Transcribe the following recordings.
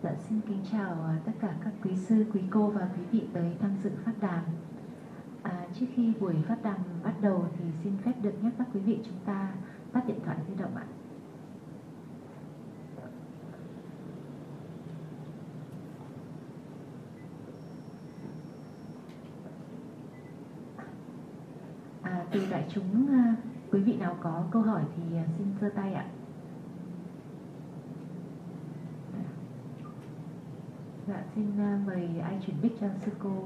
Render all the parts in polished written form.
Dạ, xin kính chào tất cả các quý sư, quý cô và quý vị tới tham dự pháp đàm. Trước khi buổi pháp đàm bắt đầu thì xin phép được nhắc các quý vị chúng ta tắt điện thoại di động ạ. Từ đại chúng, quý vị nào có câu hỏi thì xin giơ tay ạ. Dạ, xin mời ai chuyển mic cho sư cô.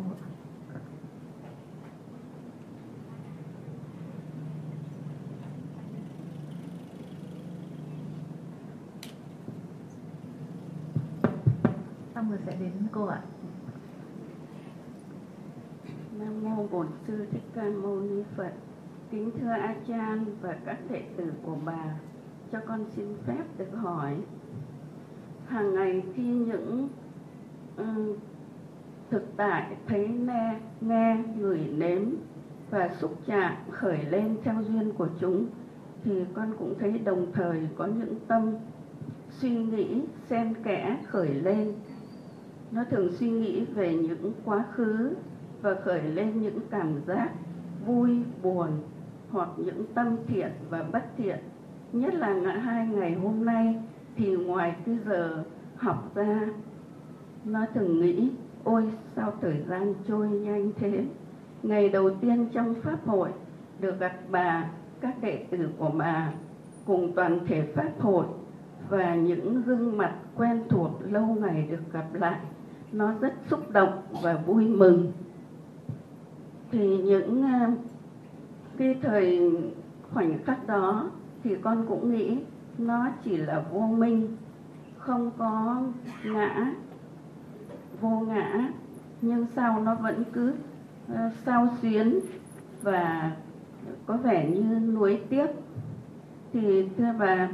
Xong rồi sẽ đến cô ạ. Nam mô Bổn Sư Thích Ca Mâu Ni Phật. Kính thưa A Chan và các đệ tử của bà, cho con xin phép được hỏi. Hàng ngày khi những thực tại thấy nghe, ngửi, nếm và xúc chạm khởi lên theo duyên của chúng, thì con cũng thấy đồng thời có những tâm suy nghĩ xen kẽ khởi lên. Nó thường suy nghĩ về những quá khứ và khởi lên những cảm giác vui, buồn hoặc những tâm thiện và bất thiện. Nhất là 2 ngày hôm nay thì ngoài cái giờ học ra, nó thường nghĩ: ôi sao thời gian trôi nhanh thế. Ngày đầu tiên trong pháp hội được gặp bà, các đệ tử của bà cùng toàn thể pháp hội và những gương mặt quen thuộc lâu ngày được gặp lại, nó rất xúc động và vui mừng. Thì những cái thời khoảnh khắc đó thì con cũng nghĩ nó chỉ là vô minh, không có ngã, vô ngã, nhưng sao nó vẫn cứ xao xuyến và có vẻ như nuối tiếc. Thì thưa bà,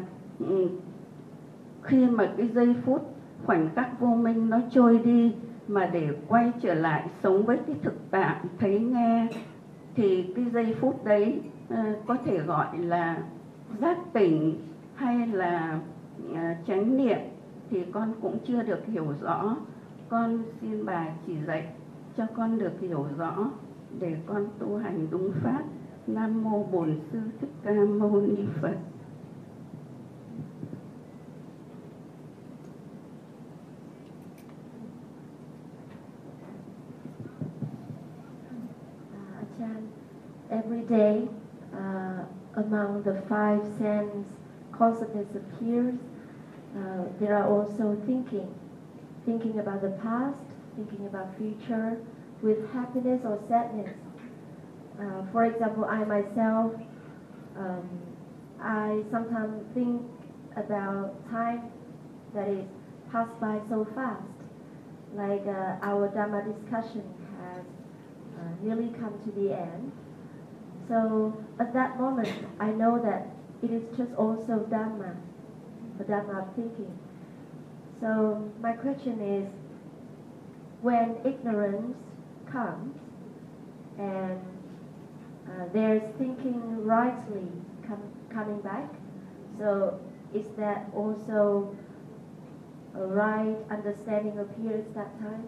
khi mà cái giây phút khoảnh khắc vô minh nó trôi đi mà để quay trở lại sống với cái thực tại thấy nghe, thì cái giây phút đấy có thể gọi là giác tỉnh hay là chánh niệm thì con cũng chưa được hiểu rõ. Con xin bà chỉ dạy cho con được hiểu rõ để con tu hành đúng pháp. Nam mô Bổn Sư Thích Ca Mâu Ni Phật. Every day, among the 5 sense consciousness appears, there are also thinking about the past, thinking about future, with happiness or sadness. For example, I myself, I sometimes think about time that is passed by so fast, like our Dhamma discussion has nearly come to the end. So at that moment, I know that it is just also Dhamma, the Dhamma of thinking. So my question is, when ignorance comes and there's thinking rightly coming back, so is that also a right understanding appears that time?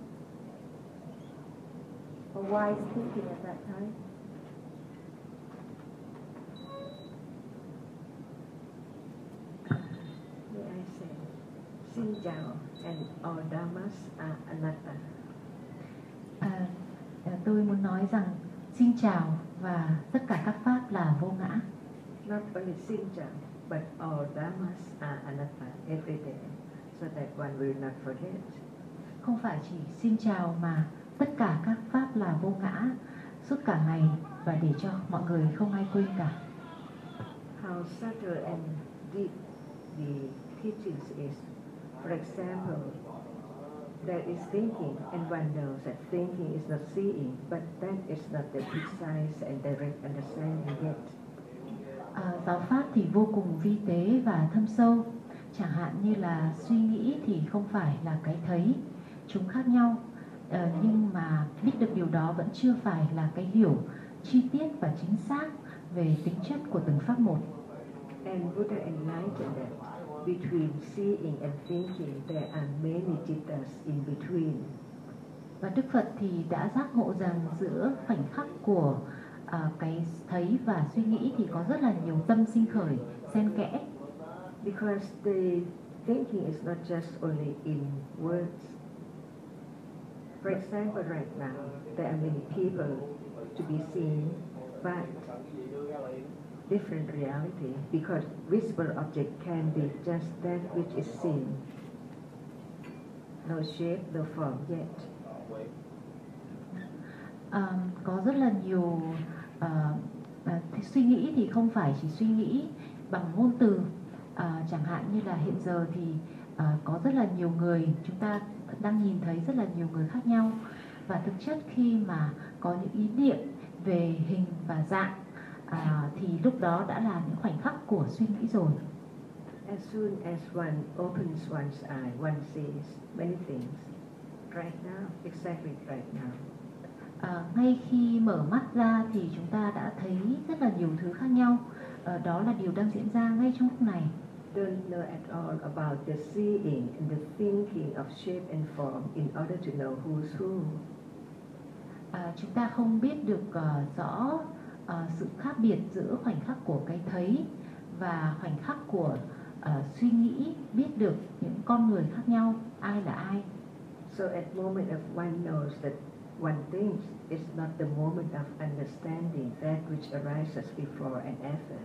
Or wise thinking at that time? I say, Xin chào, and all dhammas are anatta. Tôi muốn nói rằng xin chào và tất cả các pháp là vô ngã. Not only xin chào, but all dhammas are anatta every day, so that one will not forget. Không phải chỉ xin chào mà tất cả các pháp là vô ngã suốt cả ngày và để cho mọi người không ai quên cả. How subtle and deep the teachings is. For example, there is thinking, and one knows that thinking is not seeing, but that is not the precise and direct understanding yet. Giáo pháp thì vô cùng vi tế và thâm sâu. Chẳng hạn như là suy nghĩ thì không phải là cái thấy, chúng khác nhau. Nhưng mà biết được điều đó vẫn chưa phải là cái hiểu chi tiết và chính xác về tính chất của từng pháp một. And Buddha enlightened that between seeing and thinking, there are many jittas in between. Và Đức Phật thì đã giác ngộ rằng giữa khoảnh khắc của cái thấy và suy nghĩ thì có rất là nhiều tâm sinh khởi xen kẽ. Because the thinking is not just only in words. For example, right now, there are many people to be seen, but different reality, because visible object can be just that which is seen. No shape, no form yet. Có rất là nhiều suy nghĩ thì không phải chỉ suy nghĩ bằng ngôn từ. Chẳng hạn như là hiện giờ thì có rất là nhiều người, chúng ta đang nhìn thấy rất là nhiều người khác nhau, và thực chất khi mà có những ý niệm về hình và dạng thì lúc đó đã là những khoảnh khắc của suy nghĩ rồi. As soon as one opens one's eye, one sees many things. Right now, exactly right now. Ngay khi mở mắt ra thì chúng ta đã thấy rất là nhiều thứ khác nhau. Đó là điều đang diễn ra ngay trong lúc này. Don't know at all about the seeing and the thinking of shape and form in order to know who's who. Chúng ta không biết được rõ sự khác biệt giữa khoảnh khắc của cái thấy và khoảnh khắc của suy nghĩ, biết được những con người khác nhau, ai là ai. So at moment of one knows that one thinks, it's not the moment of understanding that which arises before and after.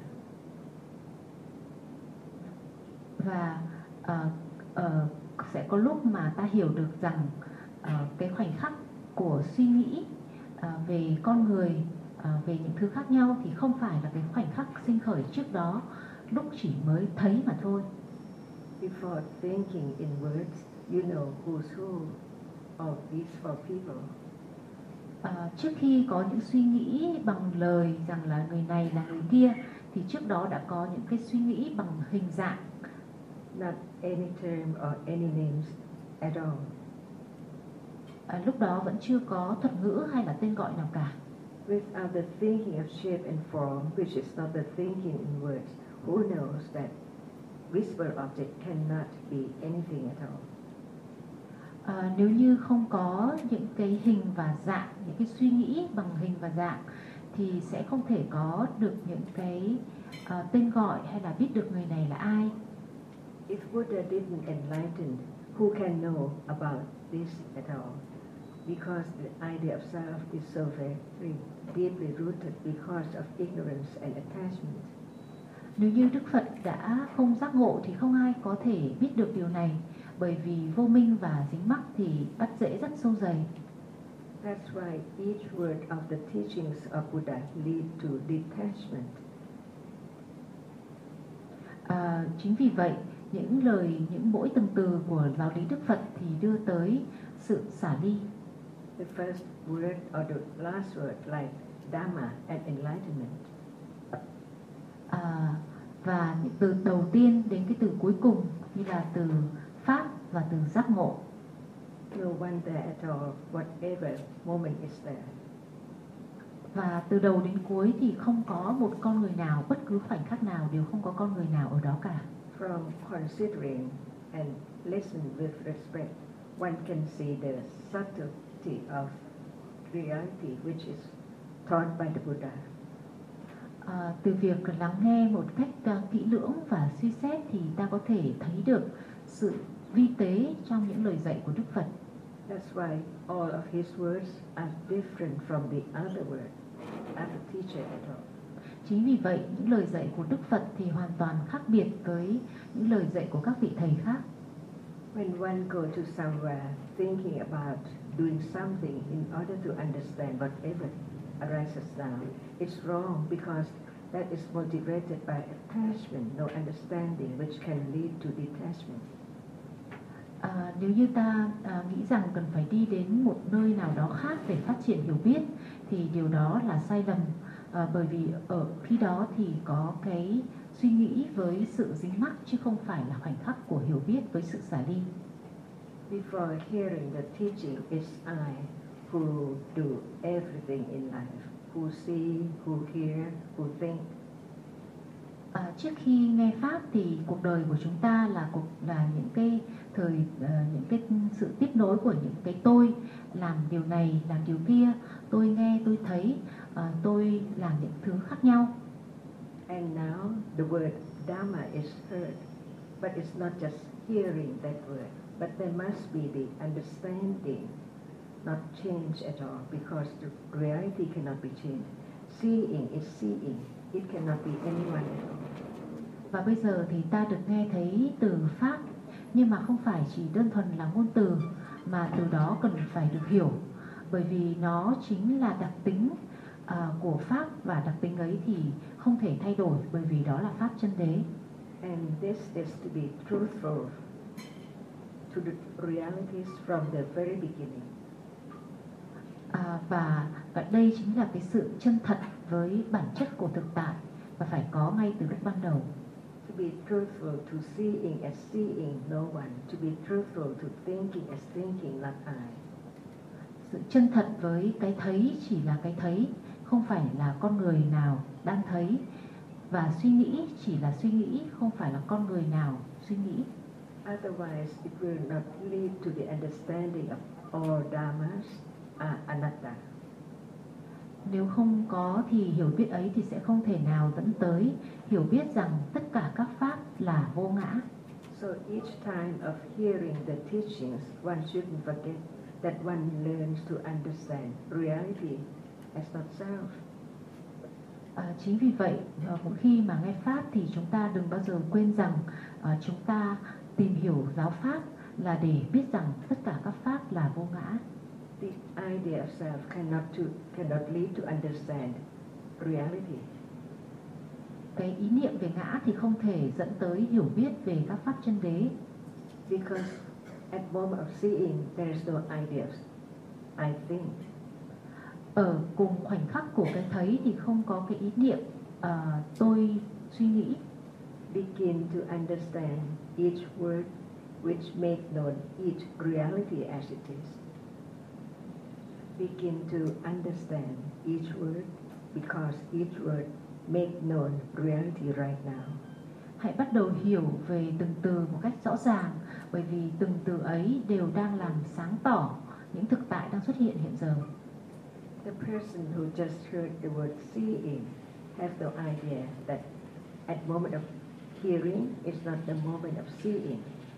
Và sẽ có lúc mà ta hiểu được rằng cái khoảnh khắc của suy nghĩ về con người, về những thứ khác nhau thì không phải là cái khoảnh khắc sinh khởi trước đó, lúc chỉ mới thấy mà thôi. Before thinking in words, you know who's who of these four people. Trước khi có những suy nghĩ bằng lời rằng là người này là người kia, thì trước đó đã có những cái suy nghĩ bằng hình dạng. Not any term or any names at all. Lúc đó vẫn chưa có thuật ngữ hay là tên gọi nào cả. Without the thinking of shape and form, which is not the thinking in words, who knows that visible object cannot be anything at all? Nếu như không có những cái hình và dạng, những cái suy nghĩ bằng hình và dạng, thì sẽ không thể có được những cái tên gọi hay là biết được người này là ai. If Buddha didn't enlighten, who can know about this at all? Because the idea of self is so very deeply rooted because of ignorance and attachment. Nếu như Đức Phật đã không giác ngộ thì không ai có thể biết được điều này, bởi vì vô minh và dính mắc thì bắt rễ rất sâu dày. That's why each word of the teachings of Buddha lead to detachment. Chính vì vậy, những mỗi từng từ của giáo lý Đức Phật thì đưa tới sự xả ly. The first word or the last word like Dhamma and enlightenment. Và những từ đầu tiên đến cái từ cuối cùng như là từ Pháp và từ giác ngộ. No one there at all, whatever moment is there. Và từ đầu đến cuối thì không có một con người nào, bất cứ khoảnh khắc nào đều không có con người nào ở đó cả. From considering and listen with respect, one can see the subtlety of reality which is taught by the Buddha. Từ việc lắng nghe một cách kỹ lưỡng và suy xét thì ta có thể thấy được sự vi tế trong những lời dạy của Đức Phật. That's why all of his words are different from the other words, other teacher at all. Chính vì vậy, những lời dạy của Đức Phật thì hoàn toàn khác biệt với những lời dạy của các vị thầy khác. When one go to somewhere thinking about doing something in order to understand whatever arises now, it's wrong because that is motivated by attachment, no understanding, which can lead to detachment. Nếu như ta nghĩ rằng cần phải đi đến một nơi nào đó khác để phát triển hiểu biết thì điều đó là sai lầm, bởi vì ở khi đó thì có cái suy nghĩ với sự dính mắc chứ không phải là khoảnh khắc của hiểu biết với sự xả ly. Before hearing the teaching, it's I who do everything in life, who see, who hear, who think. Trước khi nghe pháp thì cuộc đời của chúng ta là những cái những cái sự tiếp nối của những cái tôi làm điều này, làm điều kia, tôi nghe, tôi thấy, tôi làm những thứ khác nhau. And now the word Dhamma is heard, but it's not just hearing that word, but there must be the understanding, not change at all, because the reality cannot be changed. Seeing is seeing, it cannot be anyone at all. Và bây giờ thì ta được nghe thấy từ pháp, nhưng mà không phải chỉ đơn thuần là ngôn từ, mà từ đó cần phải được hiểu, bởi vì nó chính là đặc tính của pháp, và đặc tính ấy thì không thể thay đổi, bởi vì đó là pháp chân đế. And this is to be truthful to the realities from the very beginning. Và đây chính là cái sự chân thật với bản chất của thực tại, và phải có ngay từ lúc ban đầu. To be truthful to seeing as seeing no one, to be truthful to thinking as thinking not I. Sự chân thật với cái thấy chỉ là cái thấy, không phải là con người nào đang thấy, và suy nghĩ chỉ là suy nghĩ, không phải là con người nào suy nghĩ. Otherwise, it will not lead to the understanding of all dhammas are anatta. Nếu không có thì hiểu biết ấy thì sẽ không thể nào dẫn tới hiểu biết rằng tất cả các pháp là vô ngã. So each time of hearing the teachings, one shouldn't forget that one learns to understand reality as not self. Chính vì vậy, mỗi khi mà nghe pháp thì chúng ta đừng bao giờ quên rằng chúng ta tìm hiểu giáo pháp là để biết rằng tất cả các pháp là vô ngã. The idea of self cannot lead to understand reality. Cái ý niệm về ngã thì không thể dẫn tới hiểu biết về các pháp chân đế. Because at moment of seeing, there is no ideas. I think. Ở cùng khoảnh khắc của cái thấy thì không có cái ý niệm tôi suy nghĩ. Begin to understand each word which make known each reality as it is. Begin to understand each word because each word make known reality right now. Hãy bắt đầu hiểu về từng từ một cách rõ ràng, bởi vì từng từ ấy đều đang làm sáng tỏ những thực tại đang xuất hiện hiện giờ. The person who just heard the word seeing has no idea that at moment of hearing is not the moment of seeing.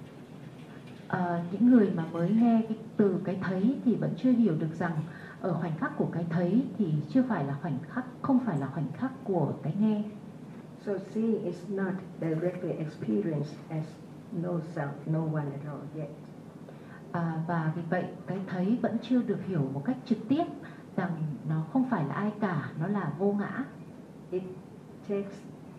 Những người mà mới nghe cái từ cái thấy thì vẫn chưa hiểu được rằng ở khoảnh khắc của cái thấy thì chưa phải là khoảnh khắc, không phải là khoảnh khắc của cái nghe. So seeing is not directly experienced as no self, no one at all yet. Và vì vậy cái thấy vẫn chưa được hiểu một cách trực tiếp rằng nó không phải là ai cả, nó là vô ngã. It takes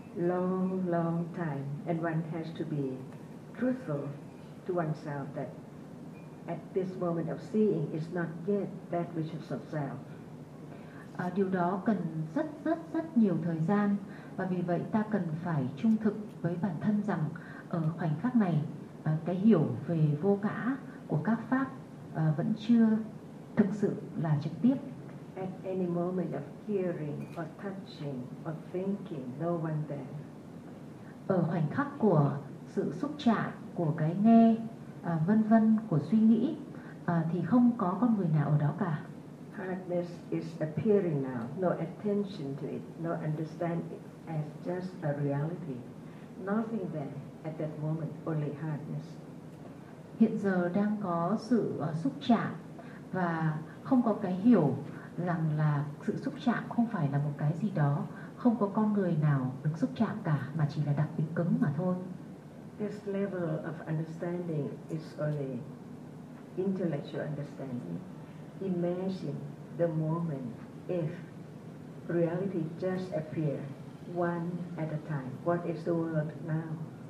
long time, and one has to be truthful to oneself that at this moment of seeing is not yet that which is of self. Điều đó cần rất nhiều thời gian, và vì vậy ta cần phải trung thực với bản thân rằng ở khoảnh khắc này cái hiểu về vô ngã của các pháp vẫn chưa thực sự là trực tiếp. At any moment of hearing or touching or thinking, no one there. Ở khoảnh khắc của sự xúc chạm, của cái nghe, vân vân, của suy nghĩ thì không có con người nào ở đó cả. Hardness is appearing now, no attention to it, no understand it as just a reality. Nothing there at that moment, only hardness. Hiện giờ đang có sự xúc chạm, và không có cái hiểu rằng là sự xúc chạm không phải là một cái gì đó, không có con người nào được xúc chạm cả, mà chỉ là đặc tính cứng mà thôi. This level of understanding is only intellectual understanding. Imagine the moment if reality just appear one at a time. What is the world now?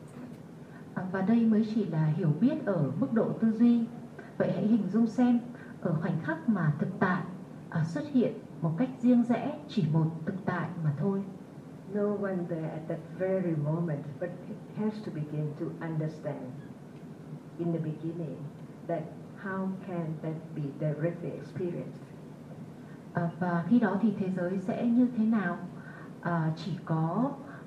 Và đây mới chỉ là hiểu biết ở mức độ tư duy. Vậy hãy hình dung xem, ở khoảnh khắc mà thực tại xuất hiện một cách riêng rẽ, chỉ một thực tại mà thôi. No one there at that very moment, but it has to begin to understand in the beginning that how can that be directly experienced. Và khi đó thì thế giới sẽ như thế nào? Chỉ có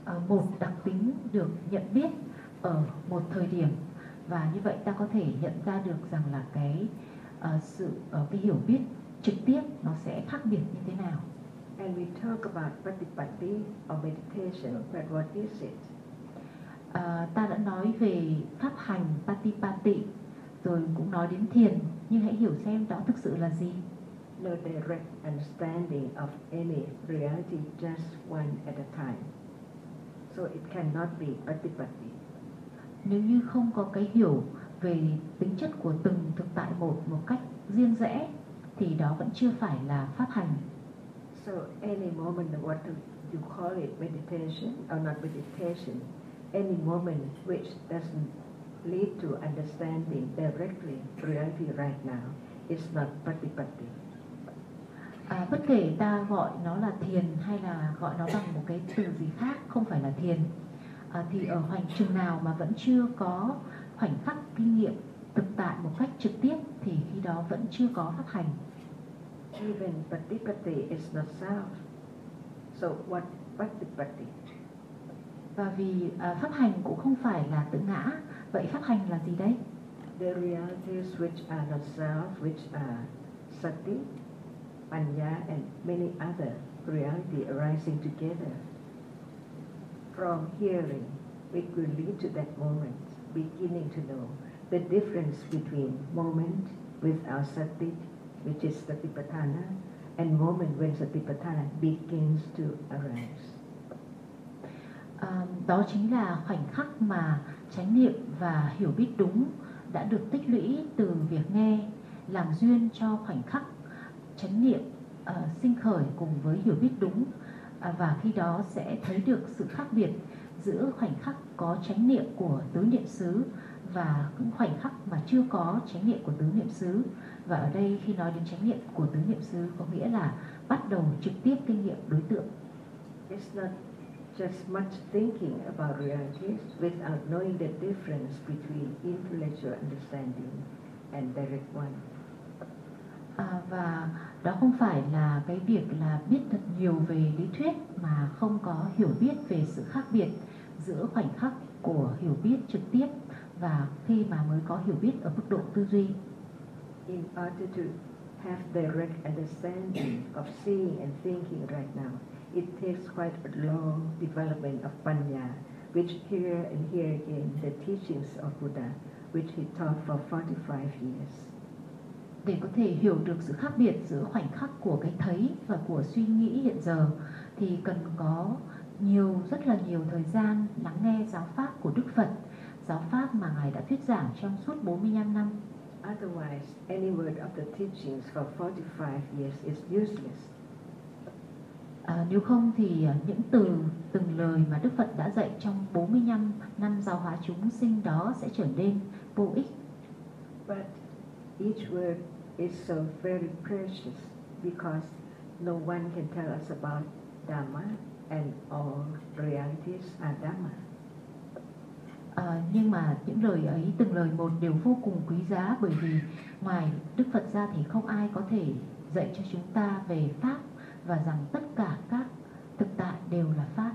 một đặc tính được nhận biết ở một thời điểm, và như vậy ta có thể nhận ra được rằng là cái hiểu biết trực tiếp nó sẽ khác biệt như thế nào. And we talk about patipatti or meditation, but what is it? Ta đã nói về pháp hành patipatti, rồi cũng nói đến thiền, nhưng hãy hiểu xem đó thực sự là gì. No direct understanding of any reality, just one at a time. So it cannot be patipatti. Nếu như không có cái hiểu về tính chất của từng thực tại một cách riêng rẽ, thì đó vẫn chưa phải là pháp hành. So any moment, what do you call it, meditation or not meditation, any moment which doesn't lead to understanding directly reality right now is not patipatti. Bất kể ta gọi nó là thiền hay là gọi nó bằng một cái từ gì khác, không phải là thiền, thì ở khoảnh chừng nào mà vẫn chưa có khoảnh khắc kinh nghiệm thực tại một cách trực tiếp thì khi đó vẫn chưa có pháp hành. Even patipatti is not self. So what patipatti? Và vì pháp hành cũng không phải là tự ngã, vậy pháp hành là gì đấy? The realities which are not self, which are sati, panya, and many other reality arising together. From hearing, it will lead to that moment, beginning to know the difference between moment without sati, which is satipatthana, and moment when satipatthana begins to arise. Đó chính là khoảnh khắc mà chánh niệm và hiểu biết đúng đã được tích lũy từ việc nghe, làm duyên cho khoảnh khắc chánh niệm sinh khởi cùng với hiểu biết đúng, và khi đó sẽ thấy được sự khác biệt giữa khoảnh khắc có chánh niệm của tứ niệm xứ và những khoảnh khắc mà chưa có chánh niệm của tứ niệm xứ. Và ở đây khi nói đến chánh niệm của tứ niệm xứ có nghĩa là bắt đầu trực tiếp kinh nghiệm đối tượng. It's not just much thinking about realities without knowing the difference between intellectual understanding and direct one. Và đó không phải là cái việc là biết thật nhiều về lý thuyết mà không có hiểu biết về sự khác biệt giữa khoảnh khắc của hiểu biết trực tiếp và khi mà mới có hiểu biết ở mức độ tư duy. In order to have direct understanding of seeing and thinking right now, it takes quite a long development of panya, which here and here again the teachings of Buddha, which he taught for 45 years. Để có thể hiểu được sự khác biệt giữa khoảnh khắc của cái thấy và của suy nghĩ hiện giờ thì cần có rất là nhiều thời gian lắng nghe giáo pháp của Đức Phật, giáo pháp mà Ngài đã thuyết giảng trong suốt 45 năm. Otherwise, any word of the teachings for 45 years is useless. Nếu không thì những từng lời mà Đức Phật đã dạy trong 45 năm giáo hóa chúng sinh đó sẽ trở nên vô ích. But each word is so very precious because no one can tell us about Dhamma and all realities are Dhamma. Nhưng mà những lời ấy, từng lời một đều vô cùng quý giá, bởi vì ngoài Đức Phật ra thì không ai có thể dạy cho chúng ta về Pháp và rằng tất cả các thực tại đều là Pháp.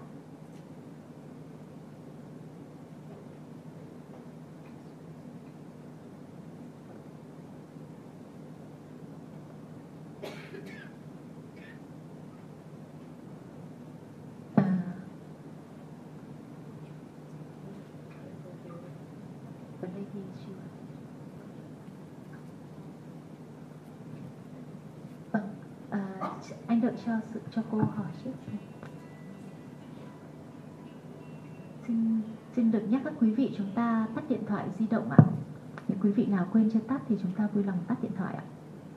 Anh đợi cho cô hỏi trước. Xin được nhắc các quý vị chúng ta tắt điện thoại di động ạ. Những quý vị nào quên chưa tắt thì chúng ta vui lòng tắt điện thoại ạ.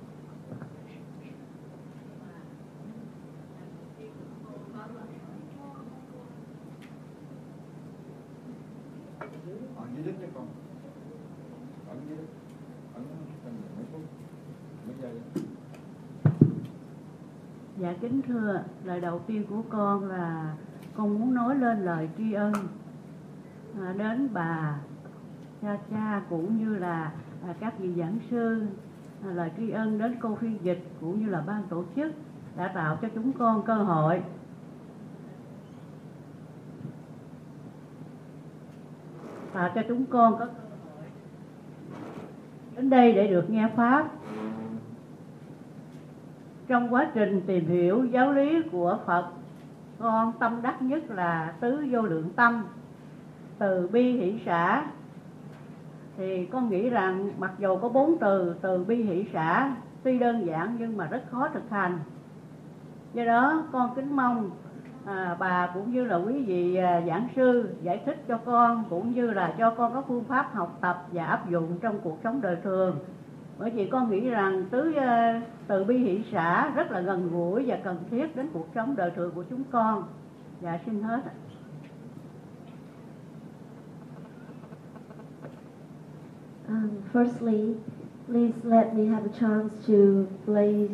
Dạ kính thưa, lời đầu tiên của con là con muốn nói lên lời tri ân đến bà cha cũng như là các vị giảng sư, lời tri ân đến cô phiên dịch cũng như là ban tổ chức đã tạo cho chúng con cơ hội và cho chúng con có cơ hội đến đây để được nghe Pháp. Trong quá trình tìm hiểu giáo lý của Phật, con tâm đắc nhất là tứ vô lượng tâm, từ bi hỷ xả. Thì con nghĩ rằng mặc dù có 4 từ bi hỷ xả tuy đơn giản nhưng mà rất khó thực hành. Do đó con kính mong bà cũng như là quý vị giảng sư giải thích cho con, cũng như là cho con có phương pháp học tập và áp dụng trong cuộc sống đời thường. Bởi vì con nghĩ rằng từ bi hỷ xả rất là gần gũi và cần thiết đến cuộc sống đời thường của chúng con. Dạ xin hết ạ. Firstly, please let me have a chance to place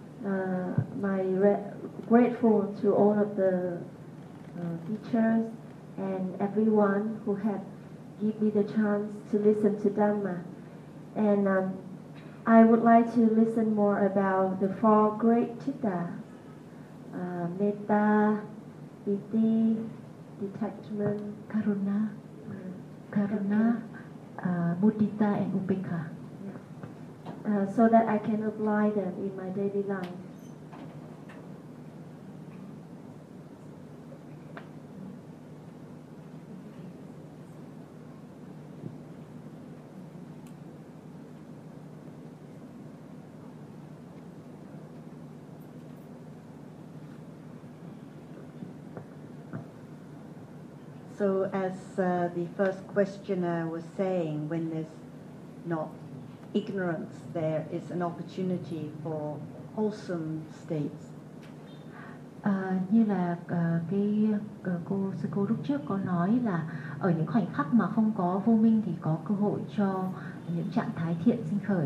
grateful to all of the teachers and everyone who have give me the chance to listen to Dhamma. And I would like to listen more about the 4 great Chitta, Metta, Piti, Detachment, Karuna, Mudita and Upekkha. So that I can apply them in my daily life. So as the first questioner was saying, when there's not ignorance, there is an opportunity for wholesome states. Như là sư cô lúc trước có nói là ở những khoảnh khắc mà không có vô minh thì có cơ hội cho những trạng thái thiện sinh khởi.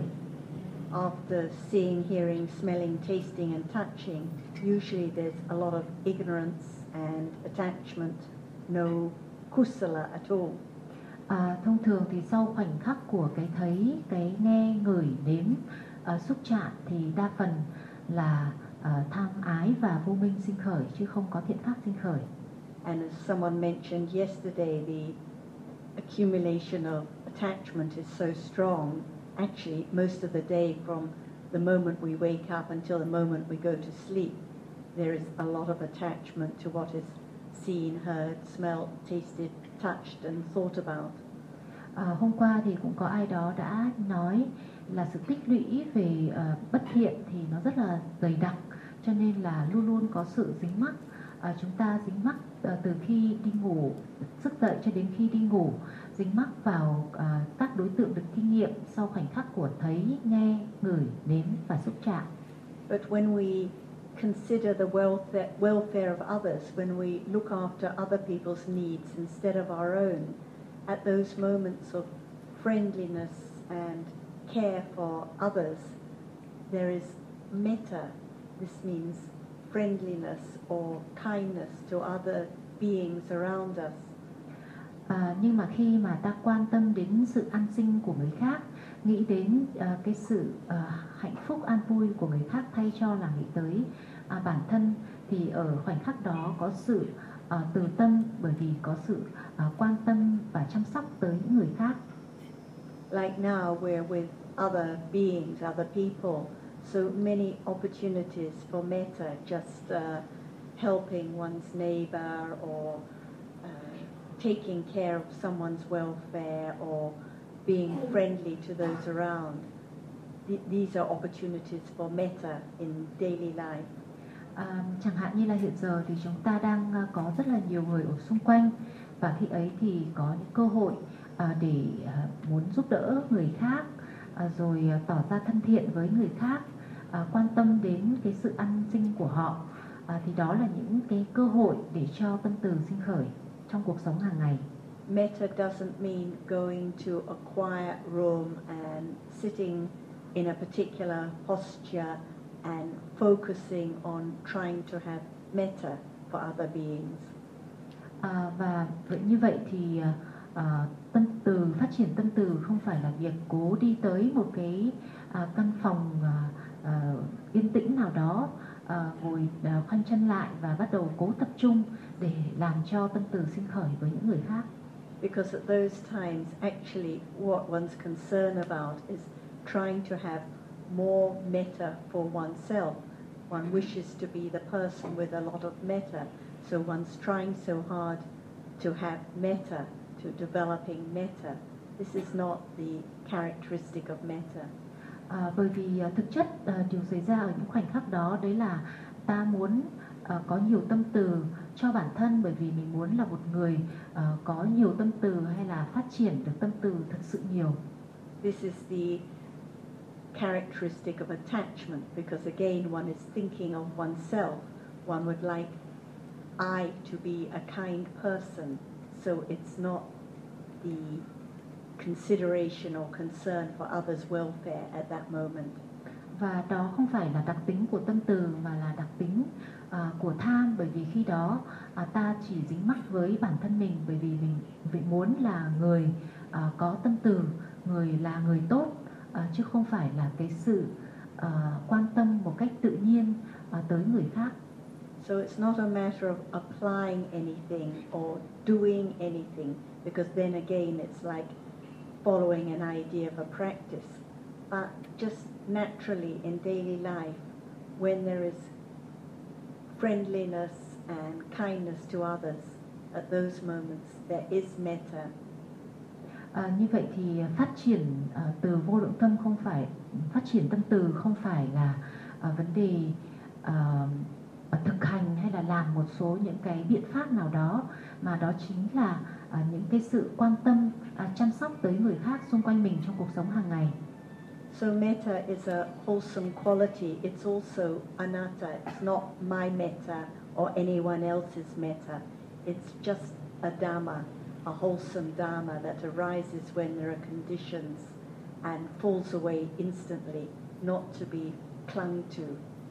After seeing, hearing, smelling, tasting and touching, usually there's a lot of ignorance and attachment, no kusala at all. Thông thường thì sau khoảnh khắc của cái thấy, cái nghe, ngửi, nếm, xúc chạm thì đa phần là tham ái và vô minh sinh khởi chứ không có thiện pháp sinh khởi. And as someone mentioned yesterday, the accumulation of attachment is so strong. Actually, most of the day, from the moment we wake up until the moment we go to sleep, there is a lot of attachment to what is seen, heard, smelled, tasted, touched and thought about. Hôm qua thì cũng có ai đó đã nói là sự tích lũy về bất thiện thì nó rất là dày đặc, cho nên là luôn luôn có sự dính mắc. Chúng ta dính mắc từ khi đi ngủ, thức dậy cho đến khi đi ngủ, dính mắc vào các đối tượng được kinh nghiệm sau khoảnh khắc của thấy, nghe, ngửi, nếm và xúc chạm. But when we consider the welfare of others, when we look after other people's needs instead of our own, at those moments of friendliness and care for others, there is metta. This means friendliness or kindness to other beings around us. Nhưng mà khi mà ta quan tâm đến sự an sinh của người khác, nghĩ đến cái sự hạnh phúc an vui của người khác thay cho là nghĩ tới bản thân, thì ở khoảnh khắc đó có sự từ tâm, bởi vì có sự quan tâm và chăm sóc tới những người khác. Like now we're with other beings, other people, so many opportunities for metta, just helping one's neighbor or taking care of someone's welfare or being friendly to those around. These are opportunities for metta in daily life. Chẳng hạn như là hiện giờ thì chúng ta đang có rất là nhiều người ở xung quanh, và khi ấy thì có những cơ hội để muốn giúp đỡ người khác, rồi tỏ ra thân thiện với người khác, quan tâm đến cái sự an sinh của họ, thì đó là những cái cơ hội để cho tâm từ sinh khởi trong cuộc sống hàng ngày. Metta doesn't mean going to a quiet room and sitting in a particular posture and focusing on trying to have metta for other beings. Và như vậy thì tâm từ, phát triển tâm từ không phải là việc cố đi tới một cái căn phòng yên tĩnh nào đó, ngồi khoanh chân lại và bắt đầu cố tập trung để làm cho tâm từ sinh khởi với những người khác. because at those times actually what one's concerned about is trying to have more metta for oneself. One wishes to be the person with a lot of metta, so one's trying so hard to have metta, to developing metta. This is not the characteristic of metta. Bởi vì thực chất điều xảy ra ở những khoảnh khắc đó đấy là ta muốn có nhiều tâm từ cho bản thân, bởi vì mình muốn là một người có nhiều tâm từ hay là phát triển được tâm từ thật sự nhiều. This is the characteristic of attachment, because again one is thinking of oneself. One would like I to be a kind person, so it's not the consideration or concern for others' welfare at that moment. Và đó không phải là đặc tính của tâm từ mà là đặc tính của tham, bởi vì khi đó ta chỉ dính mắc với bản thân mình, bởi vì mình muốn là người có tâm từ, người là người tốt, chứ không phải là cái sự quan tâm một cách tự nhiên tới người khác. So it's not a matter of applying anything or doing anything, because then again it's like following an idea of a practice. But just naturally in daily life, when there is friendliness and kindness to others, at those moments there is metta. Như vậy thì phát triển từ vô lượng tâm không phải, phát triển tâm từ không phải là vấn đề thực hành hay là làm một số những cái biện pháp nào đó, mà đó chính là những cái sự quan tâm, chăm sóc tới người khác xung quanh mình trong cuộc sống hàng ngày. So metta is a wholesome quality. It's also anatta. It's not my metta or anyone else's metta. It's just a dhamma, a wholesome dharma that arises when there are conditions and falls away instantly, not to be clung to.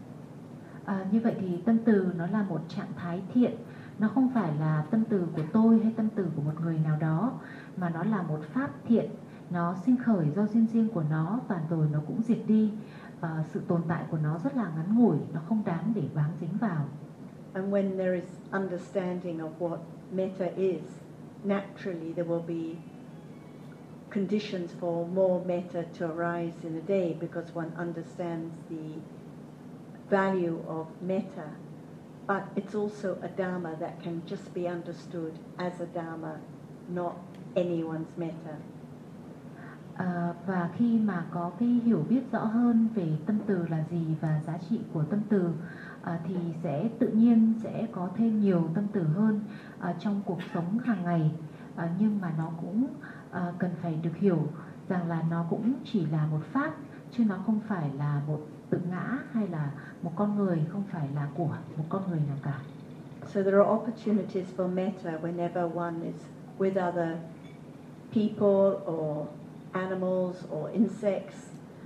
Như vậy thì tâm từ nó là một trạng thái thiện, nó không phải là tâm từ của tôi hay tâm từ của một người nào đó, mà nó là một pháp thiện, nó sinh khởi do duyên riêng của nó và rồi nó cũng diệt đi. Sự tồn tại của nó rất là ngắn ngủi, nó không đáng để bám dính vào. And when there is understanding of what metta is, naturally there will be conditions for more metta to arise in a day, because one understands the value of metta. But it's also a dharma that can just be understood as a dharma, not anyone's metta. Và khi mà có cái hiểu biết rõ hơn về tâm từ là gì và giá trị của tâm từ, thì sẽ tự nhiên sẽ có thêm nhiều tâm từ hơn trong cuộc sống hàng ngày. Nhưng mà nó cũng cần phải được hiểu rằng là nó cũng chỉ là một pháp, chứ nó không phải là một tự ngã hay là một con người, không phải là của một con người nào cả. So there are opportunities for metta whenever one is with other people or animals or insects,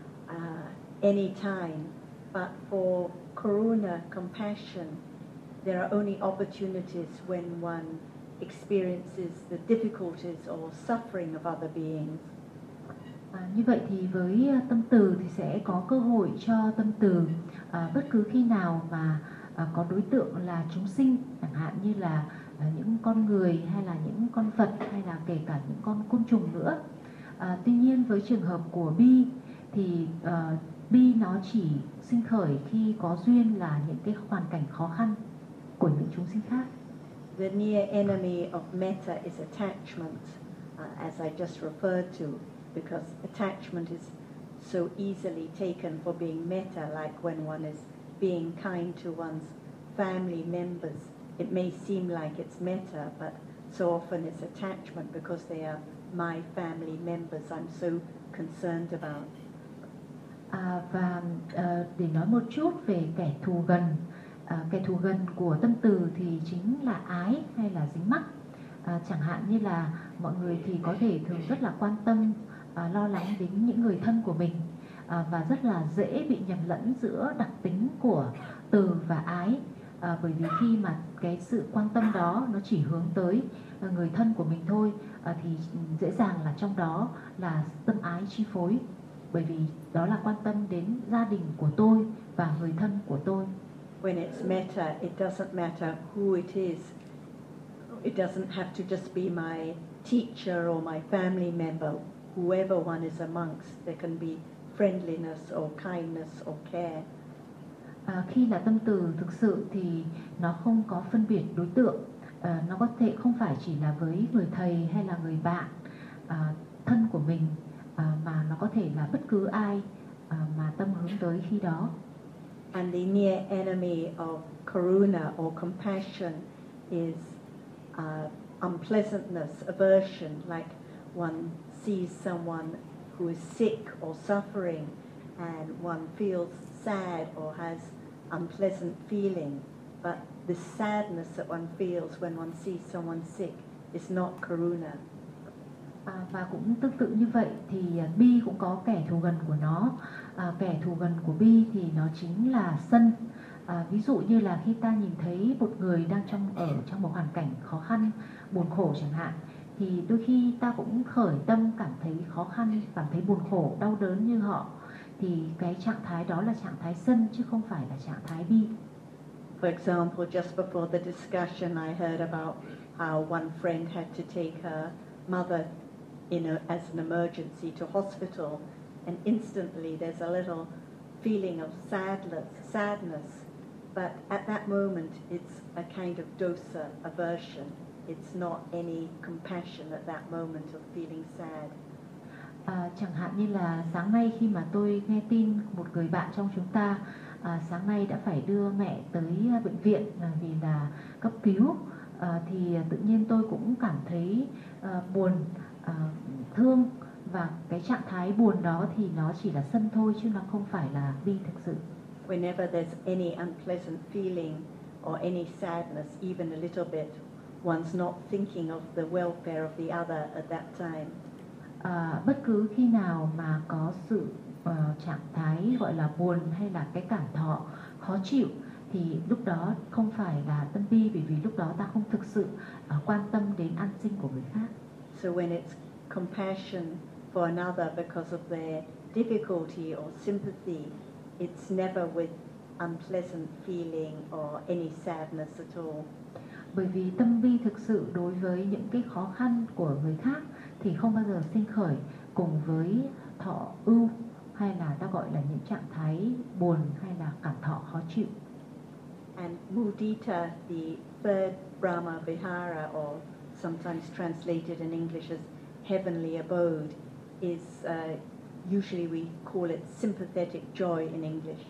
anytime. But for karuna, compassion, there are only opportunities when one experiences the difficulties or suffering of other beings. Như vậy thì với tâm từ thì sẽ có cơ hội cho tâm từ bất cứ khi nào mà có đối tượng là chúng sinh, chẳng hạn như là những con người hay là những con vật hay là kể cả những con côn trùng nữa. Tuy nhiên với trường hợp của bi thì bi nó chỉ sinh khởi khi có duyên là những cái hoàn cảnh khó khăn của những chúng sinh khác. The near enemy of metta is attachment, as I just referred to, because attachment is so easily taken for being metta, like when one is being kind to one's family members. It may seem like it's metta, but so often it's attachment because they are my family members I'm so concerned about. Và để nói một chút về kẻ thù gần, kẻ thù gần của tâm từ thì chính là ái hay là dính mắc. Chẳng hạn như là mọi người thì có thể thường rất là quan tâm, lo lắng đến những người thân của mình, và rất là dễ bị nhầm lẫn giữa đặc tính của từ và ái, bởi vì khi mà cái sự quan tâm đó nó chỉ hướng tới người thân của mình thôi, thì dễ dàng là trong đó là tâm ái chi phối, bởi vì đó là quan tâm đến gia đình của tôi và người thân của tôi. When it's metta, it doesn't matter who it is. It doesn't have to just be my teacher or my family member, whoever one is amongst, there can be friendliness or kindness or care. Khi là tâm từ thực sự thì nó không có phân biệt đối tượng. Nó có thể không phải chỉ là với người thầy hay là người bạn thân của mình, mà nó có thể là bất cứ ai mà tâm hướng tới khi đó. And the near enemy of karuna or compassion is unpleasantness, aversion, like one sees someone who is sick or suffering and one feels sad or has unpleasant feeling, but the sadness that one feels when one sees someone sick is not karuna. Và cũng tương tự như vậy thì bi cũng có kẻ thù gần của nó. Kẻ thù gần của bi thì nó chính là sân. Ví dụ như là khi ta nhìn thấy một người đang ở trong một hoàn cảnh khó khăn, buồn khổ chẳng hạn, thì đôi khi ta cũng khởi tâm cảm thấy khó khăn, cảm thấy buồn khổ, đau đớn như họ. Thì cái trạng thái đó là trạng thái sân chứ không phải là trạng thái bi. For example, just before the discussion, I heard about how one friend had to take her mother as an emergency to hospital, and instantly there's a little feeling of sadness, but at that moment it's a kind of dosa, aversion. It's not any compassion at that moment of feeling sad. Chẳng hạn như là sáng nay khi mà tôi nghe tin một người bạn trong chúng ta sáng nay đã phải đưa mẹ tới bệnh viện vì là cấp cứu, thì tự nhiên tôi cũng cảm thấy buồn, thương, và cái trạng thái buồn đó thì nó chỉ là sân thôi chứ nó không phải là bi thực sự. Whenever there's any unpleasant feeling or any sadness, even a little bit, one's not thinking of the welfare of the other at that time. Bất cứ khi nào mà có sự trạng thái gọi là buồn hay là cái cảm thọ khó chịu thì lúc đó không phải là tâm bi, bởi vì lúc đó ta không thực sự quan tâm đến an sinh của người khác. So when it's compassion for another because of their difficulty or sympathy, it's never with unpleasant feeling or any sadness at all. Bởi vì tâm bi thực sự đối với những cái khó khăn của người khác thì không bao giờ sinh khởi cùng với thọ ưu, hay là ta gọi là những trạng thái buồn hay là cảm thọ khó chịu. And mudita, the third Brahma Vihara, or sometimes translated in English as heavenly abode, is usually we call it sympathetic joy in English.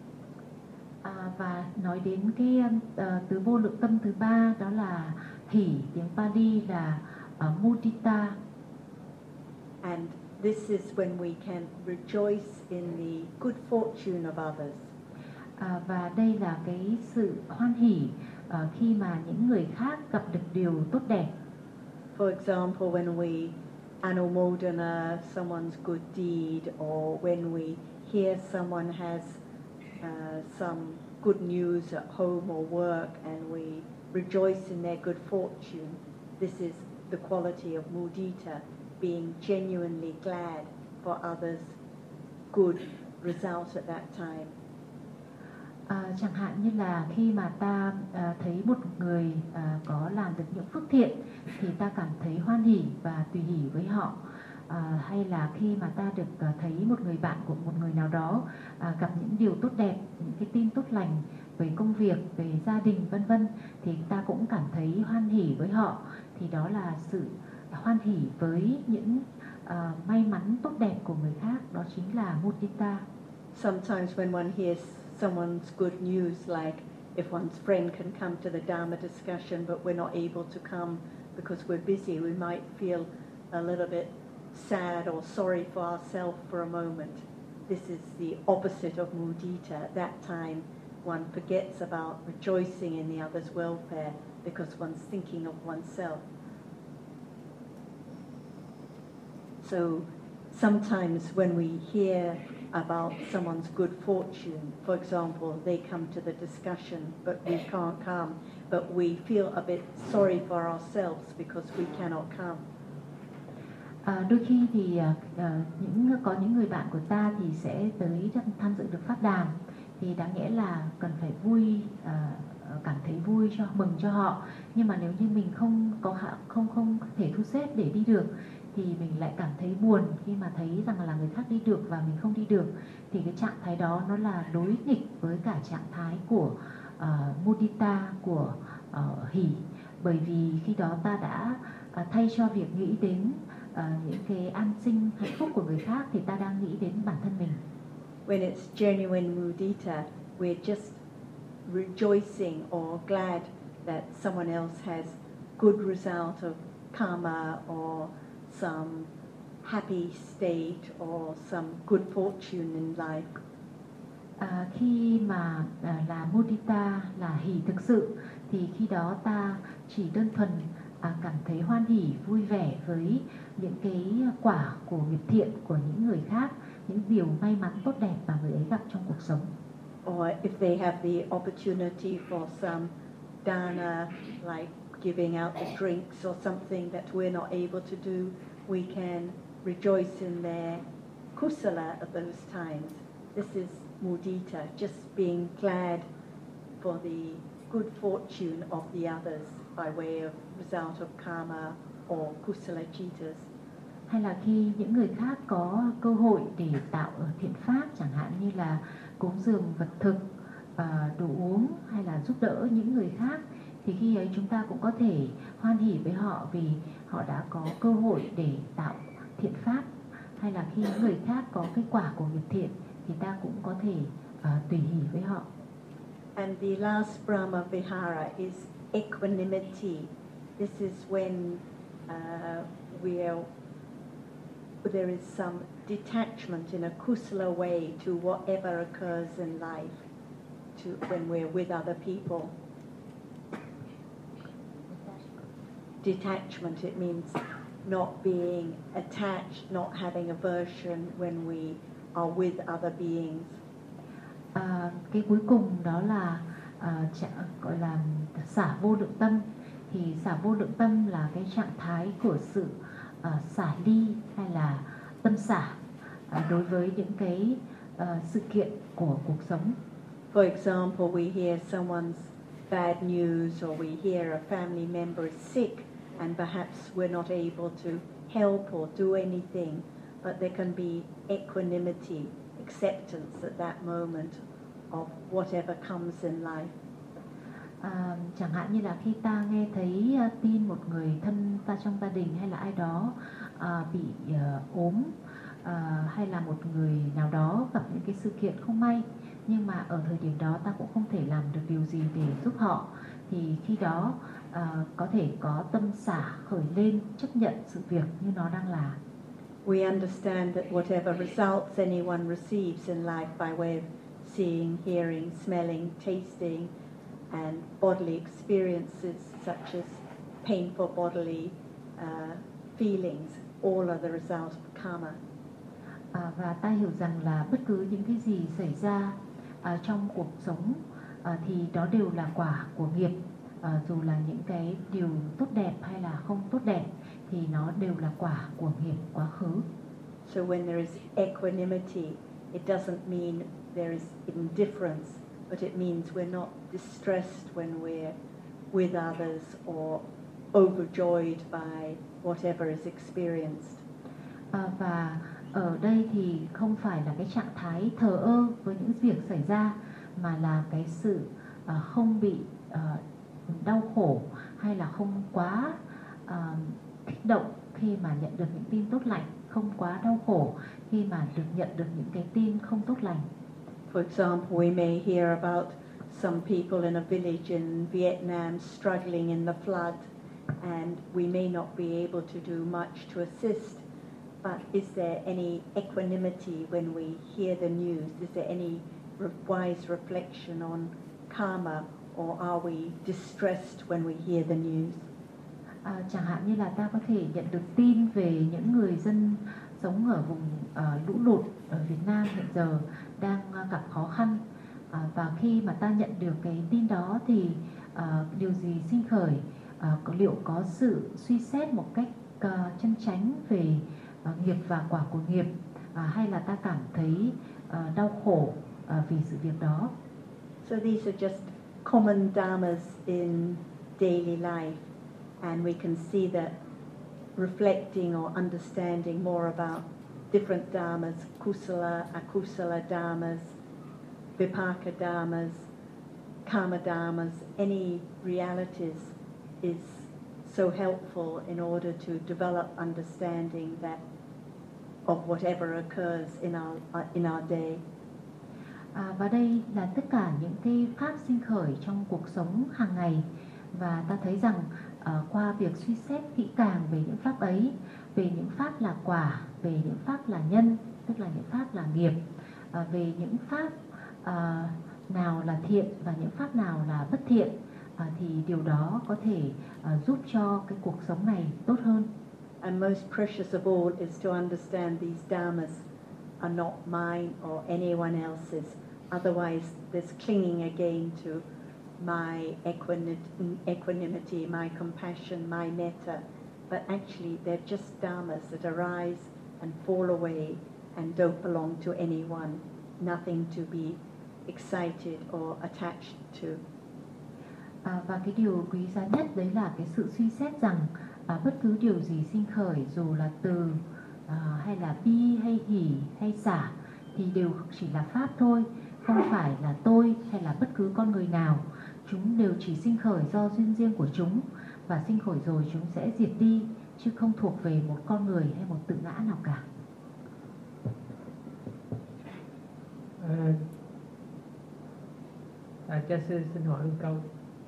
Và nói đến cái tứ vô lượng tâm thứ ba, đó là hỷ, tiếng Pali là mudita. And this is when we can rejoice in the good fortune of others. Và đây là cái sự hoan hỷ khi mà những người khác gặp được điều tốt đẹp. For example, when we anumodana someone's good deed, or when we hear someone has some good news at home or work and we rejoice in their good fortune, this is the quality of mudita, being genuinely glad for others' good result at that time. Chẳng hạn như là khi mà ta thấy một người có làm được những phước thiện thì ta cảm thấy hoan hỷ và tùy hỷ với họ. Hay là khi mà ta được thấy một người bạn của một người nào đó gặp những điều tốt đẹp, những cái tin tốt lành về công việc, về gia đình vân vân, thì ta cũng cảm thấy hoan hỷ với họ. Thì đó là sự hoan hỷ với những may mắn tốt đẹp của người khác, đó chính là mudita. Sometimes when one hears someone's good news, like if one's friend can come to the Dharma discussion but we're not able to come because we're busy, we might feel a little bit sad or sorry for ourselves for a moment. This is the opposite of mudita. At that time, one forgets about rejoicing in the other's welfare because one's thinking of oneself. So sometimes when we hear about someone's good fortune, for example, they come to the discussion but we can't come, but we feel a bit sorry for ourselves because we cannot come. Đôi khi thì có những người bạn của ta thì sẽ tới tham dự được pháp đàm, thì đáng nghĩa là cần phải vui cảm thấy vui mừng cho họ. Nhưng mà nếu như mình không thể thu xếp để đi được thì mình lại cảm thấy buồn khi mà thấy rằng là người khác đi được và mình không đi được, thì cái trạng thái đó nó là đối nghịch với cả trạng thái của mudita, của hỷ. Bởi vì khi đó ta đã thay cho việc nghĩ đến những cái an sinh hạnh phúc của người khác thì ta đang nghĩ đến bản thân mình. When it's genuine mudita, we're just rejoicing or glad that someone else has good result of karma or some happy state or some good fortune in life. Khi mà là mudita, là hỷ thực sự, thì khi đó ta chỉ đơn thuần cảm thấy hoan hỉ, vui vẻ với những cái quả của nghiệp thiện của những người khác, những điều may mắn tốt đẹp mà người ấy gặp trong cuộc sống. Or if they have the opportunity for some dana, like giving out the drinks or something that we're not able to do, we can rejoice in their kusala at those times. This is mudita, just being glad for the good fortune of the others by way of result of karma or kusala citas. Hay là khi những người khác có cơ hội để tạo thiện pháp, chẳng hạn như là cúng dường vật thực, đồ uống, hay là giúp đỡ những người khác, thì khi ấy chúng ta cũng có thể hoan hỉ với họ vì họ đã có cơ hội để tạo thiện pháp. Hay là khi những người khác có cái quả của nghiệp thiện thì ta cũng có thể tùy hỉ với họ. And the last Brahma Vihara is equanimity. This is when there is some detachment in a kusala way to whatever occurs in life, when we're with other people. Detachment, it means not being attached, not having aversion when we are with other beings. Cái cuối cùng đó là gọi là xả vô lượng tâm. Thì xả vô lượng tâm là cái trạng thái của sự xả ly hay là tâm xả đối với những cái sự kiện của cuộc sống. For example, we hear someone's bad news, or we hear a family member is sick, and perhaps we're not able to help or do anything, but there can be equanimity, acceptance at that moment of whatever comes in life. Chẳng hạn như là khi ta nghe thấy tin một người thân ta trong gia đình hay là ai đó bị ốm, hay là một người nào đó gặp những cái sự kiện không may, nhưng mà ở thời điểm đó ta cũng không thể làm được điều gì để giúp họ, thì khi đó có thể có tâm xả khởi lên, chấp nhận sự việc như nó đang là. We understand that whatever results anyone receives in life by way of seeing, hearing, smelling, tasting, and bodily experiences such as painful bodily feelings, all are the result of karma. Và ta hiểu rằng là bất cứ những cái gì xảy ra trong cuộc sống thì đó đều là quả của nghiệp, dù là những cái điều tốt đẹp hay là không tốt đẹp thì nó đều là quả của nghiệp quá khứ. So when there is equanimity, it doesn't mean there is indifference, but it means we're not distressed when we're with others or overjoyed by whatever is experienced. Và ở đây thì không phải là cái trạng thái thờ ơ với những việc xảy ra, mà là cái sự không bị đau khổ hay là không quá kích động khi mà nhận được những tin tốt lành, không quá đau khổ khi mà được nhận được những cái tin không tốt lành. For example, we may hear about some people in a village in Vietnam struggling in the flood, and we may not be able to do much to assist. But is there any equanimity when we hear the news? Is there any wise reflection on karma, or are we distressed when we hear the news? Chẳng hạn như là ta có thể nhận được tin về những người dân sống ở vùng lũ lụt ở Việt Nam hiện giờ đang gặp khó khăn, và khi mà ta nhận được cái tin đó thì điều gì sinh khởi, liệu có sự suy xét một cách chân chánh về nghiệp và quả của nghiệp, hay là ta cảm thấy đau khổ vì sự việc đó. So these are just common dharmas in daily life, and we can see that reflecting or understanding more about different dharmas, kusala, akusala dharmas, vipaka dharmas, karma dharmas, any realities is so helpful in order to develop understanding that of whatever occurs in our day. Và đây là tất cả những cái pháp sinh khởi trong cuộc sống hàng ngày, và ta thấy rằng qua việc suy xét kỹ càng về những pháp ấy, về những pháp là quả, về những pháp là nhân, tức là những pháp là nghiệp, về những pháp nào là thiện và những pháp nào là bất thiện, thì điều đó có thể giúp cho cái cuộc sống này tốt hơn. And most precious of all is to understand these dharmas are not mine or anyone else's. Otherwise, there's clinging again to my equanimity, my compassion, my metta. But actually, they're just dharmas that arise and fall away and don't belong to anyone. Nothing to be excited or attached to. Và cái điều quý giá nhất đấy là cái sự suy xét rằng bất cứ điều gì sinh khởi, dù là từ hay là bi hay hỷ hay xả, thì đều chỉ là pháp thôi, không phải là tôi hay là bất cứ con người nào. Chúng đều chỉ sinh khởi do duyên riêng của chúng, và sinh khởi rồi chúng sẽ diệt đi, chứ không thuộc về một con người hay một tự ngã nào cả. Cha sư xin hỏi một câu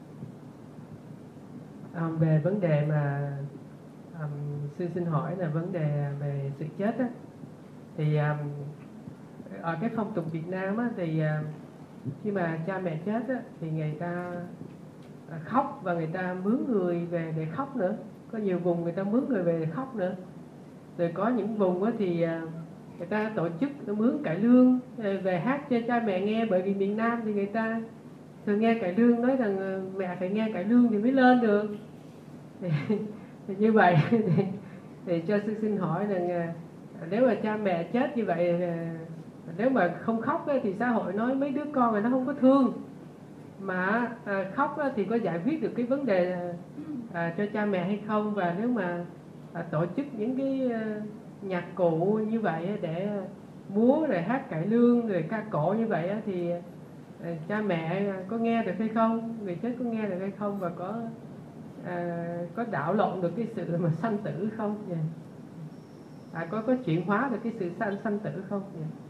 về vấn đề mà sư xin hỏi là vấn đề về sự chết á. Thì ở cái phong tục Việt Nam á, thì khi mà cha mẹ chết á, thì người ta khóc và người ta mướn người về để khóc nữa. Có nhiều vùng người ta mướn người về để khóc nữa. Rồi có những vùng á, thì người ta tổ chức mướn cải lương về hát cho cha mẹ nghe, bởi vì miền Nam thì người ta thường nghe cải lương nói rằng mẹ phải nghe cải lương thì mới lên được. Thì như vậy thì cho sư xin hỏi rằng nếu mà cha mẹ chết như vậy, nếu mà không khóc ấy, thì xã hội nói mấy đứa con này nó không có thương, mà khóc ấy, thì có giải quyết được cái vấn đề cho cha mẹ hay không? Và nếu mà tổ chức những cái nhạc cụ như vậy để múa rồi hát cải lương rồi ca cổ như vậy ấy, thì cha mẹ có nghe được hay không, người chết có nghe được hay không, và có đảo lộn được cái sự mà sanh tử không? Có chuyển hóa được cái sự sanh tử không?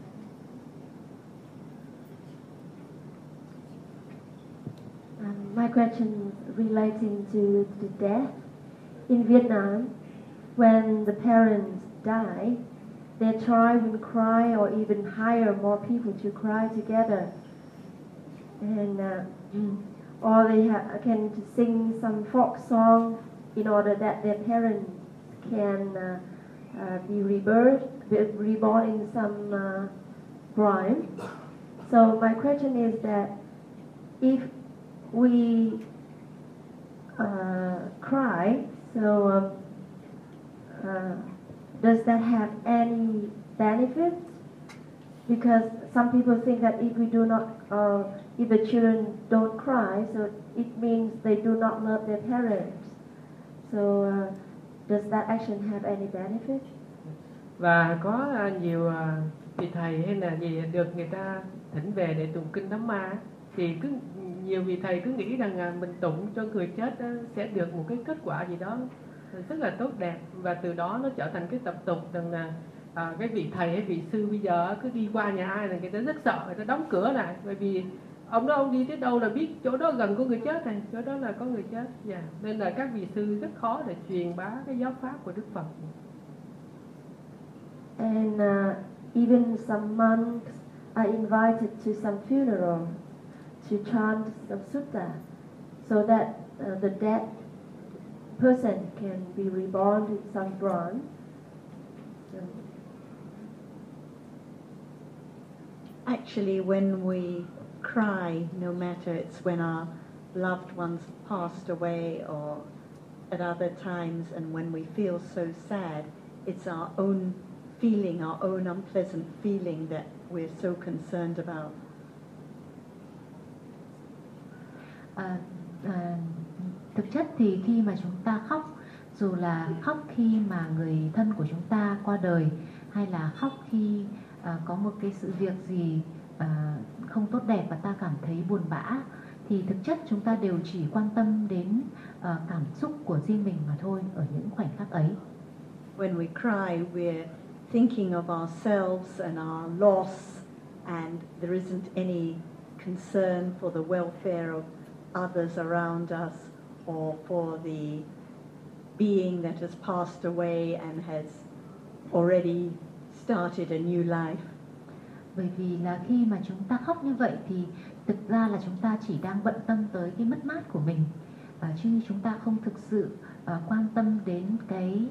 My question relating to death. In Vietnam, when the parents die, they try and cry or even hire more people to cry together. And or they can sing some folk song in order that their parents can be reborn in some rhyme. So my question is that if we cry, so does that have any benefit? Because some people think that if we do not, if the children don't cry, so it means they do not love their parents. So does that action have any benefit? Và có nhiều vị thầy hay là gì được người ta thỉnh về để tụng kinh Đám Ma, thì nhiều vị thầy cứ nghĩ rằng mình tụng cho người chết sẽ được một cái kết quả gì đó rất là tốt đẹp, và từ đó nó trở thành cái tập tục rằng là cái vị thầy hay vị sư bây giờ cứ đi qua nhà ai là người ta rất sợ, người ta đóng cửa lại, bởi vì ông đi tới đâu là biết chỗ đó gần có người chết này, chỗ đó là có người chết. Nên là các vị sư rất khó để truyền bá cái giáo pháp của Đức Phật. And even some monks are invited to some funeral to chant some sutta, so that the dead person can be reborn in some bronze. Actually, when we cry, no matter it's when our loved ones passed away or at other times, and when we feel so sad, it's our own feeling, our own unpleasant feeling that we're so concerned about. Thực chất thì khi mà chúng ta khóc, dù là khóc khi mà người thân của chúng ta qua đời, hay là khóc khi có một cái sự việc gì không tốt đẹp và ta cảm thấy buồn bã, thì thực chất chúng ta đều chỉ quan tâm đến cảm xúc của riêng mình mà thôi ở những khoảnh khắc ấy. When we cry, we're thinking of ourselves and our loss, and there isn't any concern for the welfare of others around us or for the being that has passed away and has already started a new life. Bởi vì là khi mà chúng ta khóc như vậy thì thực ra là chúng ta chỉ đang bận tâm tới cái mất mát của mình, chứ chúng ta không thực sự quan tâm đến cái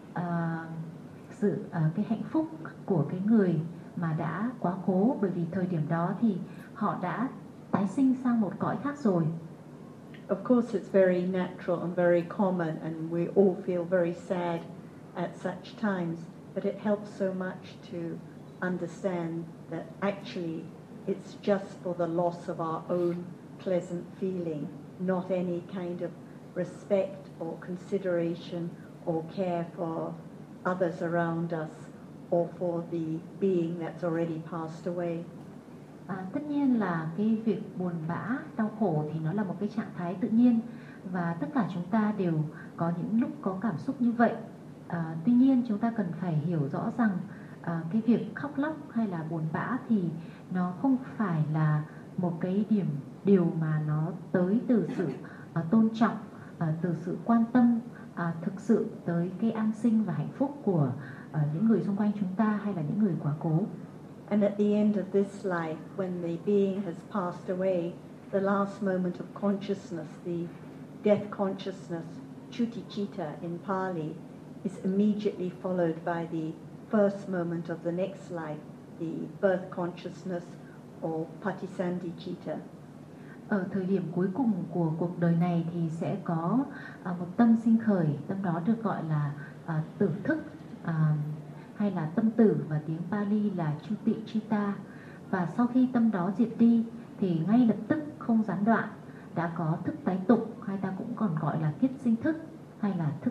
cái hạnh phúc của cái người mà đã quá cố, bởi vì thời điểm đó thì họ đã tái sinh sang một cõi khác rồi. Of course, it's very natural and very common, and we all feel very sad at such times, but it helps so much to understand that actually it's just for the loss of our own pleasant feeling, not any kind of respect or consideration or care for others around us or for the being that's already passed away. Tất nhiên là cái việc buồn bã, đau khổ thì nó là một cái trạng thái tự nhiên, và tất cả chúng ta đều có những lúc có cảm xúc như vậy. Tuy nhiên chúng ta cần phải hiểu rõ rằng cái việc khóc lóc hay là buồn bã thì nó không phải là một cái điều mà nó tới từ sự tôn trọng, từ sự quan tâm thực sự tới cái an sinh và hạnh phúc của những người xung quanh chúng ta hay là những người quá cố. And at the end of this life, when the being has passed away, the last moment of consciousness, the death consciousness, Chuticita in Pali, is immediately followed by the first moment of the next life, the birth consciousness or Patisandhicita. Ở thời điểm cuối cùng của cuộc đời này thì sẽ có một tâm sinh khởi, tâm đó được gọi là tử thức, hay là tâm tử, và tiếng Pali là Chuticita. Và sau khi tâm đó diệt đi thì ngay lập tức không gián đoạn đã có thức tái tục, hay ta cũng còn gọi là kiếp sinh thức, hay là thức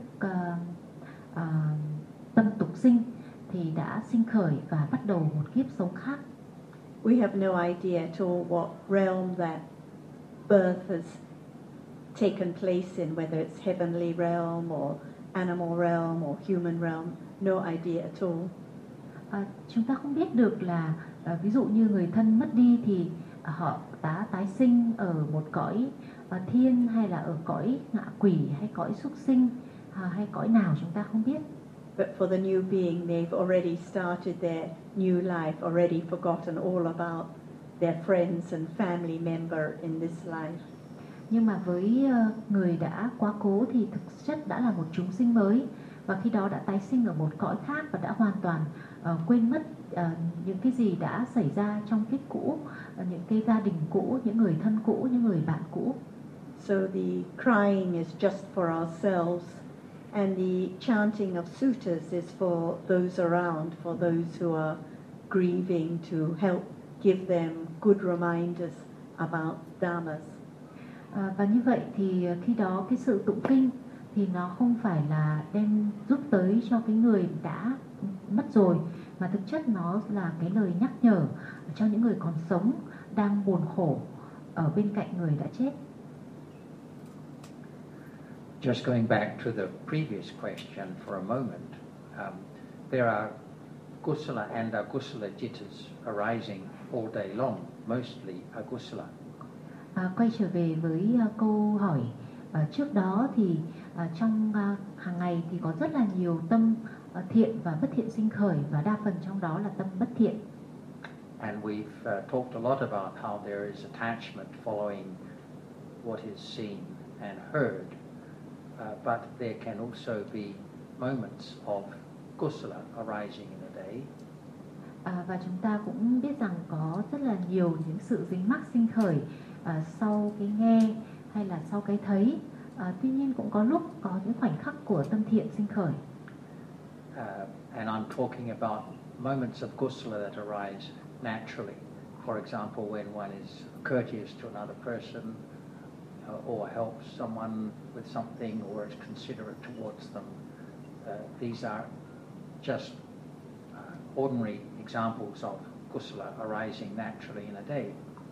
tâm tục sinh, thì đã sinh khởi và bắt đầu một kiếp sống khác. We have no idea at all what realm that birth has taken place in, whether it's heavenly realm or animal realm or human realm. No idea at all. Chúng ta không biết được là ví dụ như người thân mất đi thì họ đã tái sinh ở một cõi thiên, hay là ở cõi ngạ quỷ, hay cõi súc sinh, hay cõi nào chúng ta không biết. But for the new being, they've already started their new life, already forgotten all about their friends and family member in this life. Nhưng mà với người đã quá cố thì thực chất đã là một chúng sinh mới, và khi đó đã tái sinh ở một cõi khác và đã hoàn toàn quên mất những cái gì đã xảy ra trong kiếp cũ, những cái gia đình cũ, những người thân cũ, những người bạn cũ. So the crying is just for ourselves, and the chanting of suttas is for those around, for those who are grieving, to help give them good reminders about dhammas. Và như vậy thì khi đó cái sự tụng kinh thì nó không phải là đem giúp tới cho cái người đã mất rồi, mà thực chất nó là cái lời nhắc nhở cho những người còn sống đang buồn khổ ở bên cạnh người đã chết. Just going back to the previous question for a moment, there are kusala and akusala jittas arising all day long, mostly akusala. Quay trở về với câu hỏi trước đó thì trong hàng ngày thì có rất là nhiều tâm thiện và bất thiện sinh khởi, và đa phần trong đó là tâm bất thiện. And we've talked a lot about how there is attachment following what is seen and heard, but there can also be moments of kusala arising in a day. Và chúng ta cũng biết rằng có rất là nhiều những sự dính mắc sinh khởi sau cái nghe hay là sau cái thấy. Tuy nhiên cũng có lúc có những khoảnh khắc của tâm thiện sinh khởi. And I'm talking about moments of kusala that arise naturally. For example, when one is courteous to another person, or helps someone with something or is considerate towards them. These are just ordinary examples of kusala arising naturally in a day.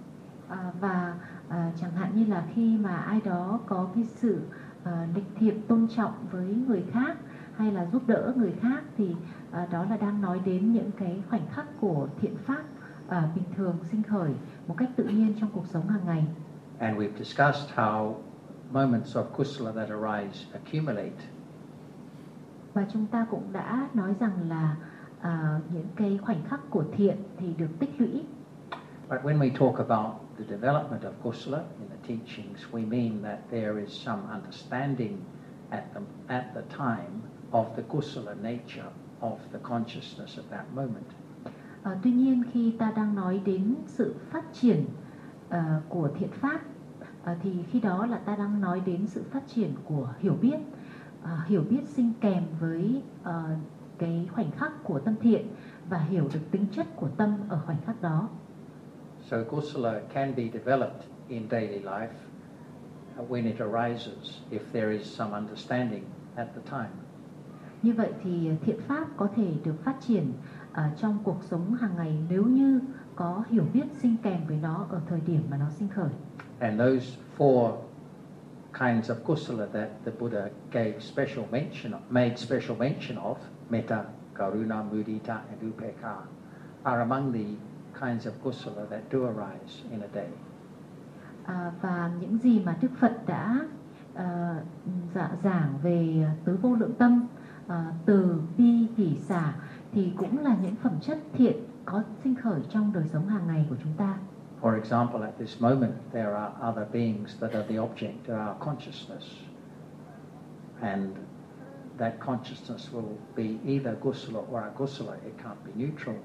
Chẳng hạn như là khi mà ai đó có cái sự lịch thiệp tôn trọng với người khác hay là giúp đỡ người khác thì đó là đang nói đến những cái khoảnh khắc của thiện pháp bình thường sinh khởi một cách tự nhiên trong cuộc sống hàng ngày. And we've discussed how moments of kusala that arise accumulate. Và chúng ta cũng đã nói rằng là những cái khoảnh khắc của thiện thì được tích lũy. But when we talk about the development of kusala in the teachings, we mean that there is some understanding at the time of the kusala nature of the consciousness at that moment. Tuy nhiên khi ta đang nói đến sự phát triển của thiện pháp thì khi đó là ta đang nói đến sự phát triển của hiểu biết sinh kèm với cái khoảnh khắc của tâm thiện và hiểu được tính chất của tâm ở khoảnh khắc đó. So kusala can be developed in daily life when it arises, if there is some understanding at the time. Như vậy thì thiện pháp có thể được phát triển trong cuộc sống hàng ngày nếu như có hiểu biết sinh kèm với nó ở thời điểm mà nó sinh khởi. And those four kinds of kusala that the Buddha made special mention of, metta, karuna, mudita, and upekkha, are among the kinds of kusala that do arise in a day. Và những gì mà Đức Phật đã giảng về tứ vô lượng tâm, từ bi hỷ xả thì cũng là những phẩm chất thiện có sinh khởi trong đời sống hàng ngày của chúng ta. For example, at this moment there are other beings that are the object of our consciousness, and that consciousness will be either kusala or akusala. It can't be neutral.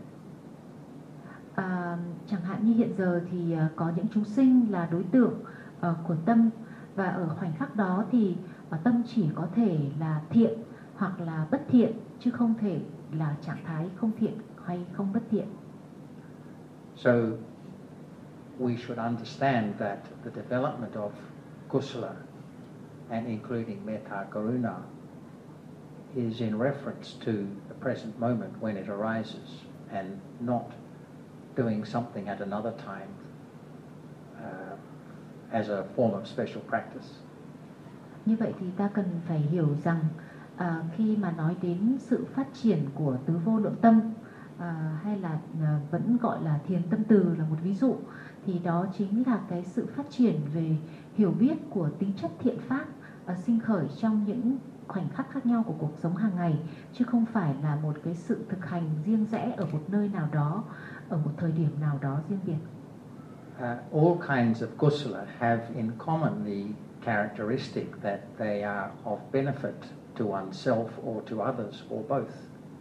Chẳng hạn như hiện giờ thì có những chúng sinh là đối tượng của tâm, và ở khoảnh khắc đó thì tâm chỉ có thể là thiện hoặc là bất thiện, chứ không thể là trạng thái không thiện hay không bất thiện. So we should understand that the development of kusala, and including metta, karuna, is in reference to the present moment when it arises, and not doing something at another time as a form of special practice. Như vậy thì ta cần phải hiểu rằng khi mà nói đến sự phát triển của tứ vô lượng tâm, hay là vẫn gọi là thiền tâm từ là một ví dụ, thì đó chính là cái sự phát triển về hiểu biết của tính chất thiện pháp sinh khởi trong những khoảnh khắc khác nhau của cuộc sống hàng ngày, chứ không phải là một cái sự thực hành riêng rẽ ở một nơi nào đó, ở một thời điểm nào đó riêng biệt. All kinds of kusala have in common the characteristic that they are of benefit to oneself or to others or both.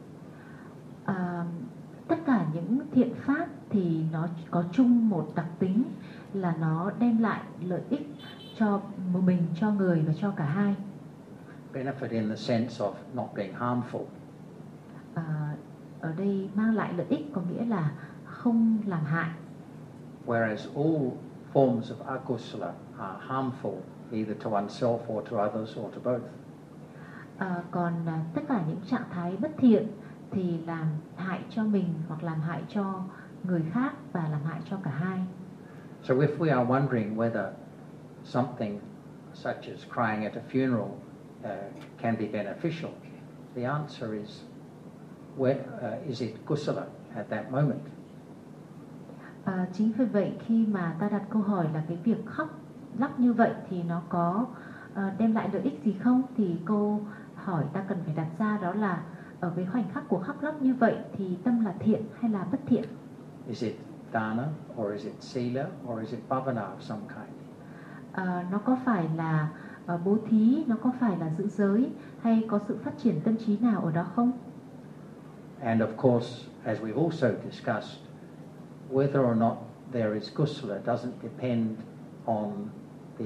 Tất cả những thiện pháp thì nó có chung một đặc tính là nó đem lại lợi ích cho mình, cho người và cho cả hai. Benefit in the sense of not being harmful. Ở đây mang lại lợi ích có nghĩa là không làm hại. Whereas all forms of akusala are harmful, either to oneself or to others or to both. Còn tất cả những trạng thái bất thiện thì làm hại cho mình hoặc làm hại cho người khác và làm hại cho cả hai. So if we are wondering whether something such as crying at a funeral can be beneficial, the answer is is it kusala at that moment? Chính vì vậy khi mà ta đặt câu hỏi là cái việc khóc lóc như vậy thì nó có đem lại lợi ích gì không, thì câu hỏi ta cần phải đặt ra đó là ở cái khoảnh khắc của khóc lóc như vậy thì tâm là thiện hay là bất thiện? Is it dana or is it sila or is it bhavana of some kind? Nó có phải là bố thí, nó có phải là giữ giới, hay có sự phát triển tâm trí nào ở đó không? And of course, as we've also discussed, whether or not there is kusala doesn't depend on the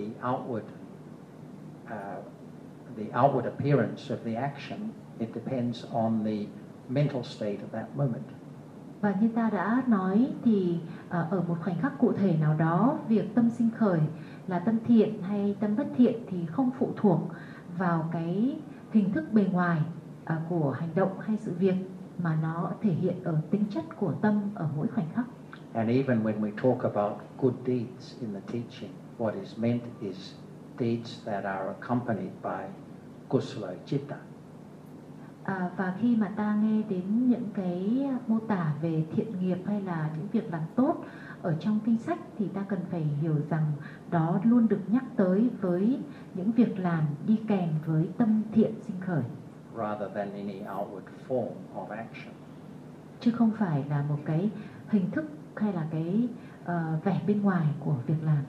outward appearance of the action. It depends on the mental state of that moment. Và như ta đã nói thì ở một khoảnh khắc cụ thể nào đó, việc tâm sinh khởi là tâm thiện hay tâm bất thiện thì không phụ thuộc vào cái hình thức bề ngoài của hành động hay sự việc, mà nó thể hiện ở tính chất của tâm ở mỗi khoảnh khắc. And even when we talk about good deeds in the teaching, what is meant is deeds that are accompanied by kusala citta. Và khi mà ta nghe đến những cái mô tả về thiện nghiệp hay là những việc làm tốt ở trong kinh sách, thì ta cần phải hiểu rằng đó luôn được nhắc tới với những việc làm đi kèm với tâm thiện sinh khởi, rather than any outward form of action. chứ không phải là một cái hình thức hay là cái vẻ bên ngoài của việc làm.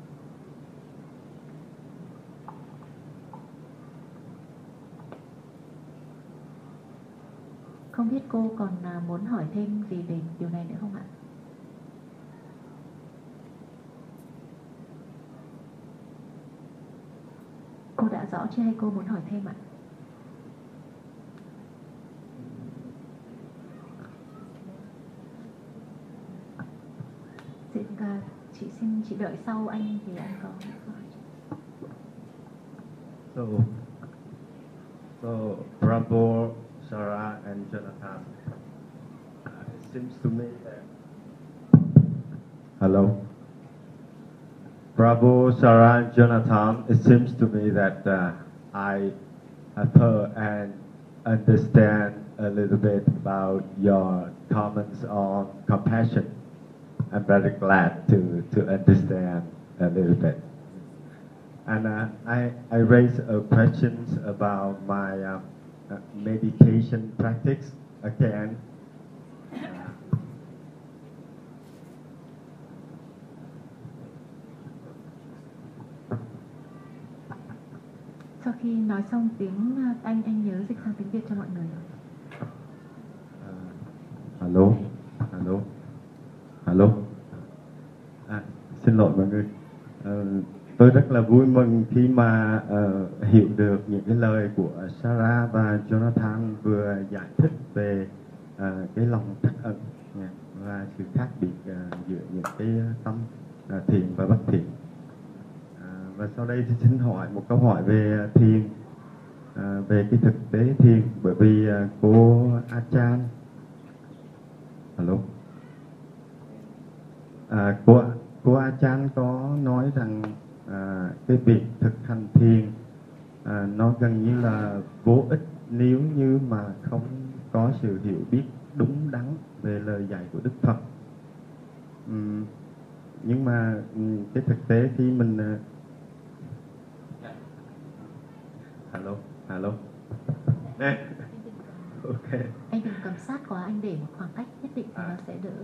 Không biết cô còn muốn hỏi thêm gì về điều này nữa không ạ? Cô đã rõ chưa hay cô muốn hỏi thêm ạ? Chị đợi sau anh thì anh có hỏi. So Prabhu, Sarah and Jonathan, it seems to me that hello, Prabhu, Sarah and Jonathan, it seems to me that I have heard and understand a little bit about your comments on compassion. I'm very glad to understand a little bit. And I raise questions about my meditation practice again. Sau khi nói xong tiếng anh nhớ dịch sang tiếng Việt cho mọi người. Hello. Xin lỗi mọi người. Tôi rất là vui mừng khi mà hiểu được những cái lời của Sarah và Jonathan vừa giải thích về cái lòng trắc ẩn và sự khác biệt giữa những cái tâm thiện và bất thiện. Và sau đây thì xin hỏi một câu hỏi về thiền, về cái thực tế thiền, bởi vì cô Achan, cô Achan có nói rằng cái việc thực hành thiền nó gần như là vô ích nếu như mà không có sự hiểu biết đúng đắn về lời dạy của Đức Phật. Nhưng mà cái thực tế khi mình hello. Ok. Anh đừng cầm sát quá, anh để một khoảng cách nhất định thì nó sẽ đỡ.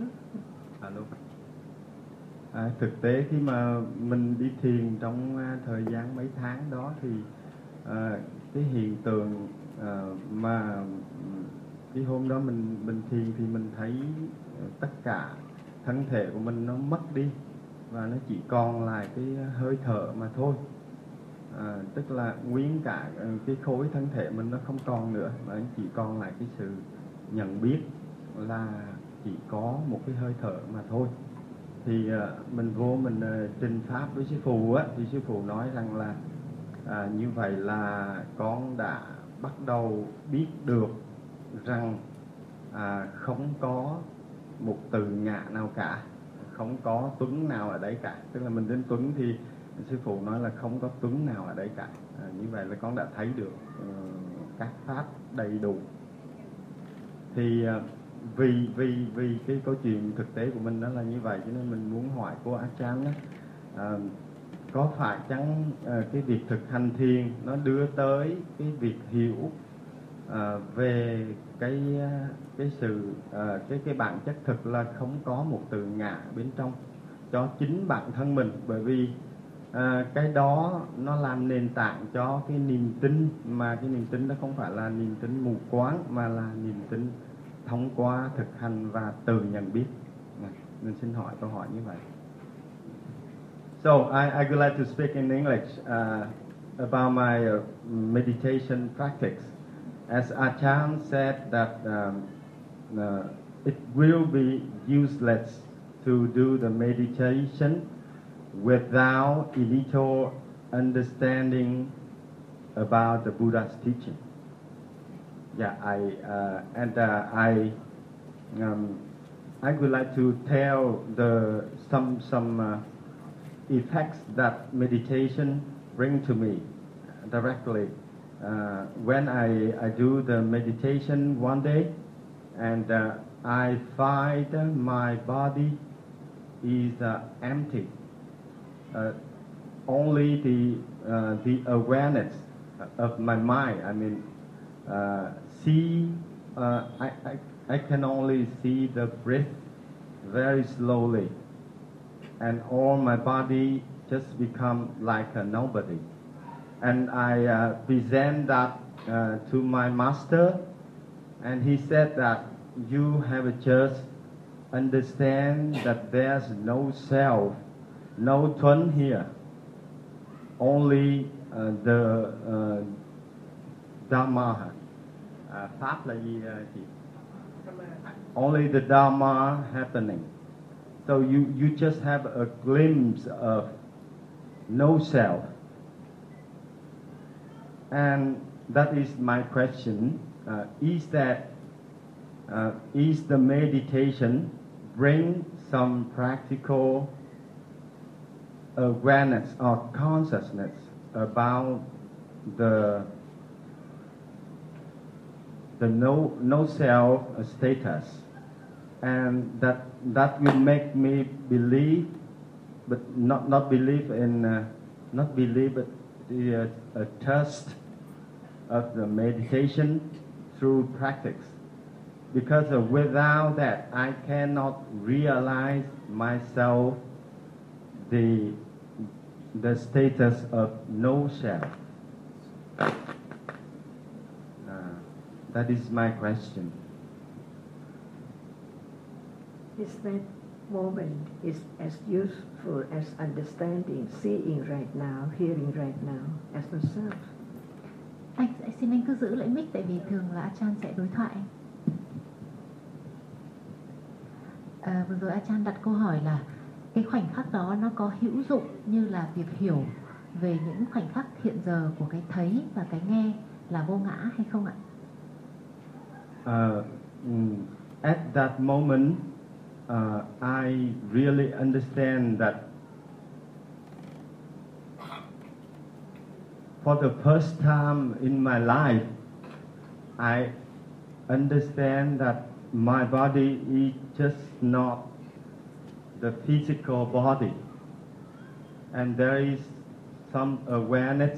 Thực tế khi mà mình đi thiền trong thời gian mấy tháng đó thì cái hiện tượng mà cái hôm đó mình thiền thì mình thấy tất cả thân thể của mình nó mất đi và nó chỉ còn lại cái hơi thở mà thôi. Tức là nguyên cả cái khối thân thể mình nó không còn nữa, mà chỉ còn lại cái sự nhận biết là chỉ có một cái hơi thở mà thôi. Thì mình trình pháp với sư phụ á, thì sư phụ nói rằng là như vậy là con đã bắt đầu biết được rằng không có một từ ngã nào cả, không có tuấn nào ở đấy cả. Tức là mình đến tuấn thì sư phụ nói là không có tuấn nào ở đấy cả. Như vậy là con đã thấy được các pháp đầy đủ. Thì vì cái câu chuyện thực tế của mình nó là như vậy, cho nên mình muốn hỏi cô Achan có phải chăng cái việc thực hành thiền nó đưa tới cái việc hiểu về cái sự cái bản chất thực là không có một từ ngã bên trong cho chính bản thân mình, bởi vì cái đó nó làm nền tảng cho cái niềm tin, mà cái niềm tin đó không phải là niềm tin mù quáng mà là niềm tin thông qua thực hành và tự nhận biết. Mình xin hỏi câu hỏi như vậy. So I would like to speak in English about my meditation practice. As Achan said that it will be useless to do the meditation without initial understanding about the Buddha's teaching. Yeah, I would like to tell some effects that meditation bring to me directly. When I do the meditation one day, and I find my body is empty. Only the awareness of my mind. I mean, I can only see the breath very slowly, and all my body just become like a nobody. And I present that to my master, and he said that you have just understand that there's no self, no thuần here, only the Dharma. Pháp là gì chị? Only the Dharma happening. So you just have a glimpse of no self. And that is my question. Is the meditation bring some practical awareness or consciousness about the no self status, and that will make me believe, but not believe in not believe, but a test of the meditation through practice. Because without that, I cannot realize myself the status of no self. That is my question. Is that moment is as useful as understanding, seeing right now, hearing right now as the self? Xin anh cứ giữ lại mic, tại vì thường là Achan sẽ đối thoại. Vừa rồi Achan đặt câu hỏi là cái khoảnh khắc đó nó có hữu dụng như là việc hiểu về những khoảnh khắc hiện giờ của cái thấy và cái nghe là vô ngã hay không ạ? At that moment, I really understand that for the first time in my life, I understand that my body is just not the physical body, and there is some awareness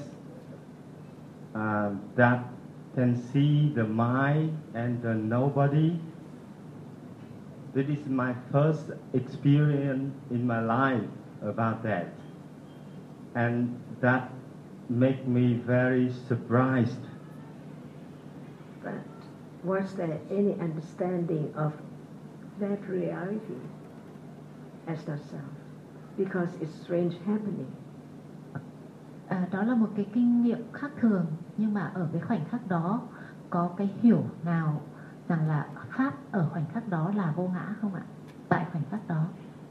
that can see the mind and the nobody. This is my first experience in my life about that, and that make me very surprised. But was there any understanding of that reality as the self? Because it's strange happening. Đó là một cái kinh nghiệm khác thường, nhưng mà ở cái khoảnh khắc đó có cái hiểu nào rằng là pháp ở khoảnh khắc đó là vô ngã không ạ? Tại khoảnh khắc đó.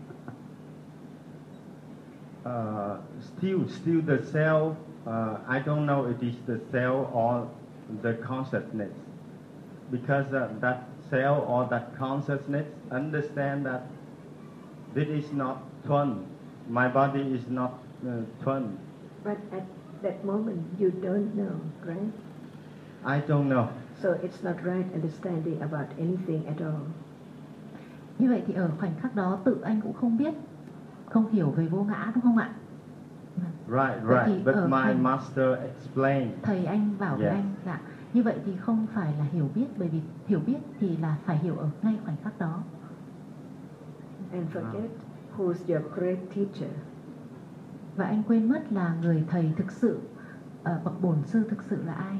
Still the self. I don't know if it's the self or the consciousness, because that self or that consciousness understand that this is not thuần. My body is not thuần. But at that moment you don't know, right? I don't know. So it's not right understanding about anything at all. Như vậy thì ở khoảnh khắc đó tự anh cũng không biết, không hiểu về vô ngã, đúng không ạ? Right. But my master explained. Thầy anh bảo với anh là như vậy thì không phải là hiểu biết, bởi vì hiểu biết thì là phải hiểu ở ngay khoảnh khắc đó. And forget who's your great teacher. Và anh quên mất là người thầy thực sự, bậc bổn sư thực sự là ai.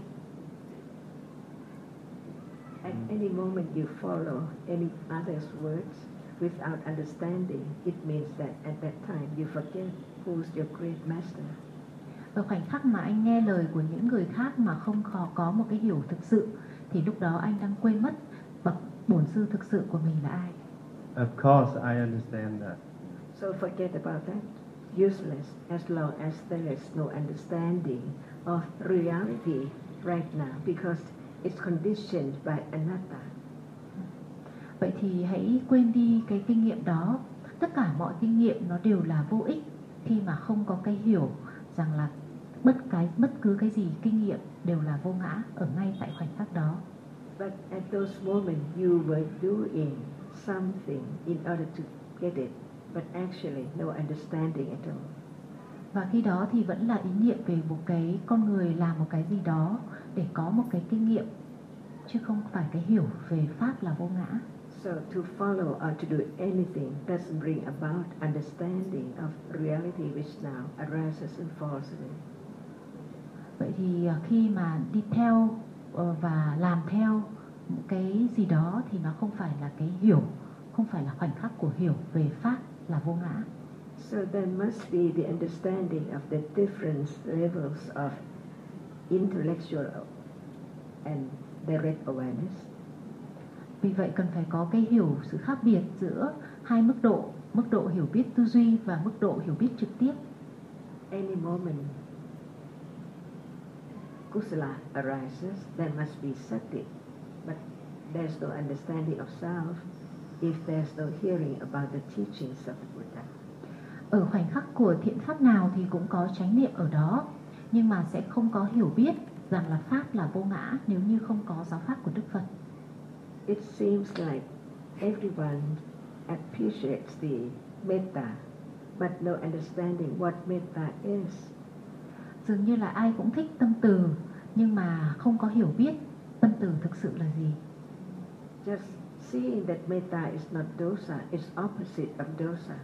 At any moment you follow any other's words without understanding, it means that at that time you forget who's your great master. Ở khoảnh khắc mà anh nghe lời của những người khác mà không có một cái hiểu thực sự, thì lúc đó anh đang quên mất bậc bổn sư thực sự của mình là ai. Of course, I understand that. So forget about that. Useless as long as there is no understanding of reality right now because it's conditioned by anatta. Vậy thì hãy quên đi cái kinh nghiệm đó. Tất cả mọi kinh nghiệm nó đều là vô ích khi mà không có cái hiểu rằng là bất cứ cái gì kinh nghiệm đều là vô ngã ở ngay tại khoảnh khắc đó. But at those moments you were doing something in order to get it, but actually no understanding at all. Và khi đó thì vẫn là ý niệm về một cái con người làm một cái gì đó để có một cái kinh nghiệm, chứ không phải cái hiểu về pháp là vô ngã. So to follow or to do anything doesn't bring about understanding of reality which now arises and falls away. Vậy thì khi mà đi theo và làm theo một cái gì đó thì nó không phải là cái hiểu, không phải là khoảnh khắc của hiểu về pháp là vô ngã. So there must be the understanding of the different levels of intellectual and direct awareness. Vì vậy cần phải có cái hiểu sự khác biệt giữa hai mức độ hiểu biết tư duy và mức độ hiểu biết trực tiếp. Any moment kusala arises, there must be sati, but there's no understanding of self if there's no hearing about the teachings of the Buddha. Ở khoảnh khắc của thiện pháp nào thì cũng có chánh niệm ở đó, nhưng mà sẽ không có hiểu biết rằng là pháp là vô ngã nếu như không có giáo pháp của Đức Phật. It seems like everyone appreciates the metta, but no understanding what metta is. Dường như là ai cũng thích tâm từ, nhưng mà không có hiểu biết tâm từ thực sự là gì. Just seeing that metta is not dosa, it's opposite of dosa.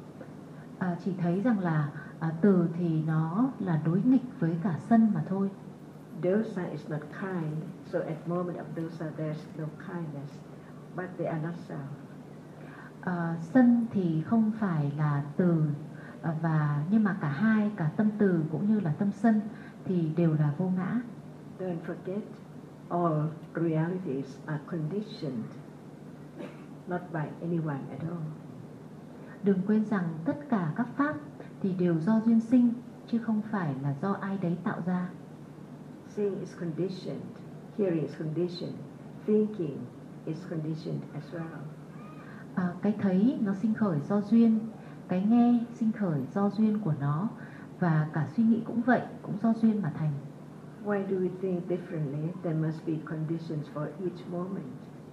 Chỉ thấy rằng là từ thì nó là đối nghịch với cả sân mà thôi. Dosa is not kind, so at moment of dosa there's no kindness, but they are not self. Sân thì không phải là từ, nhưng mà cả hai, cả tâm từ cũng như là tâm sân thì đều là vô ngã. Don't forget, all realities are conditioned, not by anyone at all. Đừng quên rằng tất cả các pháp thì đều do duyên sinh, chứ không phải là do ai đấy tạo ra. Seeing is conditioned, hearing is conditioned, thinking is conditioned as well. Cái thấy nó sinh khởi do duyên, cái nghe sinh khởi do duyên của nó, và cả suy nghĩ cũng vậy, cũng do duyên mà thành. Why do we think differently? There must be conditions for each moment.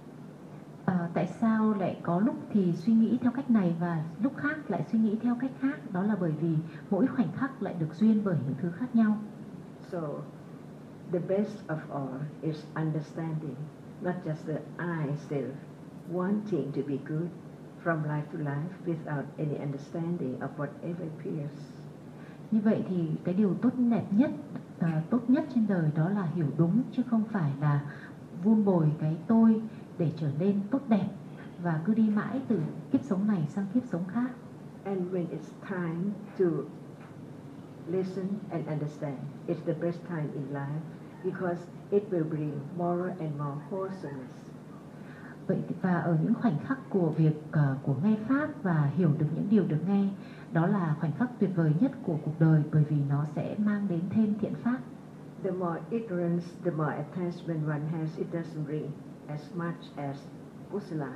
Tại sao lại có lúc thì suy nghĩ theo cách này và lúc khác lại suy nghĩ theo cách khác? Đó là bởi vì mỗi khoảnh khắc lại được duyên bởi những thứ khác nhau. So, the best of all is understanding, not just the I self wanting to be good from life to life without any understanding of whatever appears. Như vậy thì cái điều tốt nhất trên đời đó là hiểu đúng, chứ không phải là vun bồi cái tôi để trở nên tốt đẹp và cứ đi mãi từ kiếp sống này sang kiếp sống khác. And when it's time to listen and understand, it's the best time in life because it will bring more and more wholesomeness. Vậy và ở những khoảnh khắc của việc của nghe pháp và hiểu được những điều được nghe, đó là khoảnh khắc tuyệt vời nhất của cuộc đời, bởi vì nó sẽ mang đến thêm thiện pháp. The more ignorance, the more attachment one has, it doesn't bring as much as kusala.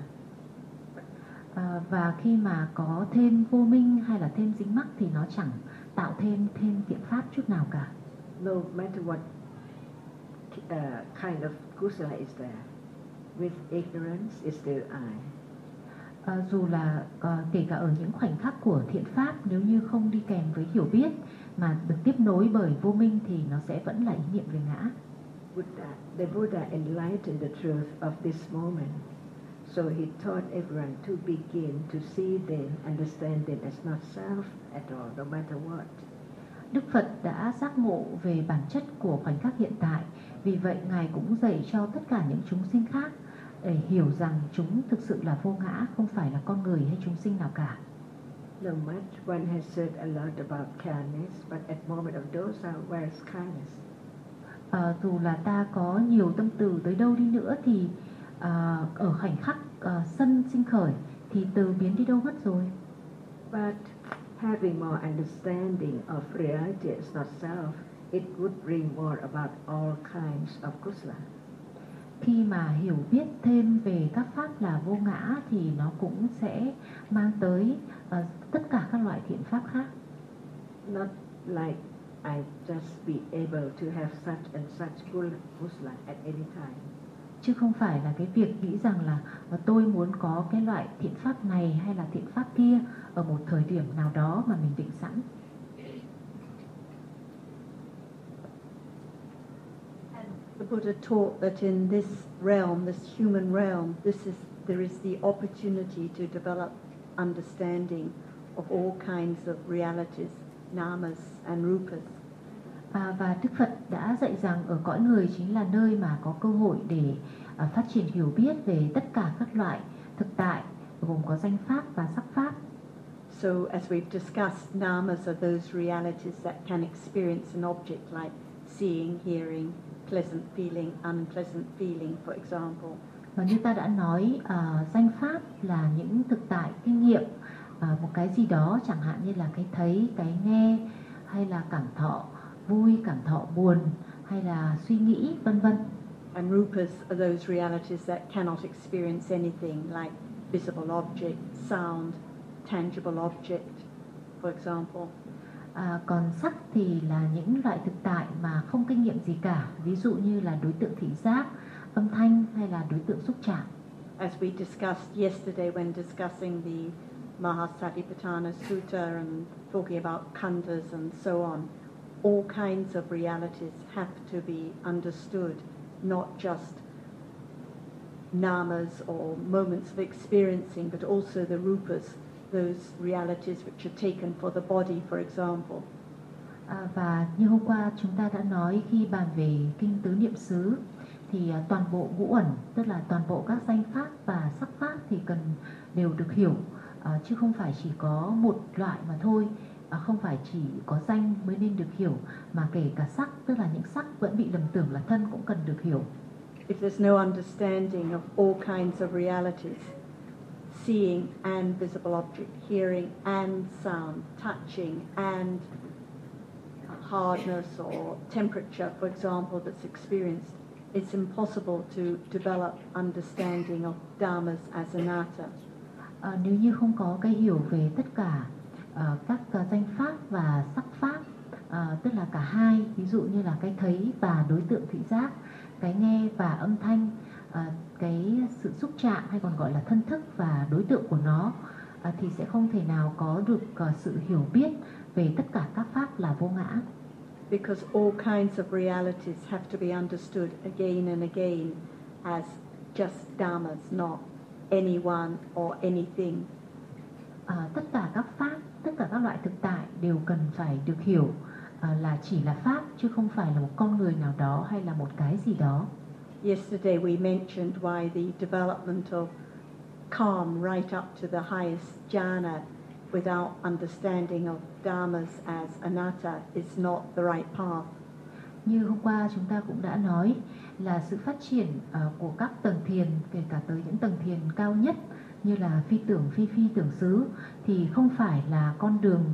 Và khi mà có thêm vô minh hay là thêm dính mắc thì nó chẳng tạo thêm thiện pháp chút nào cả. No matter what kind of kusala is there, with ignorance is still I. Dù là kể cả ở những khoảnh khắc của thiện pháp, nếu như không đi kèm với hiểu biết mà được tiếp nối bởi vô minh thì nó sẽ vẫn là ý niệm về ngã. The Buddha enlightened the truth of this moment, so he taught everyone to begin to see them, understand them as not self at all, no matter what. Đức Phật đã giác ngộ về bản chất của khoảnh khắc hiện tại, vì vậy Ngài cũng dạy cho tất cả những chúng sinh khác để hiểu rằng chúng thực sự là vô ngã, không phải là con người hay chúng sinh nào cả. No much one has said a lot about kindness, but at moment of dosa, where is kindness? Dù là ta có nhiều tâm từ tới đâu đi nữa thì ở khoảnh khắc sân sinh khởi thì từ biến đi đâu mất rồi. But having more understanding of reality as not self, it would bring more about all kinds of kusala. Khi mà hiểu biết thêm về các pháp là vô ngã thì nó cũng sẽ mang tới tất cả các loại thiện pháp khác. Not like I just be able to have such and such kusala at any time. Chứ không phải là cái việc nghĩ rằng là tôi muốn có cái loại thiện pháp này hay là thiện pháp kia ở một thời điểm nào đó mà mình định sẵn. The Buddha taught that in this realm, this human realm, there is the opportunity to develop understanding of all kinds of realities, namas and rupas. Và Đức Phật đã dạy rằng ở cõi người chính là nơi mà có cơ hội để phát triển hiểu biết về tất cả các loại thực tại, gồm có danh pháp và sắc pháp. So as we've discussed, namas are those realities that can experience an object like seeing, hearing, pleasant feeling, unpleasant feeling, for example. Và như ta đã nói, danh pháp là những thực tại kinh nghiệm một cái gì đó, chẳng hạn như là cái thấy, cái nghe, hay là cảm thọ vui, cảm thọ buồn, hay là suy nghĩ, vân vân. And rupas are those realities that cannot experience anything like visible object, sound, tangible object, for example. Còn sắc thì là những loại thực tại mà không kinh nghiệm gì cả, ví dụ như là đối tượng thị giác, âm thanh hay là đối tượng xúc chạm. As we discussed yesterday when discussing the Mahasatipatthana Sutta and talking about khandhas and so on, all kinds of realities have to be understood, not just namas or moments of experiencing, but also the rupas, those realities which are taken for the body, for example. Và như hôm qua chúng ta đã nói khi bàn về kinh tứ niệm xứ thì toàn bộ ngũ uẩn, tức là toàn bộ các danh pháp và sắc pháp thì đều được hiểu, chứ không phải chỉ có một loại mà thôi. Không phải chỉ có danh mới nên được hiểu, mà kể cả sắc, tức là những sắc vẫn bị lầm tưởng là thân cũng cần được hiểu. If there's no understanding of all kinds of realities, seeing and visible object, hearing and sound, touching and hardness or temperature, for example, that's experienced, it's impossible to develop understanding of dhammas as anatta. Nếu như không có cái hiểu về tất cả các danh pháp và sắc pháp, tức là cả hai, ví dụ như là cái thấy và đối tượng thị giác, cái nghe và âm thanh, cái sự xúc chạm hay còn gọi là thân thức và đối tượng của nó, thì sẽ không thể nào có được sự hiểu biết về tất cả các pháp là vô ngã. Because all kinds of realities have to be understood again and again as just dhammas, not anyone or anything. Tất cả các pháp, tất cả các loại thực tại đều cần phải được hiểu là chỉ là pháp, chứ không phải là một con người nào đó hay là một cái gì đó. Yesterday we mentioned why the development of calm right up to the highest jhana without understanding of dhammas as anatta is not the right path. Như hôm qua chúng ta cũng đã nói là sự phát triển của các tầng thiền, kể cả tới những tầng thiền cao nhất như là phi tưởng, phi tưởng xứ, thì không phải là con đường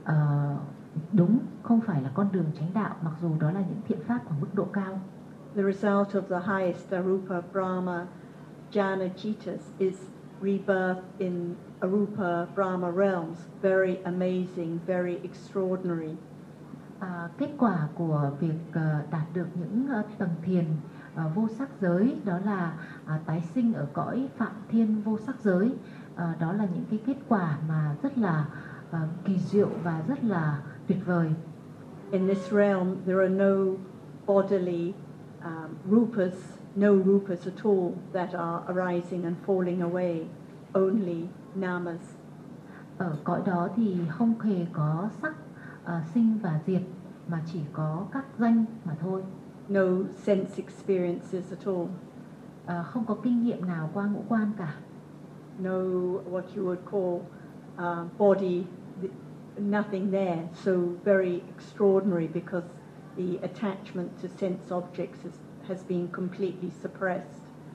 đúng, không phải là con đường chánh đạo, mặc dù đó là những thiện pháp ở mức độ cao. The result of the highest arupa brahma jhana citas is rebirth in arupa brahma realms, very amazing, very extraordinary. Kết quả của việc đạt được những tầng thiền vô sắc giới đó là tái sinh ở cõi phạm thiên vô sắc giới. Đó là những cái kết quả mà rất là kỳ diệu và rất là tuyệt vời. In this realm there are no bodily rupas, no rupas at all that are arising and falling away, only namas. Ở cõi đó thì không hề có sắc sinh và diệt, mà chỉ có các danh mà thôi. No sense experiences at all. Không có kinh nghiệm nào qua ngũ quan cả. No what you would call body, nothing there. So very extraordinary because the attachment to sense objects has been completely suppressed.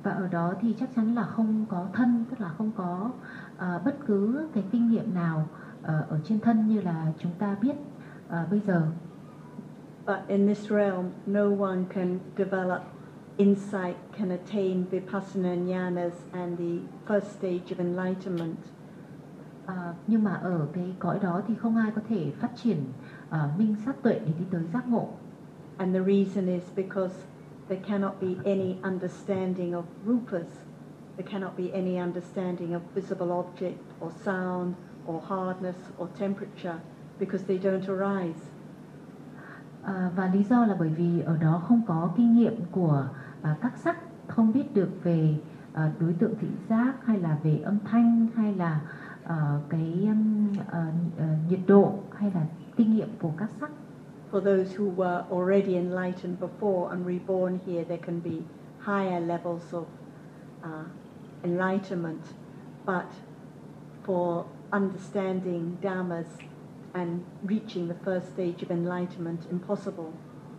Và ở đó thì chắc chắn là không có thân, tức là không có bất cứ cái kinh nghiệm nào ở trên thân như là chúng ta biết bây giờ. But in this realm, no one can develop insight, can attain vipassana jnanas and the first stage of enlightenment. Nhưng mà ở cái cõi đó thì không ai có thể phát triển minh sát tuệ để đi tới giác ngộ. And the reason is because there cannot be any understanding of rupas. There cannot be any understanding of visible object or sound or hardness or temperature because they don't arise. Và lý do là bởi vì ở đó không có kinh nghiệm của các sắc, không biết được về đối tượng thị giác hay là về âm thanh hay là cái nhiệt độ hay là kinh nghiệm của các sắc. For those who were already enlightened before and reborn here, there can be higher levels of enlightenment. But for understanding dhammas and reaching the first stage of enlightenment, impossible.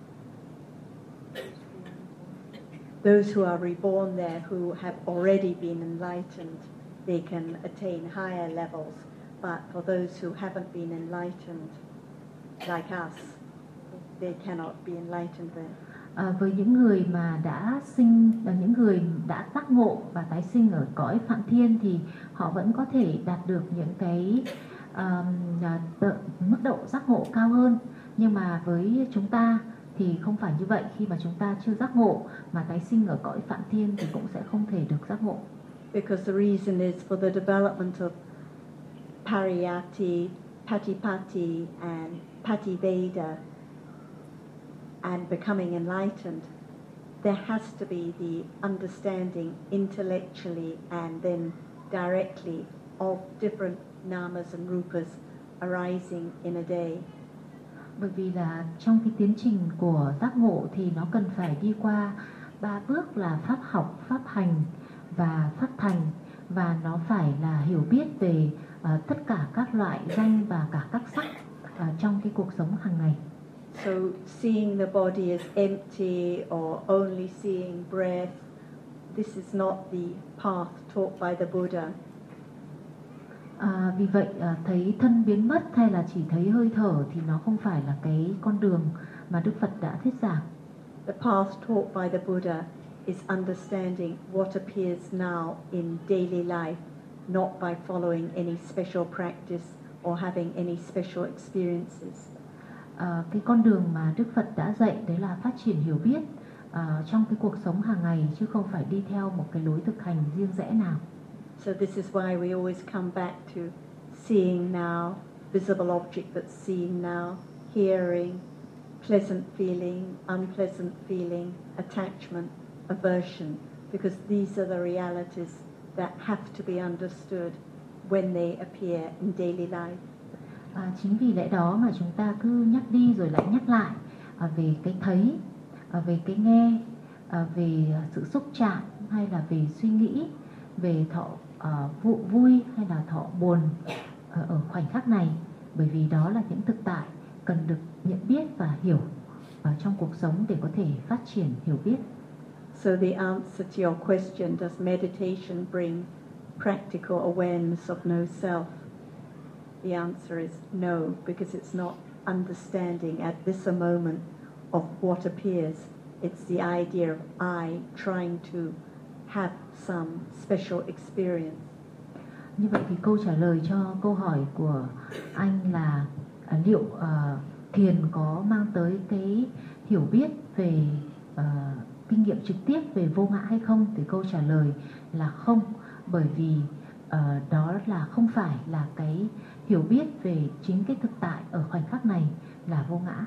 Those who are reborn there, who have already been enlightened, they can attain higher levels. But for those who haven't been enlightened, like us, they cannot be enlightened there. Với những người mà đã những người đã giác ngộ và tái sinh ở cõi Phạm Thiên thì họ vẫn có thể đạt được những cái mức độ giác ngộ cao hơn. Nhưng mà với chúng ta thì không phải như vậy, khi mà chúng ta chưa giác ngộ mà tái sinh ở cõi Phạm Thiên thì cũng sẽ không thể được giác ngộ. Because the reason is for the development of Pariyatti, Patipatti and Pativeda and becoming enlightened, there has to be the understanding intellectually and then directly of different namas and rupas arising in a day. Bởi vì là trong cái tiến trình của giác ngộ thì nó cần phải đi qua 3 bước là pháp học, pháp hành và pháp thành, và nó phải là hiểu biết về tất cả các loại danh và cả các sắc trong cái cuộc sống hàng ngày. So seeing the body as empty or only seeing breath, this is not the path taught by the Buddha. Vì vậy thấy thân biến mất hay là chỉ thấy hơi thở thì nó không phải là cái con đường mà Đức Phật đã thuyết giảng. The path taught by the Buddha is understanding what appears now in daily life, not by following any special practice or having any special experiences. Cái con đường mà Đức Phật đã dạy đấy là phát triển hiểu biết trong cái cuộc sống hàng ngày, chứ không phải đi theo một cái lối thực hành riêng rẽ nào. So this is why we always come back to seeing now, visible object that's seen now, hearing, pleasant feeling, unpleasant feeling, attachment, aversion, because these are the realities that have to be understood when they appear in daily life. Chính vì lẽ đó mà chúng ta cứ nhắc đi rồi lại nhắc lại về cái thấy, về cái nghe, về sự xúc chạm hay là về suy nghĩ, về thọ vui hay là thọ buồn ở khoảnh khắc này, bởi vì đó là những thực tại cần được nhận biết và hiểu trong cuộc sống để có thể phát triển hiểu biết. So the answer to your question, does meditation bring practical awareness of no self? The answer is no, because it's not understanding at this a moment of what appears. It's the idea of I trying to have some special experience. Như vậy thì câu trả lời cho câu hỏi của anh là liệu thiền có mang tới cái hiểu biết về kinh nghiệm trực tiếp về vô ngã hay không? Thì câu trả lời là không, bởi vì đó là không phải là cái hiểu biết về chính cái thực tại ở khoảnh khắc này là vô ngã.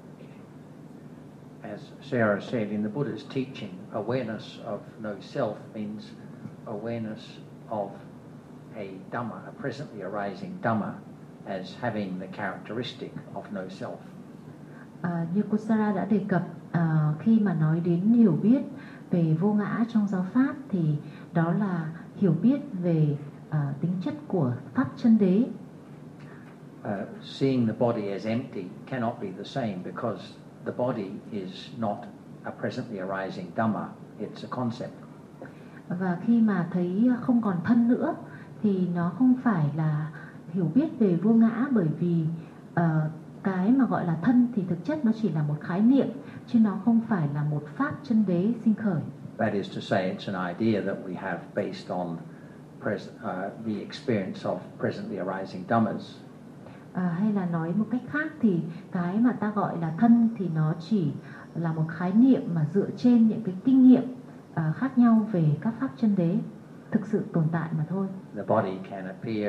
As Sarah said, in the Buddha's teaching, awareness of no self means awareness of a Dhamma, a presently arising Dhamma, as having the characteristic of no self. Như cô Sarah đã đề cập, khi mà nói đến hiểu biết về vô ngã trong giáo pháp thì đó là hiểu biết về tính chất của pháp chân đế. Seeing the body as empty cannot be the same, because the body is not a presently arising Dhamma, it's a concept. Và khi mà thấy không còn thân nữa thì nó không phải là hiểu biết về vô ngã, bởi vì cái mà gọi là thân thì thực chất nó chỉ là một khái niệm, chứ nó không phải là một pháp chân đế sinh khởi. That is to say, it's an idea that we have based on the experience of presently arising dhammas. Hay là nói một cách khác thì cái mà ta gọi là thân thì nó chỉ là một khái niệm mà dựa trên những cái kinh nghiệm khác nhau về các pháp chân đế thực sự tồn tại mà thôi. The body can appear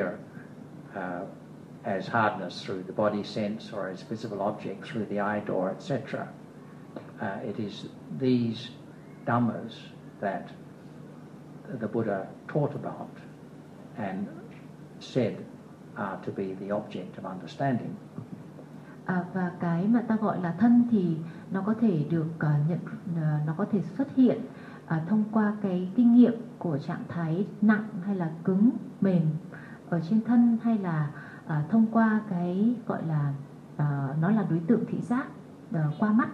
as hardness through the body sense or as visible object through the eye door, etc. It is these dhammas that the Buddha taught about and said are to be the object of understanding. Và cái mà ta gọi là thân thì nó có thể được nó có thể xuất hiện thông qua cái kinh nghiệm của trạng thái nặng hay là cứng, mềm ở trên thân, hay là thông qua cái gọi là nó là đối tượng thị giác qua mắt,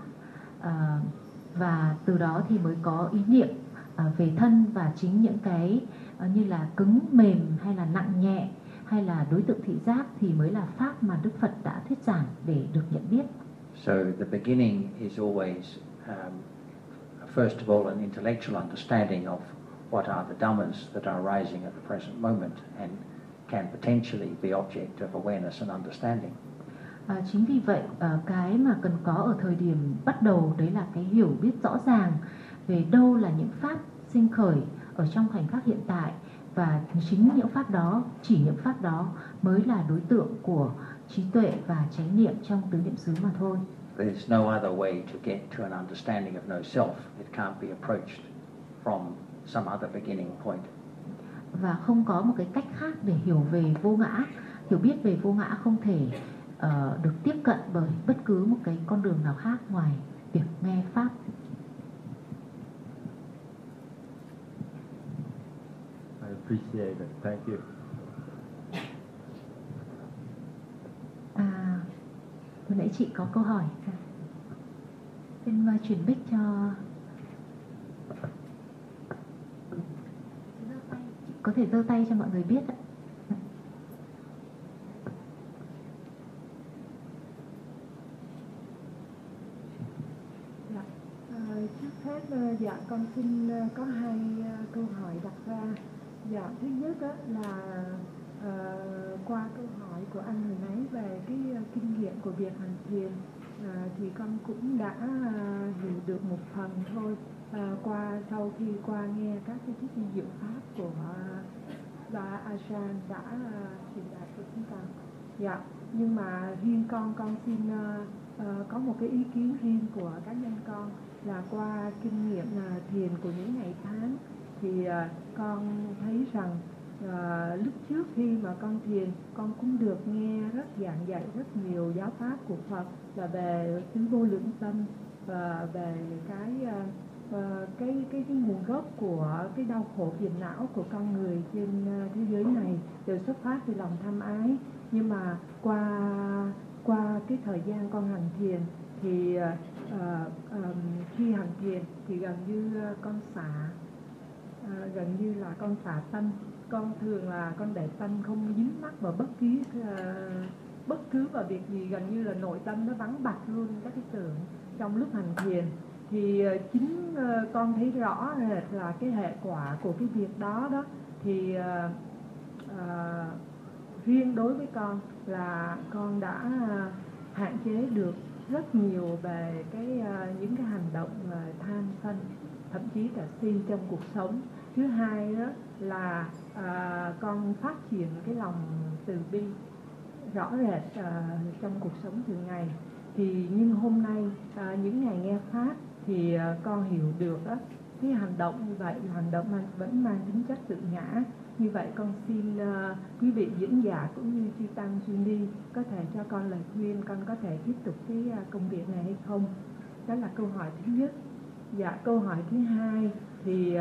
và từ đó thì mới có ý niệm về thân, và chính những cái như là cứng, mềm hay là nặng nhẹ hay là đối tượng thị giác thì mới là pháp mà Đức Phật đã thuyết giảng để được nhận biết. So the beginning is always first of all an intellectual understanding of what are the dhammas that are arising at the present moment and can potentially be object of awareness and understanding. Chính vì vậy cái mà cần có ở thời điểm bắt đầu đấy là cái hiểu biết rõ ràng về đâu là những pháp sinh khởi ở trong khoảnh khắc hiện tại, và chính những pháp đó, chỉ những pháp đó mới là đối tượng của trí tuệ và chánh niệm trong tứ niệm xứ mà thôi. There's no other way to get to an understanding of no self. It can't be approached from some other beginning point. Và không có một cái cách khác để hiểu về vô ngã, hiểu biết về vô ngã không thể được tiếp cận bởi bất cứ một cái con đường nào khác ngoài việc nghe pháp. I appreciate it. Thank you. Vừa nãy chị có câu hỏi, xin chuyển mic cho. Chị có thể giơ tay cho mọi người biết ạ. Trước hết dạ con xin có hai câu hỏi đặt ra. Dạ thứ nhất là qua câu hỏi của anh hồi nãy về cái kinh nghiệm của việc hành thiền thì con cũng đã hiểu được một phần thôi sau khi nghe các cái thuyết minh diệu pháp của bà Ajahn đã truyền đạt cho chúng ta. Dạ, nhưng mà riêng con xin có một cái ý kiến riêng của cá nhân con là qua kinh nghiệm thiền của những ngày tháng thì con thấy rằng lúc trước khi mà con thiền, con cũng được nghe giảng dạy rất nhiều giáo pháp của Phật là về tứ vô lượng tâm và về cái nguồn gốc của cái đau khổ phiền não của con người trên thế giới này đều xuất phát từ lòng tham ái. Nhưng mà qua cái thời gian con hành thiền thì khi hành thiền thì gần như con xả tâm. Con thường là con để tâm không dính mắc vào bất cứ vào việc gì, gần như là nội tâm nó vắng bặt luôn các cái tưởng trong lúc hành thiền. Thì chính con thấy rõ là cái hệ quả của cái việc đó thì riêng đối với con là con đã hạn chế được rất nhiều về những cái hành động tham sân, thậm chí cả si trong cuộc sống. Thứ hai đó là con phát triển cái lòng từ bi rõ rệt trong cuộc sống thường ngày. Thì nhưng hôm nay những ngày nghe pháp thì con hiểu được cái hành động như vậy là hành động vẫn mang tính chất tự ngã. Như vậy con xin quý vị diễn giả cũng như chư tăng chư ni có thể cho con lời khuyên con có thể tiếp tục cái công việc này hay không. Đó là câu hỏi thứ nhất. Dạ, câu hỏi thứ hai thì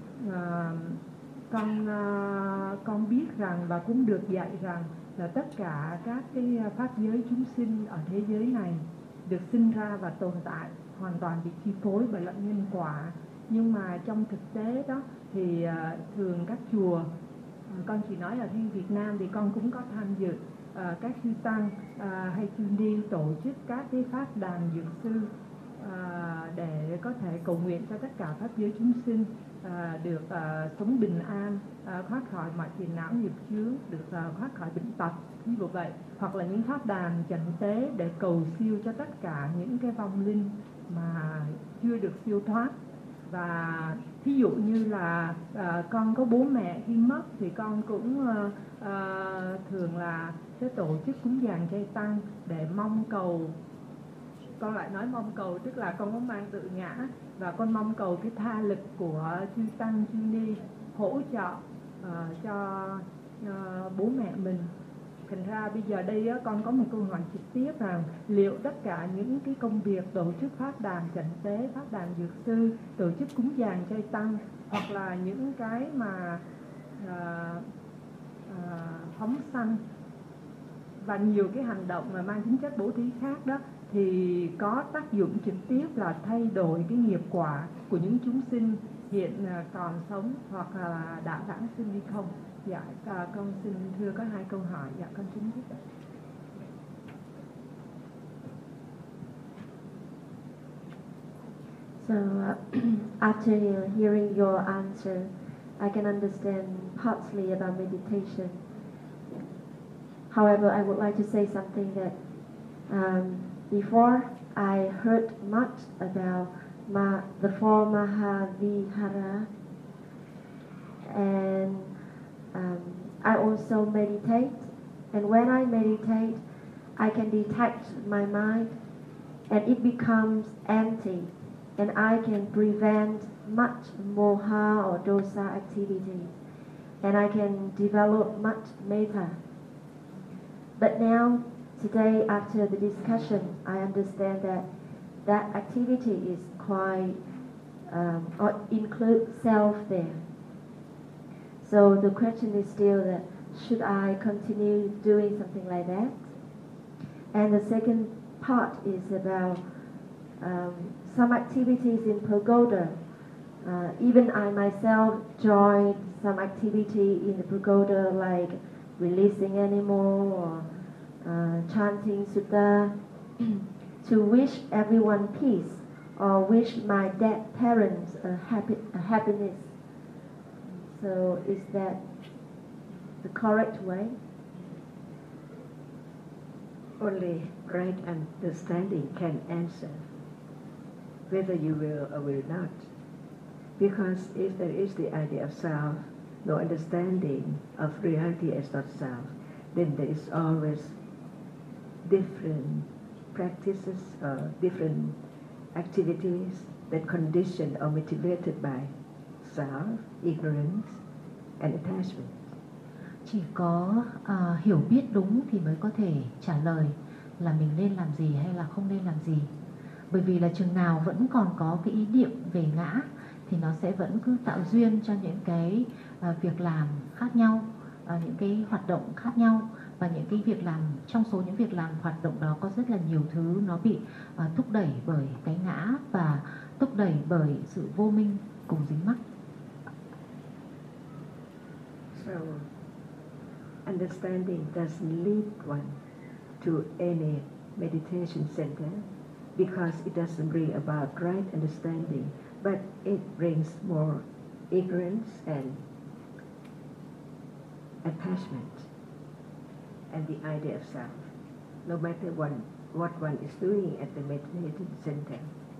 con biết rằng và cũng được dạy rằng là tất cả các cái pháp giới chúng sinh ở thế giới này được sinh ra và tồn tại hoàn toàn bị chi phối bởi luật nhân quả. Nhưng mà trong thực tế đó thì thường các chùa, con chỉ nói ở riêng Việt Nam thì con cũng có tham dự các chư tăng hay chư ni tổ chức các cái pháp đàn dược sư để có thể cầu nguyện cho tất cả pháp giới chúng sinh được sống bình an, thoát khỏi mọi phiền não nghiệp chướng, được thoát khỏi bệnh tật, ví dụ vậy. Hoặc là những pháp đàn chánh tế để cầu siêu cho tất cả những cái vong linh mà chưa được siêu thoát. Và thí dụ như là con có bố mẹ khi mất thì con cũng thường là sẽ tổ chức cúng dường chay tăng để mong cầu. Con lại nói mong cầu tức là con có mang tự ngã, và con mong cầu cái tha lực của chư tăng chư ni hỗ trợ cho bố mẹ mình. Thành ra bây giờ đây con có một câu hỏi trực tiếp rằng liệu tất cả những cái công việc tổ chức pháp đàn chánh tế, pháp đàn dược sư, tổ chức cúng dường chay tăng, hoặc là những cái mà phóng sanh và nhiều cái hành động mà mang tính chất bố thí khác đó, thì có tác dụng trực tiếp là thay đổi cái nghiệp quả của những chúng sinh hiện còn sống hoặc là đã vãng sinh đi không? Dạ, con xin thưa có 2 câu hỏi. Dạ, con xin biết. So after hearing your answer, I can understand partly about meditation. However, I would like to say something that before I heard much about the 4 Mahavihara, and I also meditate, and when I meditate, I can detach my mind and it becomes empty, and I can prevent much moha or dosa activities, and I can develop much metta. But now, today, after the discussion, I understand that that activity is quite, or include self there. So the question is still that, should I continue doing something like that? And the second part is about some activities in pagoda. Even I myself joined some activity in the pagoda, like releasing animal or chanting sutta to wish everyone peace or wish my dead parents a happiness. So is that the correct way? Only right understanding can answer whether you will or will not. Because if there is the idea of self, no understanding of reality as not self, then there is always different practices or different activities that conditioned or motivated by self, ignorance and attachment. Chỉ có hiểu biết đúng thì mới có thể trả lời là mình nên làm gì hay là không nên làm gì. Bởi vì là chừng nào vẫn còn có cái ý niệm về ngã thì nó sẽ vẫn cứ tạo duyên cho những cái việc làm khác nhau, những cái hoạt động khác nhau. Và những cái việc làm, trong số những việc làm hoạt động đó có rất là nhiều thứ nó bị thúc đẩy bởi cái ngã và thúc đẩy bởi sự vô minh cùng dính mắc. So, understanding doesn't lead one to any meditation center because it doesn't bring about right understanding, but it brings more ignorance and attachment and the idea of self, no matter what one is doing at the meditation center.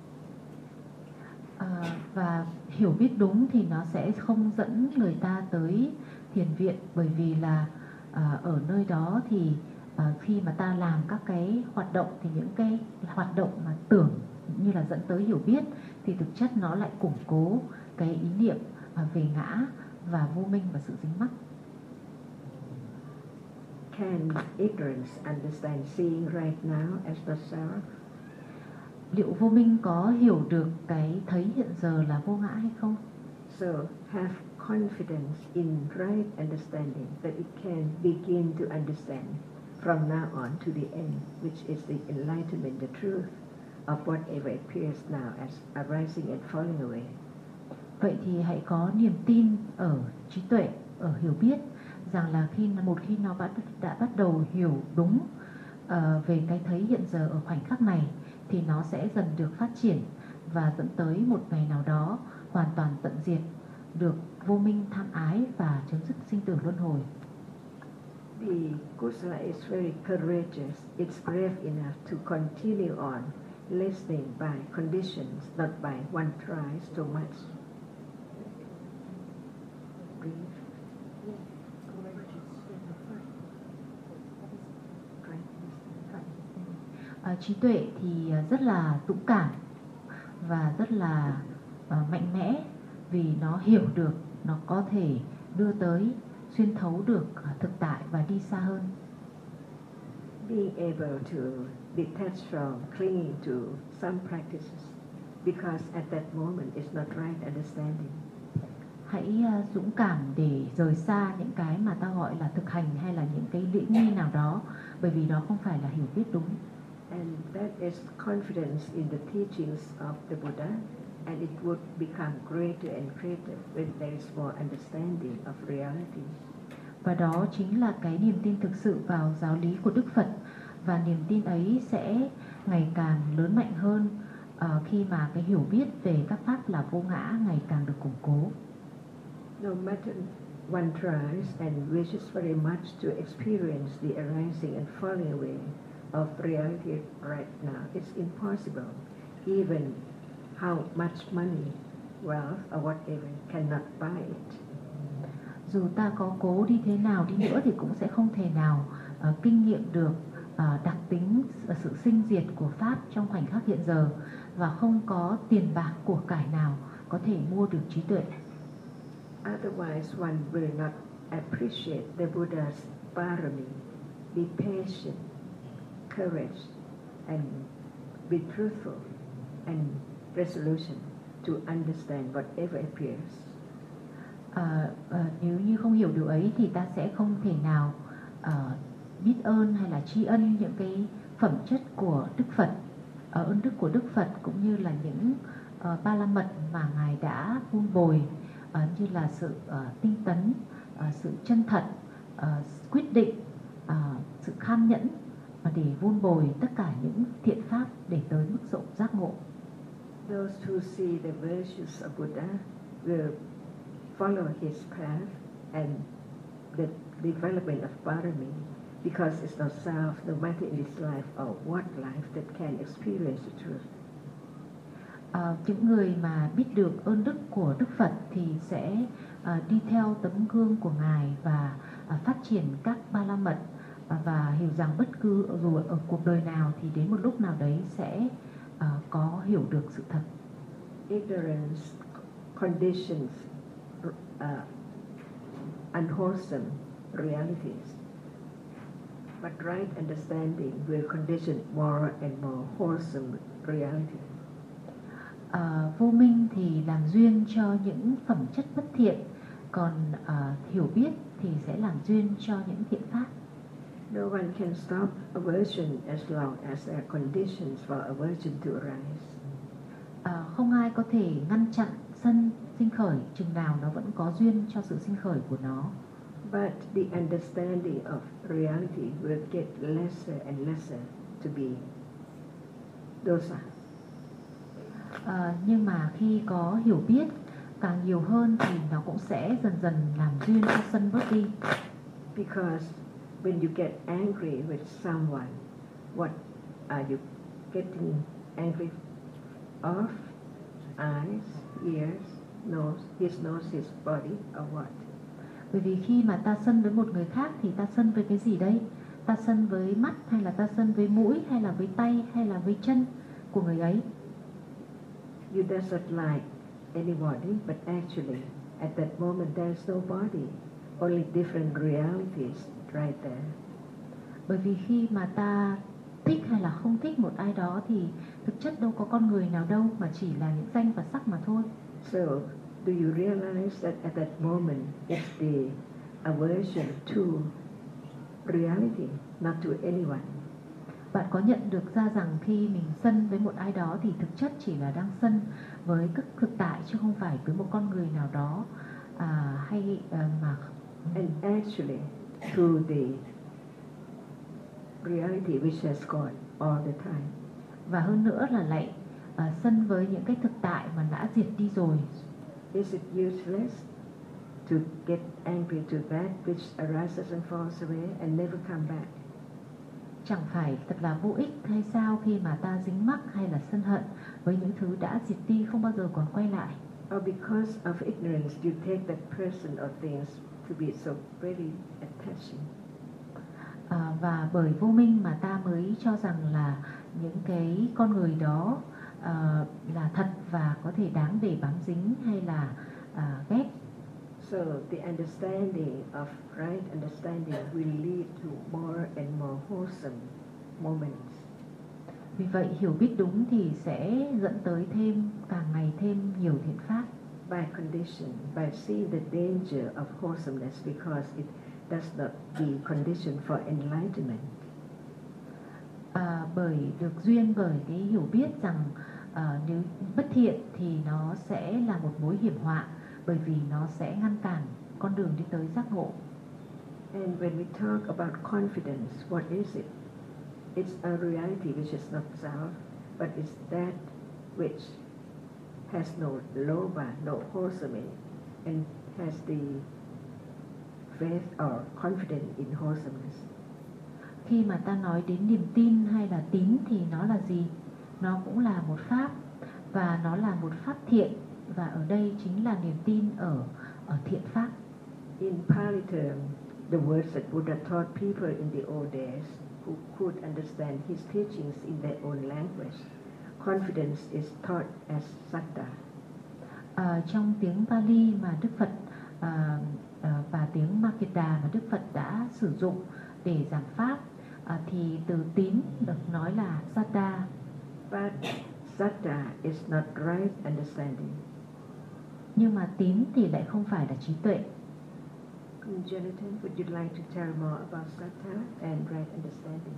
Và hiểu biết đúng thì nó sẽ không dẫn người ta tới thiền viện, bởi vì là ở nơi đó thì khi mà ta làm các cái hoạt động thì những cái hoạt động mà tưởng như là dẫn tới hiểu biết thì thực chất nó lại củng cố cái ý niệm về ngã và vô minh và sự dính mắc. Can ignorance understand seeing right now as the self? Liệu vô minh có hiểu được cái thấy hiện giờ là vô ngã hay không? So have confidence in right understanding that it can begin to understand from now on to the end, which is the enlightenment, the truth of whatever appears now as arising and falling away. Vậy thì hãy có niềm tin ở trí tuệ, ở hiểu biết, rằng là một khi nó đã bắt đầu hiểu đúng về cái thấy hiện giờ ở khoảnh khắc này, thì nó sẽ dần được phát triển và dẫn tới một ngày nào đó hoàn toàn tận diệt được vô minh, tham ái và chấm dứt sinh tử luân hồi. The kusala is very courageous. It's brave enough to continue on listening by conditions, not by one try so much. Trí tuệ thì rất là dũng cảm và rất là mạnh mẽ, vì nó hiểu được, nó có thể đưa tới, xuyên thấu được thực tại và đi xa hơn. Being able to detach from clinging to some practices because at that moment it's not right understanding. Hãy dũng cảm để rời xa những cái mà ta gọi là thực hành hay là những cái lễ nghi nào đó, bởi vì đó không phải là hiểu biết đúng. And that is confidence in the teachings of the Buddha, and it would become greater and greater when there is more understanding of reality. Và đó chính là cái niềm tin thực sự vào giáo lý của Đức Phật, và niềm tin ấy sẽ ngày càng lớn mạnh hơn khi mà cái hiểu biết về các pháp là vô ngã ngày càng được củng cố. No matter one tries and wishes very much to experience the arising and falling away of reality right now, it's impossible. Even how much money, wealth, or whatever cannot buy it. Dù ta có cố đi thế nào đi nữa thì cũng sẽ không thể nào kinh nghiệm được đặc tính sự sinh diệt của Pháp trong khoảnh khắc hiện giờ, và không có tiền bạc của cải nào có thể mua được trí tuệ. Otherwise one will not appreciate the Buddha's parami, be patient, courage, and be truthful and resolution to understand whatever appears. Nếu như không hiểu điều ấy thì ta sẽ không thể nào biết ơn hay là tri ân những cái phẩm chất của Đức Phật, ơn đức của Đức Phật, cũng như là những ba la mật mà Ngài đã vun bồi, như là sự tinh tấn, sự chân thật, quyết định, sự kham nhẫn, để vun bồi tất cả những thiện pháp để tới mức độ giác ngộ. Those who see the virtues of Buddha will follow his path and the development of parami, because it's not self, no matter in this life or what life, that can experience the truth. Những người mà biết được ơn đức của Đức Phật thì sẽ đi theo tấm gương của Ngài và phát triển các ba la mật, và hiểu rằng bất cứ dù ở cuộc đời nào thì đến một lúc nào đấy sẽ có hiểu được sự thật. Ignorance conditions unwholesome realities, but right understanding will condition more and more wholesome reality. Vô minh thì làm duyên cho những phẩm chất bất thiện, còn hiểu biết thì sẽ làm duyên cho những thiện pháp. No one can stop aversion as long as there are conditions for aversion to arise. Không ai có thể ngăn chặn sân sinh khởi chừng nào nó vẫn có duyên cho sự sinh khởi của nó. But the understanding of reality will get lesser and lesser to be dosa. Nhưng mà khi có hiểu biết càng nhiều hơn thì nó cũng sẽ dần dần làm duyên cho sân bớt đi. Because when you get angry with someone, what are you getting angry of? Eyes, ears, nose, his nose, his body, or what? Bởi vì khi mà ta sân với một người khác thì ta sân với cái gì đây? Ta sân với mắt, hay là ta sân với mũi, hay là với tay, hay là với chân của người ấy? You does not like anybody, but actually at that moment there's no body, only different realities right there. Bởi vì khi mà ta thích hay là không thích một ai đó thì thực chất đâu có con người nào đâu, mà chỉ là những danh và sắc mà thôi. So, do you realize that at that moment it's the aversion to reality, not to anyone? Bạn có nhận được ra rằng khi mình sân với một ai đó thì thực chất chỉ là đang sân với các thực tại chứ không phải với một con người nào đó mà And actually, through the reality which has gone all the time. Và hơn nữa là lại sân với những cái thực tại mà đã diệt đi rồi. Is it useless to get angry to that which arises and falls away and never come back? Chẳng phải thật là vô ích hay sao khi mà ta dính mắc hay là sân hận với những thứ đã diệt đi không bao giờ còn quay lại? Or because of ignorance you take that person or things to be so very attaching? Và bởi vô minh mà ta mới cho rằng là những cái con người đó là thật và có thể đáng để bám dính hay là ghét. So the understanding of right understanding will lead to more and more wholesome moments. Vì vậy hiểu biết đúng thì sẽ dẫn tới càng ngày thêm nhiều thiện pháp. By condition, by seeing the danger of wholesomeness because it does not be condition for enlightenment. Bởi được duyên bởi cái hiểu biết rằng nếu bất thiện thì nó sẽ là một mối hiểm họa, bởi vì nó sẽ ngăn cản con đường đi tới giác ngộ. And when we talk about confidence, what is it? It's a reality which is not self, but it's that which has no lobha, no wholesome, and has the faith or confidence in wholesomeness. Khi mà ta nói đến niềm tin hay là tín thì nó là gì? Nó cũng là một pháp và nó là một pháp thiện, và ở đây chính là niềm tin ở thiện pháp. In Pali term, the words that Buddha taught people in the old days who could understand his teachings in their own language, confidence is taught as saddha. Trong tiếng Pali mà Đức Phật và tiếng Makeda mà Đức Phật đã sử dụng để giảng pháp thì từ tín được nói là saddha. But saddha is not right understanding. Nhưng mà tín thì lại không phải là trí tuệ. Jonathan, would you like to tell more about saddha and right understanding?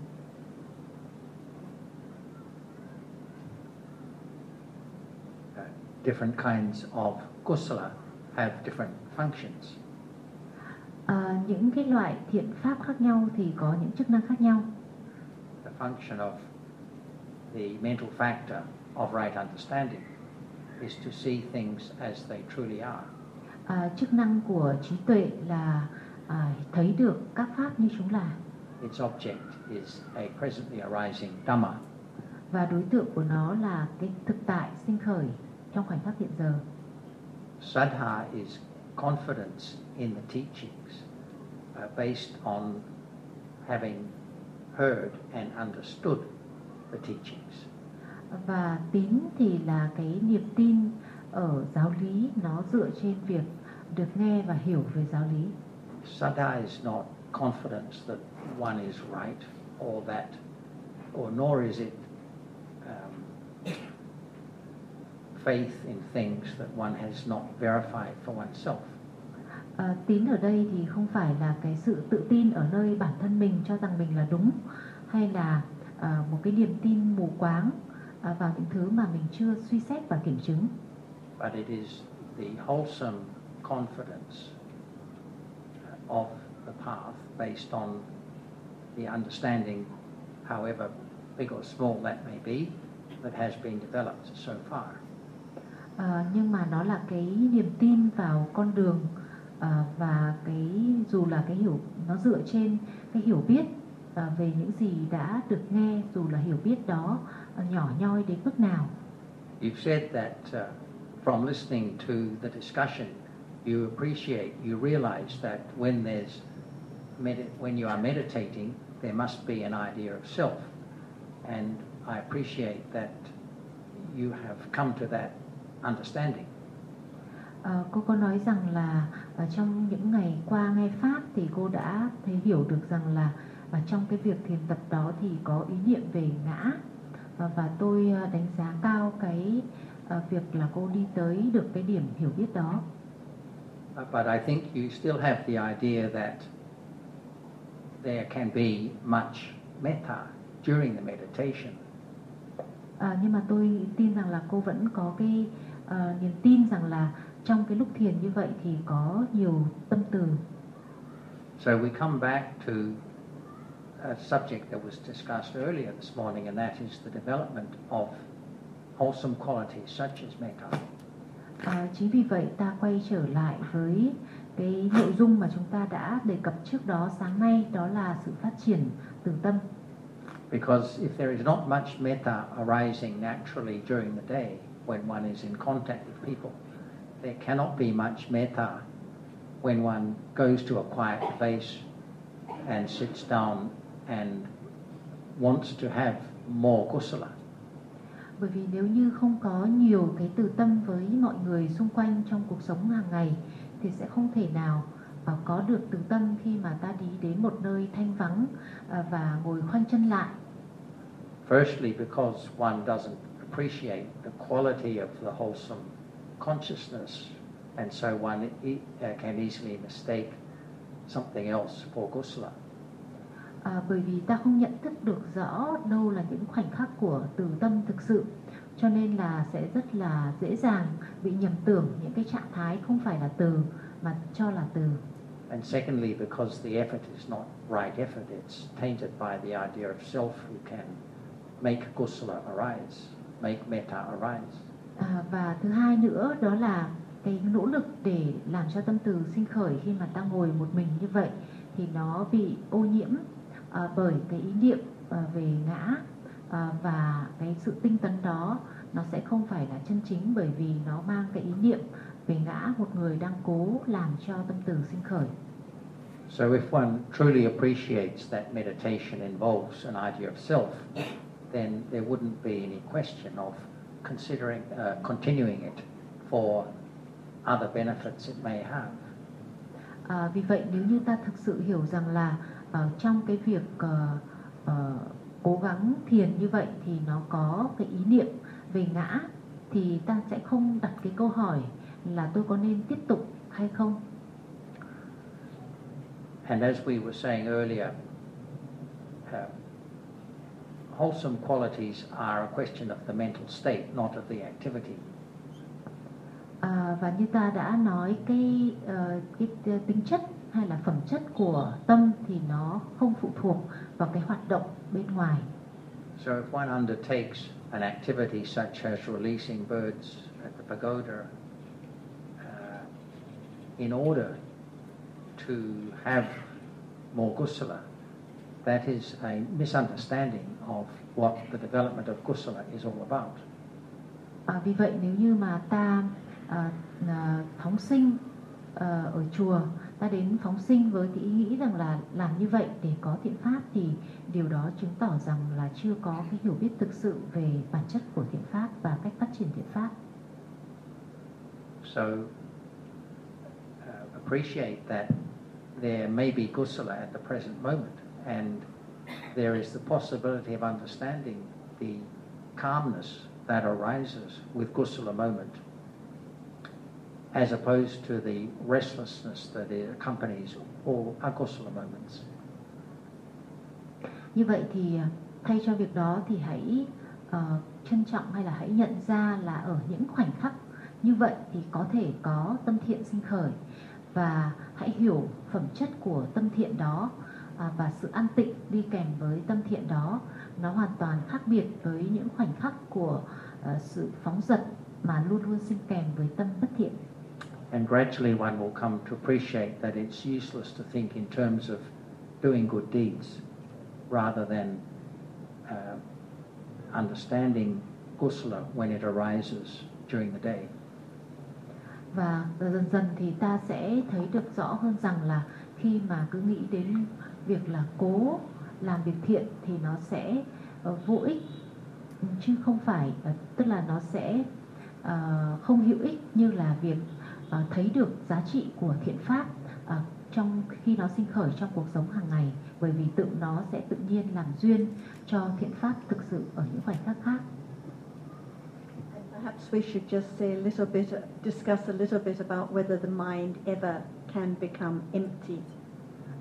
Different kinds of kusala have different functions. Những cái loại thiện pháp khác nhau thì có những chức năng khác nhau. The function of the mental factor of right understanding is to see things as they truly are. Chức năng của trí tuệ là thấy được các pháp như chúng là. Its object is a presently arising Dhamma. Và đối tượng của nó là cái thực tại sinh khởi trong khoảnh khắc hiện giờ. Saddha is confidence in the teachings based on having heard and understood the teachings. Và tín thì là cái niềm tin ở giáo lý, nó dựa trên việc được nghe và hiểu về giáo lý. Saddha is not confidence that one is right or nor is it faith in things that one has not verified for oneself. Tín ở đây thì không phải là cái sự tự tin ở nơi bản thân mình cho rằng mình là đúng, hay là một cái niềm tin mù quáng vào những thứ mà mình chưa suy xét và kiểm chứng. But it is the wholesome confidence of the path based on the understanding, however big or small that may be, that has been developed so far. Nhưng mà nó là cái niềm tin vào con đường và dù là cái hiểu, nó dựa trên cái hiểu biết về những gì đã được nghe, dù là hiểu biết đó nhỏ nhoi đến mức nào. You've said that from listening to the discussion, you appreciate, you realize that when you are meditating, there must be an idea of self, and I appreciate that you have come to that understanding. Cô có nói rằng là trong những ngày qua nghe pháp thì cô đã thấy hiểu được rằng là trong cái việc thiền tập đó thì có ý niệm về ngã, và tôi đánh giá cao cái việc là cô đi tới được cái điểm hiểu biết đó. But I think you still have the idea that there can be much metta during the meditation. Nhưng mà tôi tin rằng là cô vẫn có cái niềm tin rằng là trong cái lúc thiền như vậy thì có nhiều tâm từ. So we come back to a subject that was discussed earlier this morning, and that is the development of wholesome qualities such as metta. Chính vì vậy ta quay trở lại với cái nội dung mà chúng ta đã đề cập trước đó sáng nay, đó là sự phát triển từ tâm. Because if there is not much metta arising naturally during the day when one is in contact with people, there cannot be much metta when one goes to a quiet place and sits down and wants to have more kusala. Bởi vì nếu như không có nhiều cái từ tâm với mọi người xung quanh trong cuộc sống hàng ngày thì sẽ không thể nào có được từ tâm khi mà ta đi đến một nơi thanh vắng và ngồi khoanh chân lại. Firstly, because one doesn't appreciate the quality of the wholesome consciousness, and so one can easily mistake something else for kusala. Bởi vì ta không nhận thức được rõ đâu là những khoảnh khắc của từ tâm thực sự, cho nên là sẽ rất là dễ dàng bị nhầm tưởng những cái trạng thái không phải là từ mà cho là từ. And secondly, because the effort is not right effort, it's tainted by the idea of self who can make kusala arise, make metta arise. Và thứ hai nữa đó là cái nỗ lực để làm cho tâm từ sinh khởi khi mà ta ngồi một mình như vậy thì nó bị ô nhiễm bởi cái ý niệm về ngã, và cái sự tinh tấn đó nó sẽ không phải là chân chính, bởi vì nó mang cái ý niệm về ngã một người đang cố làm cho tâm từ sinh khởi. So if one truly appreciates that meditation involves an idea of self, then there wouldn't be any question of considering continuing it for other benefits it may have. Vì vậy nếu như ta thực sự hiểu rằng là trong cái việc cố gắng thiền như vậy thì nó có cái ý niệm về ngã, thì ta sẽ không đặt cái câu hỏi là tôi có nên tiếp tục hay không. And as we were saying earlier, wholesome qualities are a question of the mental state, not of the activity. Và như ta đã nói, cái tính chất hay là phẩm chất của tâm thì nó không phụ thuộc vào cái hoạt động bên ngoài. So if one undertakes an activity such as releasing birds at the pagoda in order to have more kusala, that is a misunderstanding of what the development of kusala is all about. Vì vậy nếu như mà ta phóng sinh ở chùa, ta đến phóng sinh với cái ý nghĩ rằng là làm như vậy để có thiện pháp, thì điều đó chứng tỏ rằng là chưa có cái hiểu biết thực sự về bản chất của thiện pháp và cách phát triển thiện pháp. So appreciate that there may be kusala at the present moment, and there is the possibility of understanding the calmness that arises with kusala moment, as opposed to the restlessness that accompanies all akusala moments. Như vậy thì thay cho việc đó thì hãy trân trọng hay là hãy nhận ra là ở những khoảnh khắc như vậy thì có thể có tâm thiện sinh khởi, và hãy hiểu phẩm chất của tâm thiện đó, và sự an tịnh đi kèm với tâm thiện đó nó hoàn toàn khác biệt với những khoảnh khắc của sự phóng dật mà luôn luôn sinh kèm với tâm bất thiện. And gradually one will come to appreciate that it's useless to think in terms of doing good deeds rather than understanding kusala when it arises during the day. Và dần dần thì ta sẽ thấy được rõ hơn rằng là khi mà cứ nghĩ đến việc là cố làm việc thiện thì nó sẽ vô ích, chứ không phải, tức là nó sẽ không hữu ích như là việc thấy được giá trị của thiện pháp trong khi nó sinh khởi trong cuộc sống hàng ngày, bởi vì tự nó sẽ tự nhiên làm duyên cho thiện pháp thực sự ở những khoảnh khắc khác. Perhaps we should just say a little bit, discuss a little bit about whether the mind ever can become empty.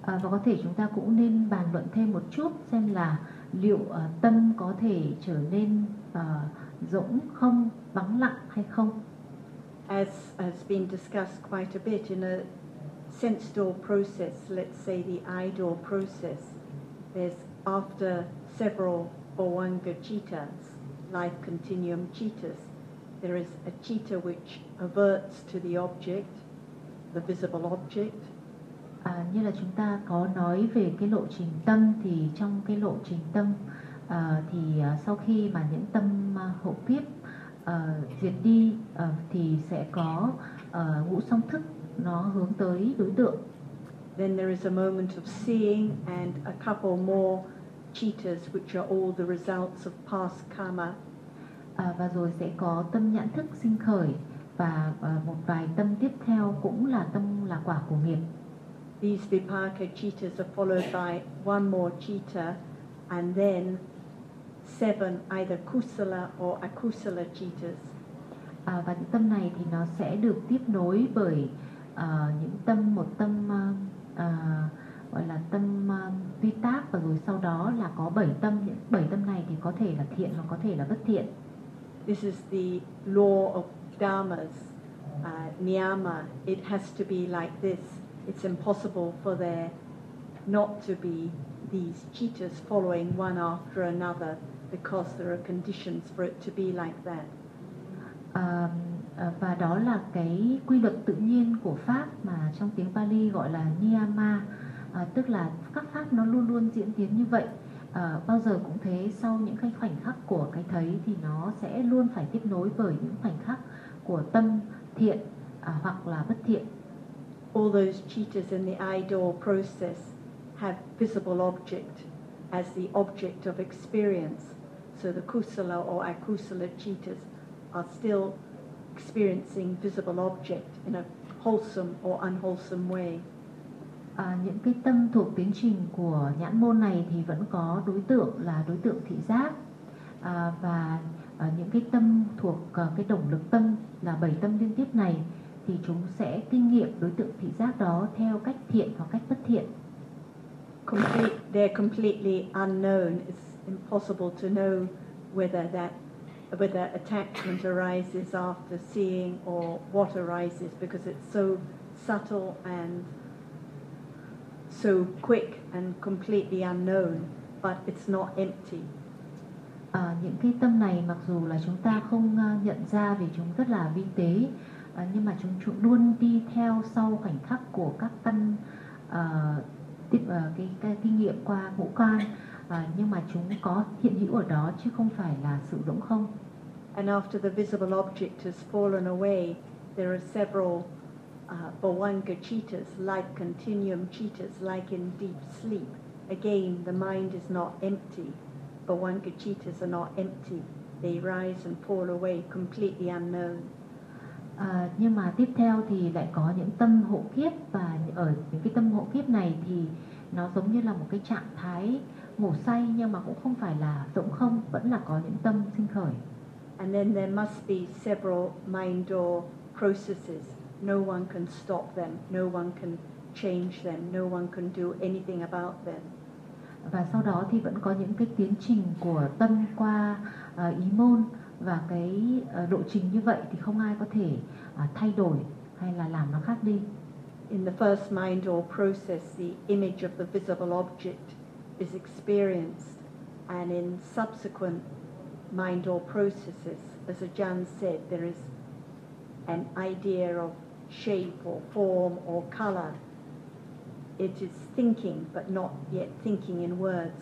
Và có thể chúng ta cũng nên bàn luận thêm một chút xem là liệu tâm có thể trở nên rỗng không, vắng lặng hay không. As has been discussed quite a bit in a sense door process, let's say the eye door process, there's after several Bhavanga citas, life continuum citas, there is a citta which averts to the object, the visible object. Như là chúng ta có nói về cái lộ trình tâm, thì trong cái lộ trình tâm sau khi mà những tâm hộ kiếp diệt đi thì sẽ có ngũ song thức nó hướng tới đối tượng. Then there is a moment of seeing and a couple more cittas which are all the results of past karma. Và rồi sẽ có tâm nhãn thức sinh khởi, và một vài tâm tiếp theo cũng là tâm là quả của nghiệp. These vipaka cittas are followed by one more citta, and then 7 either kusala or akusala cittas. Và những tâm này thì nó sẽ được tiếp nối bởi một tâm gọi là tâm vi tác, và rồi sau đó là có 7 tâm. Những 7 tâm này thì có thể là thiện hoặc có thể là bất thiện. This is the law of dharmas, niyama. It has to be like this. It's impossible for there not to be these cittas following one after another, because there are conditions for it to be like that. Và đó là cái quy luật tự nhiên của pháp mà trong tiếng Pali gọi là niyama, tức là các pháp nó luôn luôn diễn tiến như vậy. Bao giờ cũng thế, sau những cái khoảnh khắc của cái thấy thì nó sẽ luôn phải tiếp nối bởi những khoảnh khắc của tâm thiện hoặc là bất thiện. All those cittas in the eye door process have visible object as the object of experience. So the kusala or akusala cittas are still experiencing visible object in a wholesome or unwholesome way. Những cái tâm thuộc tiến trình của nhãn môn này thì vẫn có đối tượng là đối tượng thị giác, và những cái tâm thuộc cái đồng lực tâm là 7 tâm liên tiếp này thì chúng sẽ kinh nghiệm đối tượng thị giác đó theo cách thiện hoặc cách bất thiện. They're completely unknown. It's impossible to know whether attachment arises after seeing or what arises, because it's so subtle and so quick and completely unknown, but it's not empty. Những cái tâm này mặc dù là chúng ta không nhận ra vì chúng rất là vi tế, nhưng mà chúng luôn đi theo sau khoảnh khắc của các tâm cái kinh nghiệm qua ngũ quan, nhưng mà chúng có hiện hữu ở đó chứ không phải là sự rỗng không. And after the visible object has fallen away, there are several Bhavanga cittas, like continuum cittas, like in deep sleep. Again, the mind is not empty. Bhavanga cittas are not empty. They rise and fall away, completely unknown. Nhưng mà tiếp theo thì lại có những tâm hộ kiếp, và ở những cái tâm hộ kiếp này thì nó giống như là một cái trạng thái ngủ say, nhưng mà cũng không phải là rỗng không, vẫn là có những tâm sinh khởi. And then there must be several mind door processes. No one can stop them. No one can change them. No one can do anything about them. Và sau đó thì vẫn có những cái tiến trình của tâm qua ý môn, và cái lộ trình như vậy thì không ai có thể thay đổi hay là làm nó khác đi. In the first mind door process, the image of the visible object is experienced, and in subsequent mind door processes, as Ajahn said, there is an idea of shape or form or color. It is thinking but not yet thinking in words.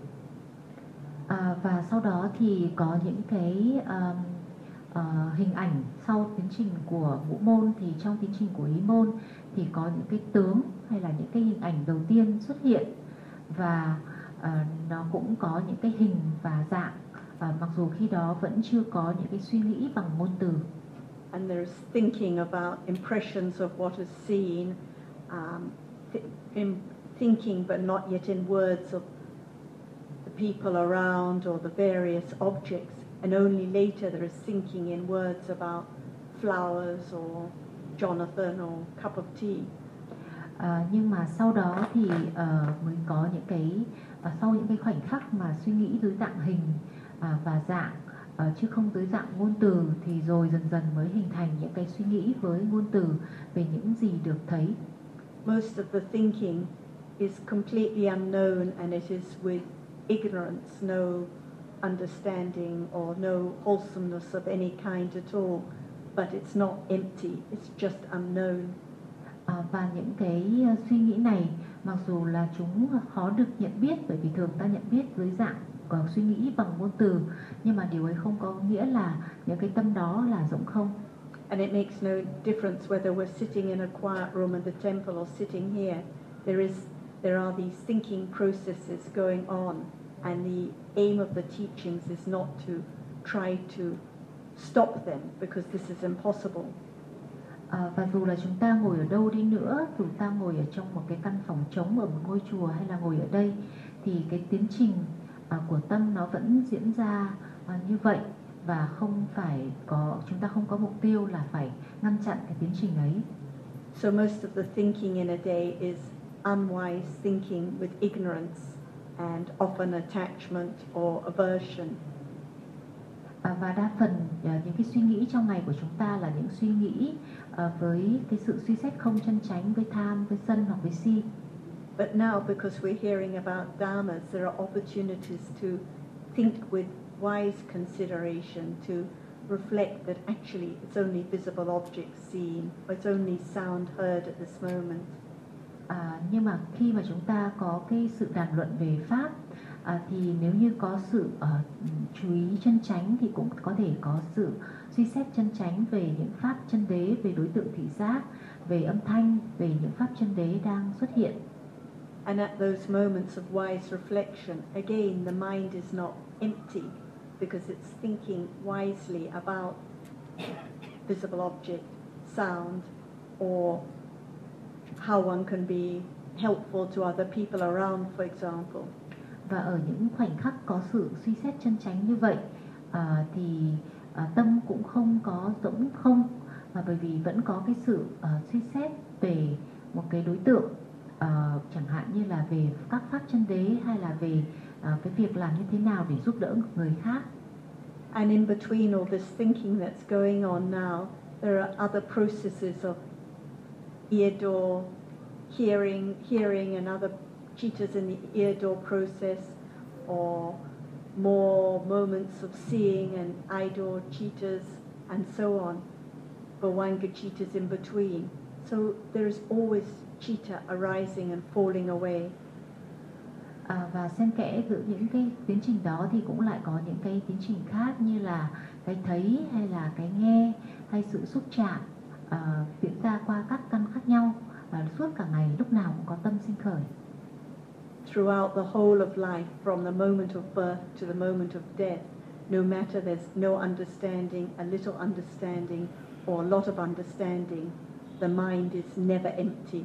Và sau đó thì có những cái hình ảnh sau tiến trình của ngũ môn, thì trong tiến trình của ý môn thì có những cái tướng hay là những cái hình ảnh đầu tiên xuất hiện, và nó cũng có những cái hình và dạng, mặc dù khi đó vẫn chưa có những cái suy nghĩ bằng ngôn từ. And there's thinking about impressions of what is seen, thinking but not yet in words of the people around or the various objects, and only later there is thinking in words about flowers or Jonathan or cup of tea. Nhưng mà sau đó thì mới có những cái sau những cái khoảnh khắc mà suy nghĩ dưới dạng hình và dạng chứ không dưới dạng ngôn từ, thì rồi dần dần mới hình thành những cái suy nghĩ với ngôn từ về những gì được thấy. Most of the thinking is completely unknown, and it is with ignorance, no understanding or no wholesomeness of any kind at all. But it's not empty, it's just unknown. Và những cái suy nghĩ này mặc dù là chúng khó được nhận biết, bởi vì thường ta nhận biết dưới dạng suy nghĩ bằng ngôn từ, nhưng mà điều ấy không có nghĩa là những cái tâm đó là rỗng không. And it makes no difference whether we're sitting in a quiet room in the temple or sitting here. There are these thinking processes going on, and the aim of the teachings is not to try to stop them, because this is impossible. Và dù là chúng ta ngồi ở đâu đi nữa, dù ta ngồi ở trong một cái căn phòng trống ở một ngôi chùa hay là ngồi ở đây, thì cái tiến trình của tâm nó vẫn diễn ra như vậy, và chúng ta không có mục tiêu là phải ngăn chặn cái tiến trình ấy. So most of the thinking in a day is unwise thinking with ignorance and often attachment or aversion. Và đa phần những cái suy nghĩ trong ngày của chúng ta là những suy nghĩ với cái sự suy xét không chân chánh, với tham, với sân hoặc với si. But now, because we're hearing about dharmas, there are opportunities to think with wise consideration, to reflect that actually it's only visible objects seen, or it's only sound heard at this moment. Nhưng mà khi mà chúng ta có cái sự đàm luận về pháp, thì nếu như có sự chú ý chân chánh thì cũng có thể có sự suy xét chân chánh về những pháp chân đế, về đối tượng thị giác, về âm thanh, về những pháp chân đế đang xuất hiện. And at those moments of wise reflection, again, the mind is not empty, because it's thinking wisely about visible object, sound, or how one can be helpful to other people around, for example. Và ở những khoảnh khắc có sự suy xét chân chánh như vậy, thì tâm cũng không có rỗng không, bởi vì vẫn có cái sự suy xét về một cái đối tượng, chẳng hạn như là về các pháp chân đế, hay là về cái việc làm như thế nào để giúp đỡ người khác. And in between all this thinking that's going on now, there are other processes of ear door, hearing and other chitas in the ear door process, or more moments of seeing and eye door chitas, and so on, Bhavanga chitas in between. So there is always chitta arising and falling away. Và xen kẽ giữa những cái tiến trình đó thì cũng lại có những cái tiến trình khác, như là cái thấy, hay là cái nghe, hay sự xúc chạm diễn ra qua các căn khác nhau, và suốt cả ngày lúc nào cũng có tâm sinh khởi. Throughout the whole of life, from the moment of birth to the moment of death, no matter there's no understanding, a little understanding, or a lot of understanding, the mind is never empty.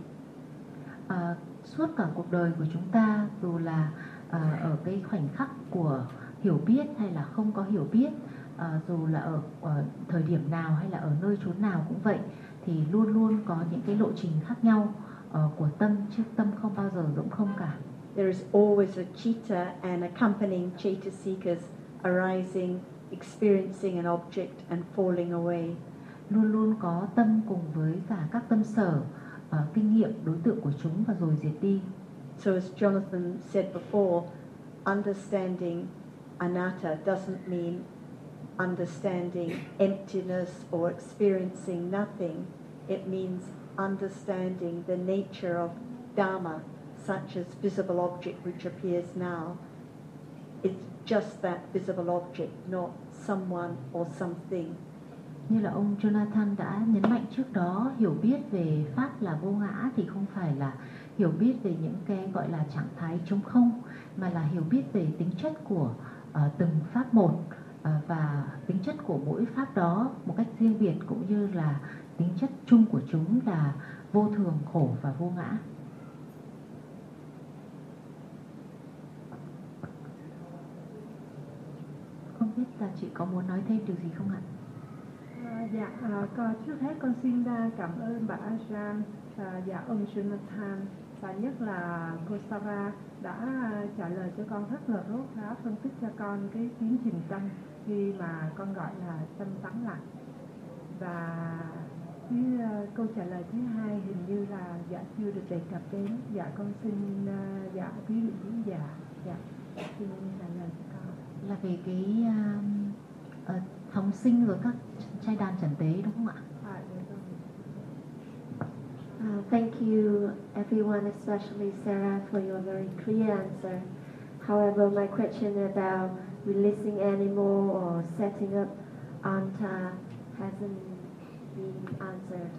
Suốt cả cuộc đời của chúng ta, dù là ở cái khoảnh khắc của hiểu biết hay là không có hiểu biết, dù là ở thời điểm nào hay là ở nơi chốn nào cũng vậy, thì luôn luôn có những cái lộ trình khác nhau của tâm, chứ tâm không bao giờ rỗng không cả. There is always a chitta and accompanying chaitasikas arising, experiencing an object and falling away. Luôn luôn có tâm cùng với cả các tâm sở, kinh nghiệm đối tượng của chúng, và rồi diệt đi. So as Jonathan said before, understanding anatta doesn't mean understanding emptiness or experiencing nothing. It means understanding the nature of Dhamma, such as visible object which appears now. It's just that visible object, not someone or something. Như là ông Jonathan đã nhấn mạnh trước đó, hiểu biết về pháp là vô ngã thì không phải là hiểu biết về những cái gọi là trạng thái trống không, mà là hiểu biết về tính chất của từng pháp một, và tính chất của mỗi pháp đó một cách riêng biệt, cũng như là tính chất chung của chúng là vô thường, khổ và vô ngã. Không biết là chị có muốn nói thêm điều gì không ạ? Trước hết con xin cảm ơn bà Ajahn Dạ ông Jonathan, và nhất là cô Sarah đã trả lời cho con rất là tốt, đã phân tích cho con cái tiến trình tâm khi mà con gọi là tâm vắng lặng. Và cái câu trả lời thứ hai hình như là dạ chưa được đề cập đến. Dạ con xin dạ quý vị khán giả, dạ xin trả lời cho con. Là về cái phóng sinh rồi các trai đàn trần tế đúng không ạ? Thank you everyone, especially Sarah, for your very clear answer. However, my question about releasing animal or setting up anta hasn't been answered.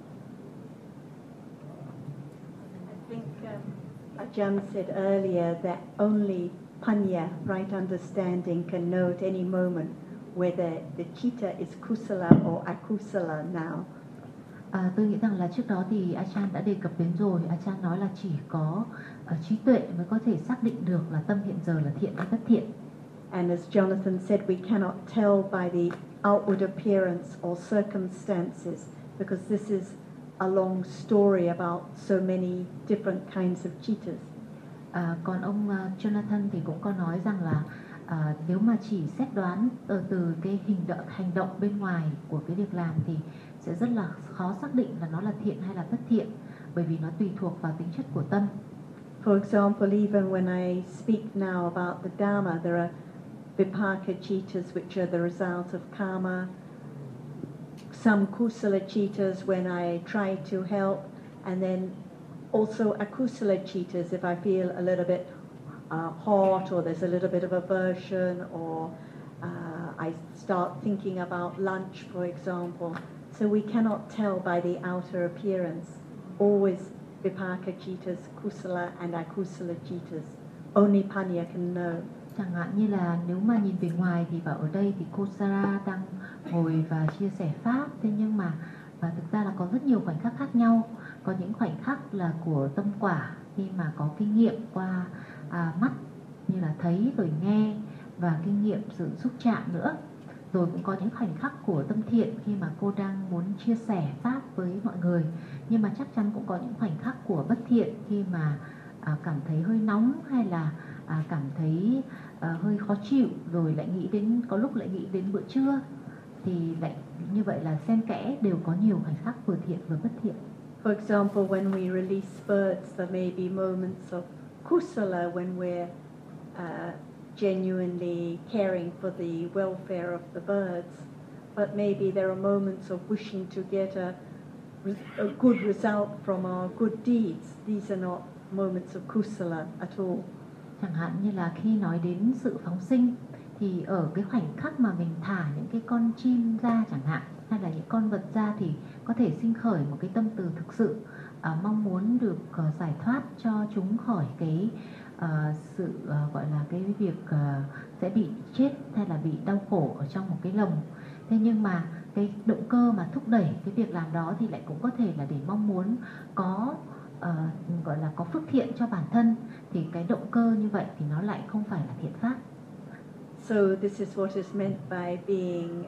I think Ajahn said earlier that only Panya, right understanding, can know at any moment whether the chitta is kusala or akusala now. Tôi nghĩ rằng là trước đó thì Ajahn đã đề cập đến rồi. Ajahn nói là chỉ có trí tuệ mới có thể xác định được là tâm hiện giờ là thiện hay bất thiện. And as Jonathan said, we cannot tell by the outward appearance or circumstances, because this is a long story about so many different kinds of chittas. Còn ông Jonathan thì cũng có nói rằng là nếu mà chỉ xét đoán từ cái hành động bên ngoài của cái việc làm thì sẽ rất là khó xác định là nó là thiện hay là bất thiện, bởi vì nó tùy thuộc vào tính chất của tâm. For example, even when I speak now about the Dharma, there are vipaka chittas which are the result of karma, some kusala chittas when I try to help, and then also akusala chittas if I feel a little bit hot, or there's a little bit of aversion, or I start thinking about lunch, for example. So we cannot tell by the outer appearance. Always vipaka chittas, kusala and akusala chittas. Only Panya can know. Chẳng hạn như là nếu mà nhìn về ngoài thì bảo ở đây thì cô Sarah đang ngồi và chia sẻ pháp, thế nhưng mà thực ra là có rất nhiều khoảnh khắc khác nhau. Có những khoảnh khắc là của tâm quả khi mà có kinh nghiệm qua mắt như là thấy rồi nghe, và kinh nghiệm sự xúc chạm nữa. Rồi cũng có những khoảnh khắc của tâm thiện khi mà cô đang muốn chia sẻ pháp với mọi người. Nhưng mà chắc chắn cũng có những khoảnh khắc của bất thiện khi mà cảm thấy hơi nóng, hay là cảm thấy hơi khó chịu, rồi lại nghĩ đến, có lúc lại nghĩ đến bữa trưa. Thì lại như vậy là xen kẽ đều có nhiều khoảnh khắc vừa thiện vừa bất thiện. For example, when we release birds, there may be moments of kusala when we're genuinely caring for the welfare of the birds, but maybe there are moments of wishing to get a good result from our good deeds. These are not moments of kusala at all. Chẳng hạn như là khi nói đến sự phóng sinh thì ở cái khoảnh khắc mà mình thả những cái con chim ra chẳng hạn, hay là những con vật ra, thì có thể sinh khởi một cái tâm từ thực sự mong muốn được giải thoát cho chúng khỏi cái sự gọi là cái việc sẽ bị chết hay là bị đau khổ ở trong một cái lồng. Thế nhưng mà cái động cơ mà thúc đẩy cái việc làm đó thì lại cũng có thể là để mong muốn có gọi là có phước thiện cho bản thân, thì cái động cơ như vậy thì nó lại không phải là thiện pháp. So this is what is meant by being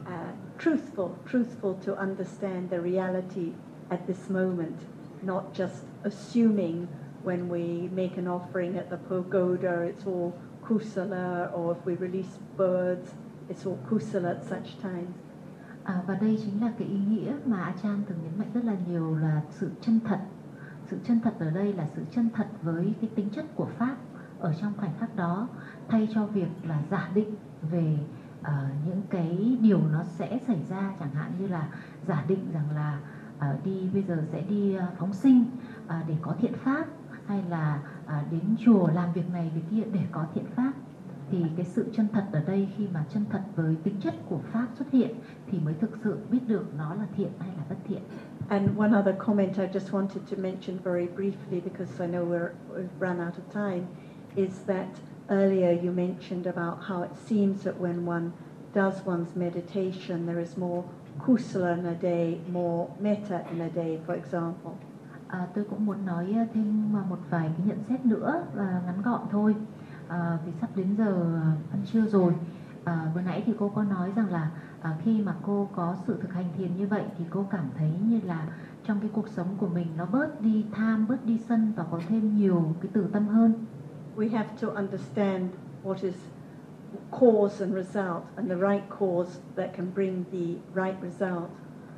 truthful to understand the reality at this moment, not just assuming when we make an offering at the pagoda it's all kusala, or if we release birds it's all kusala at such times. Và đây chính là cái ý nghĩa mà Ajahn thường nhấn mạnh rất là nhiều, là sự chân thật. Sự chân thật ở đây là sự chân thật với cái tính chất của pháp ở trong khoảnh khắc đó, thay cho việc là giả định về những cái điều nó sẽ xảy ra. Chẳng hạn như là giả định rằng là bây giờ sẽ đi phóng sinh để có thiện pháp, hay là đến chùa làm việc này việc kia để có thiện pháp. Thì cái sự chân thật ở đây, khi mà chân thật với tính chất của pháp xuất hiện thì mới thực sự biết được nó là thiện hay là bất thiện. And one other comment I just wanted to mention very briefly, because I know we've run out of time, is that earlier you mentioned about how it seems that when one does one's meditation there is more kusala in a day, more metta in a day, for example. Tôi cũng muốn nói thêm một vài cái nhận xét nữa, ngắn gọn thôi, vì sắp đến giờ ăn trưa rồi. Vừa nãy thì cô có nói rằng là khi mà cô có sự thực hành thiền như vậy thì cô cảm thấy như là trong cái cuộc sống của mình nó bớt đi tham, bớt đi sân và có thêm nhiều cái từ tâm hơn. We have to understand what is cause and result, and the right cause that can bring the right result.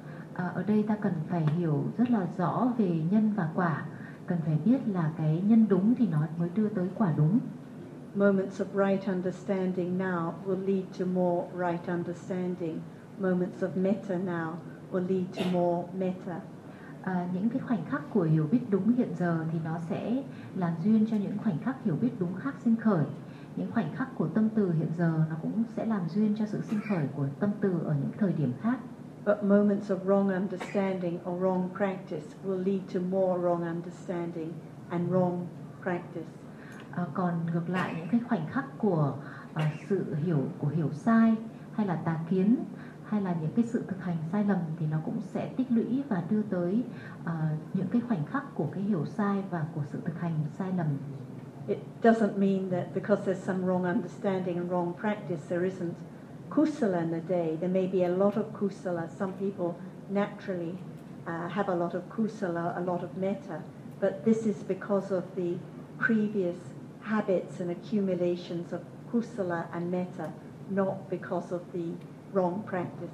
Ở đây ta cần phải hiểu rất là rõ về nhân và quả, cần phải biết là cái nhân đúng thì nó mới đưa tới quả đúng. Moments of right understanding now will lead to more right understanding. Moments of metta now will lead to more metta. Những cái khoảnh khắc của hiểu biết đúng hiện giờ thì nó sẽ làm duyên cho những khoảnh khắc hiểu biết đúng khác sinh khởi. Những khoảnh khắc của tâm từ hiện giờ nó cũng sẽ làm duyên cho sự sinh khởi của tâm từ ở những thời điểm khác. But moments of wrong understanding or wrong practice will lead to more wrong understanding and wrong practice. Còn ngược lại, những cái khoảnh khắc của sự hiểu sai hay là tà kiến hay là những cái sự thực hành sai lầm thì nó cũng sẽ tích lũy và đưa tới những cái khoảnh khắc của cái hiểu sai và của sự thực hành sai lầm. It doesn't mean that because there's some wrong understanding and wrong practice there isn't kusala in a day. There may be a lot of kusala. Some people naturally have a lot of kusala, a lot of metta, but this is because of the previous habits and accumulations of kusala and metta, not because of the wrong practice.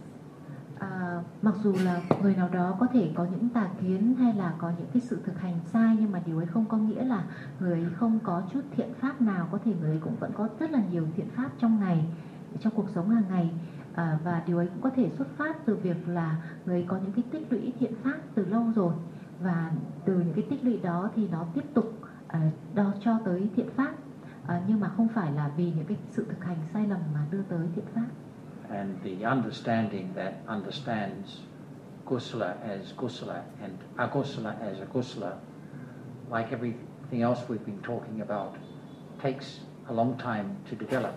Mặc dù là người nào đó có thể có những tà kiến hay là có những cái sự thực hành sai, nhưng mà điều ấy không có nghĩa là người ấy không có chút thiện pháp nào. Có thể người ấy cũng vẫn có rất là nhiều thiện pháp trong ngày, trong cuộc sống hàng ngày, và điều ấy cũng có thể xuất phát từ việc là người ấy có những cái tích lũy thiện pháp từ lâu rồi, và từ những cái tích lũy đó thì nó tiếp tục đo cho tới thiện pháp, nhưng mà không phải là vì những cái sự thực hành sai lầm mà đưa tới thiện pháp. And the understanding that understands kusala as kusala and akusala as akusala, like everything else we've been talking about, takes a long time to develop.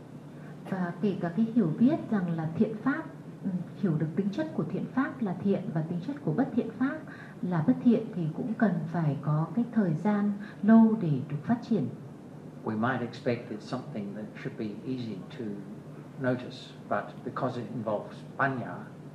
Và kể cả cái hiểu biết rằng là thiện pháp, hiểu được tính chất của thiện pháp là thiện và tính chất của bất thiện pháp là bất thiện thì cũng cần phải có cái thời gian lâu để được phát triển. We might expect it's something that should be easy to notice, but because it involves panya,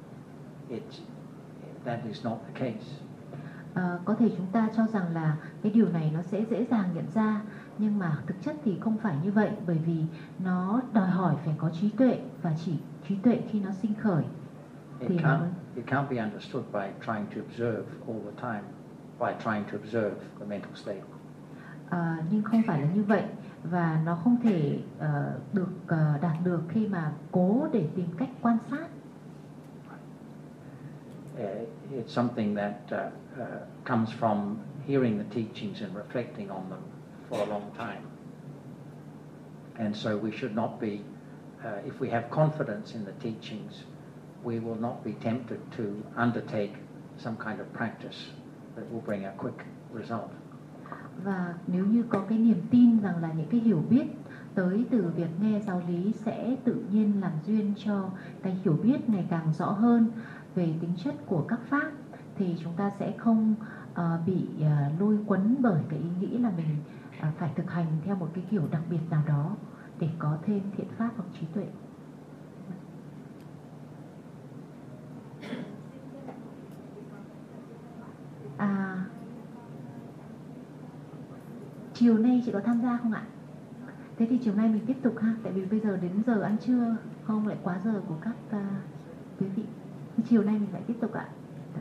that is not the case. Có thể chúng ta cho rằng là cái điều này nó sẽ dễ dàng nhận ra, nhưng mà thực chất thì không phải như vậy, bởi vì nó đòi hỏi phải có trí tuệ, và chỉ trí tuệ khi nó sinh khởi thì it can't be understood by trying to observe all the time, by trying to observe the mental state. Nhưng không phải là như vậy, và nó không thể đạt được khi mà cố để tìm cách quan sát. It's something that comes from hearing the teachings and reflecting on them for a long time. And so we should not be, if we have confidence in the teachings, we will not be tempted to undertake some kind of practice that will bring a quick result. Và nếu như có cái niềm tin rằng là những cái hiểu biết tới từ việc nghe giáo lý sẽ tự nhiên làm duyên cho cái hiểu biết ngày càng rõ hơn về tính chất của các pháp, thì chúng ta sẽ không bị lôi cuốn bởi cái ý nghĩ là mình phải thực hành theo một cái kiểu đặc biệt nào đó để có thêm thiện pháp hoặc trí tuệ. Chiều nay chị có tham gia không ạ? Thế thì chiều nay mình tiếp tục ha, tại vì bây giờ đến giờ ăn trưa, không lại quá giờ của các quý vị. Thì chiều nay mình lại tiếp tục ạ.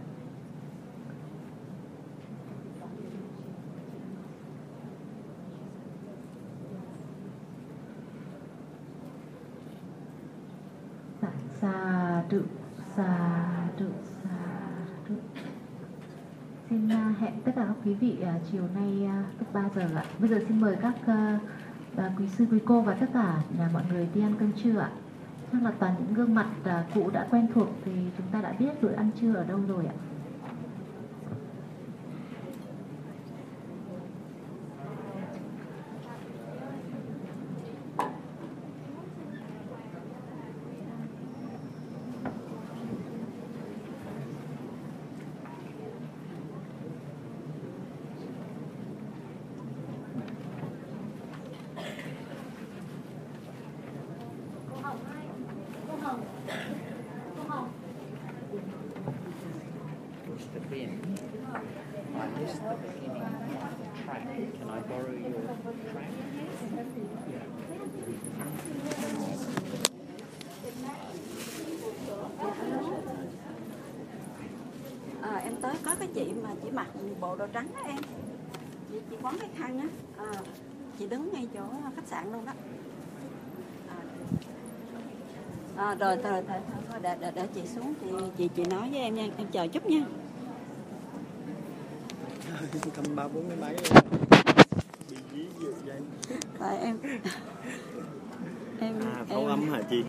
Sa đự, sa đự, sa đự. Xin hẹn tất cả các quý vị chiều nay lúc 3 giờ ạ. Bây giờ xin mời các quý sư, quý cô và tất cả mọi người đi ăn cơm trưa ạ. Chắc là toàn những gương mặt cũ đã quen thuộc thì chúng ta đã biết bữa ăn trưa ở đâu rồi ạ. Cô học track. Can I borrow your track? Em tới có cái chị mà chỉ mặc bộ đồ trắng đó em. Chị quấn cái khăn á. Chị đứng ngay chỗ khách sạn luôn đó. Rồi để chị xuống chị nói với em nha, em chờ chút nha. Thăm 3-4 cái máy bị dí dự vậy. Tại em phóng âm hả chị?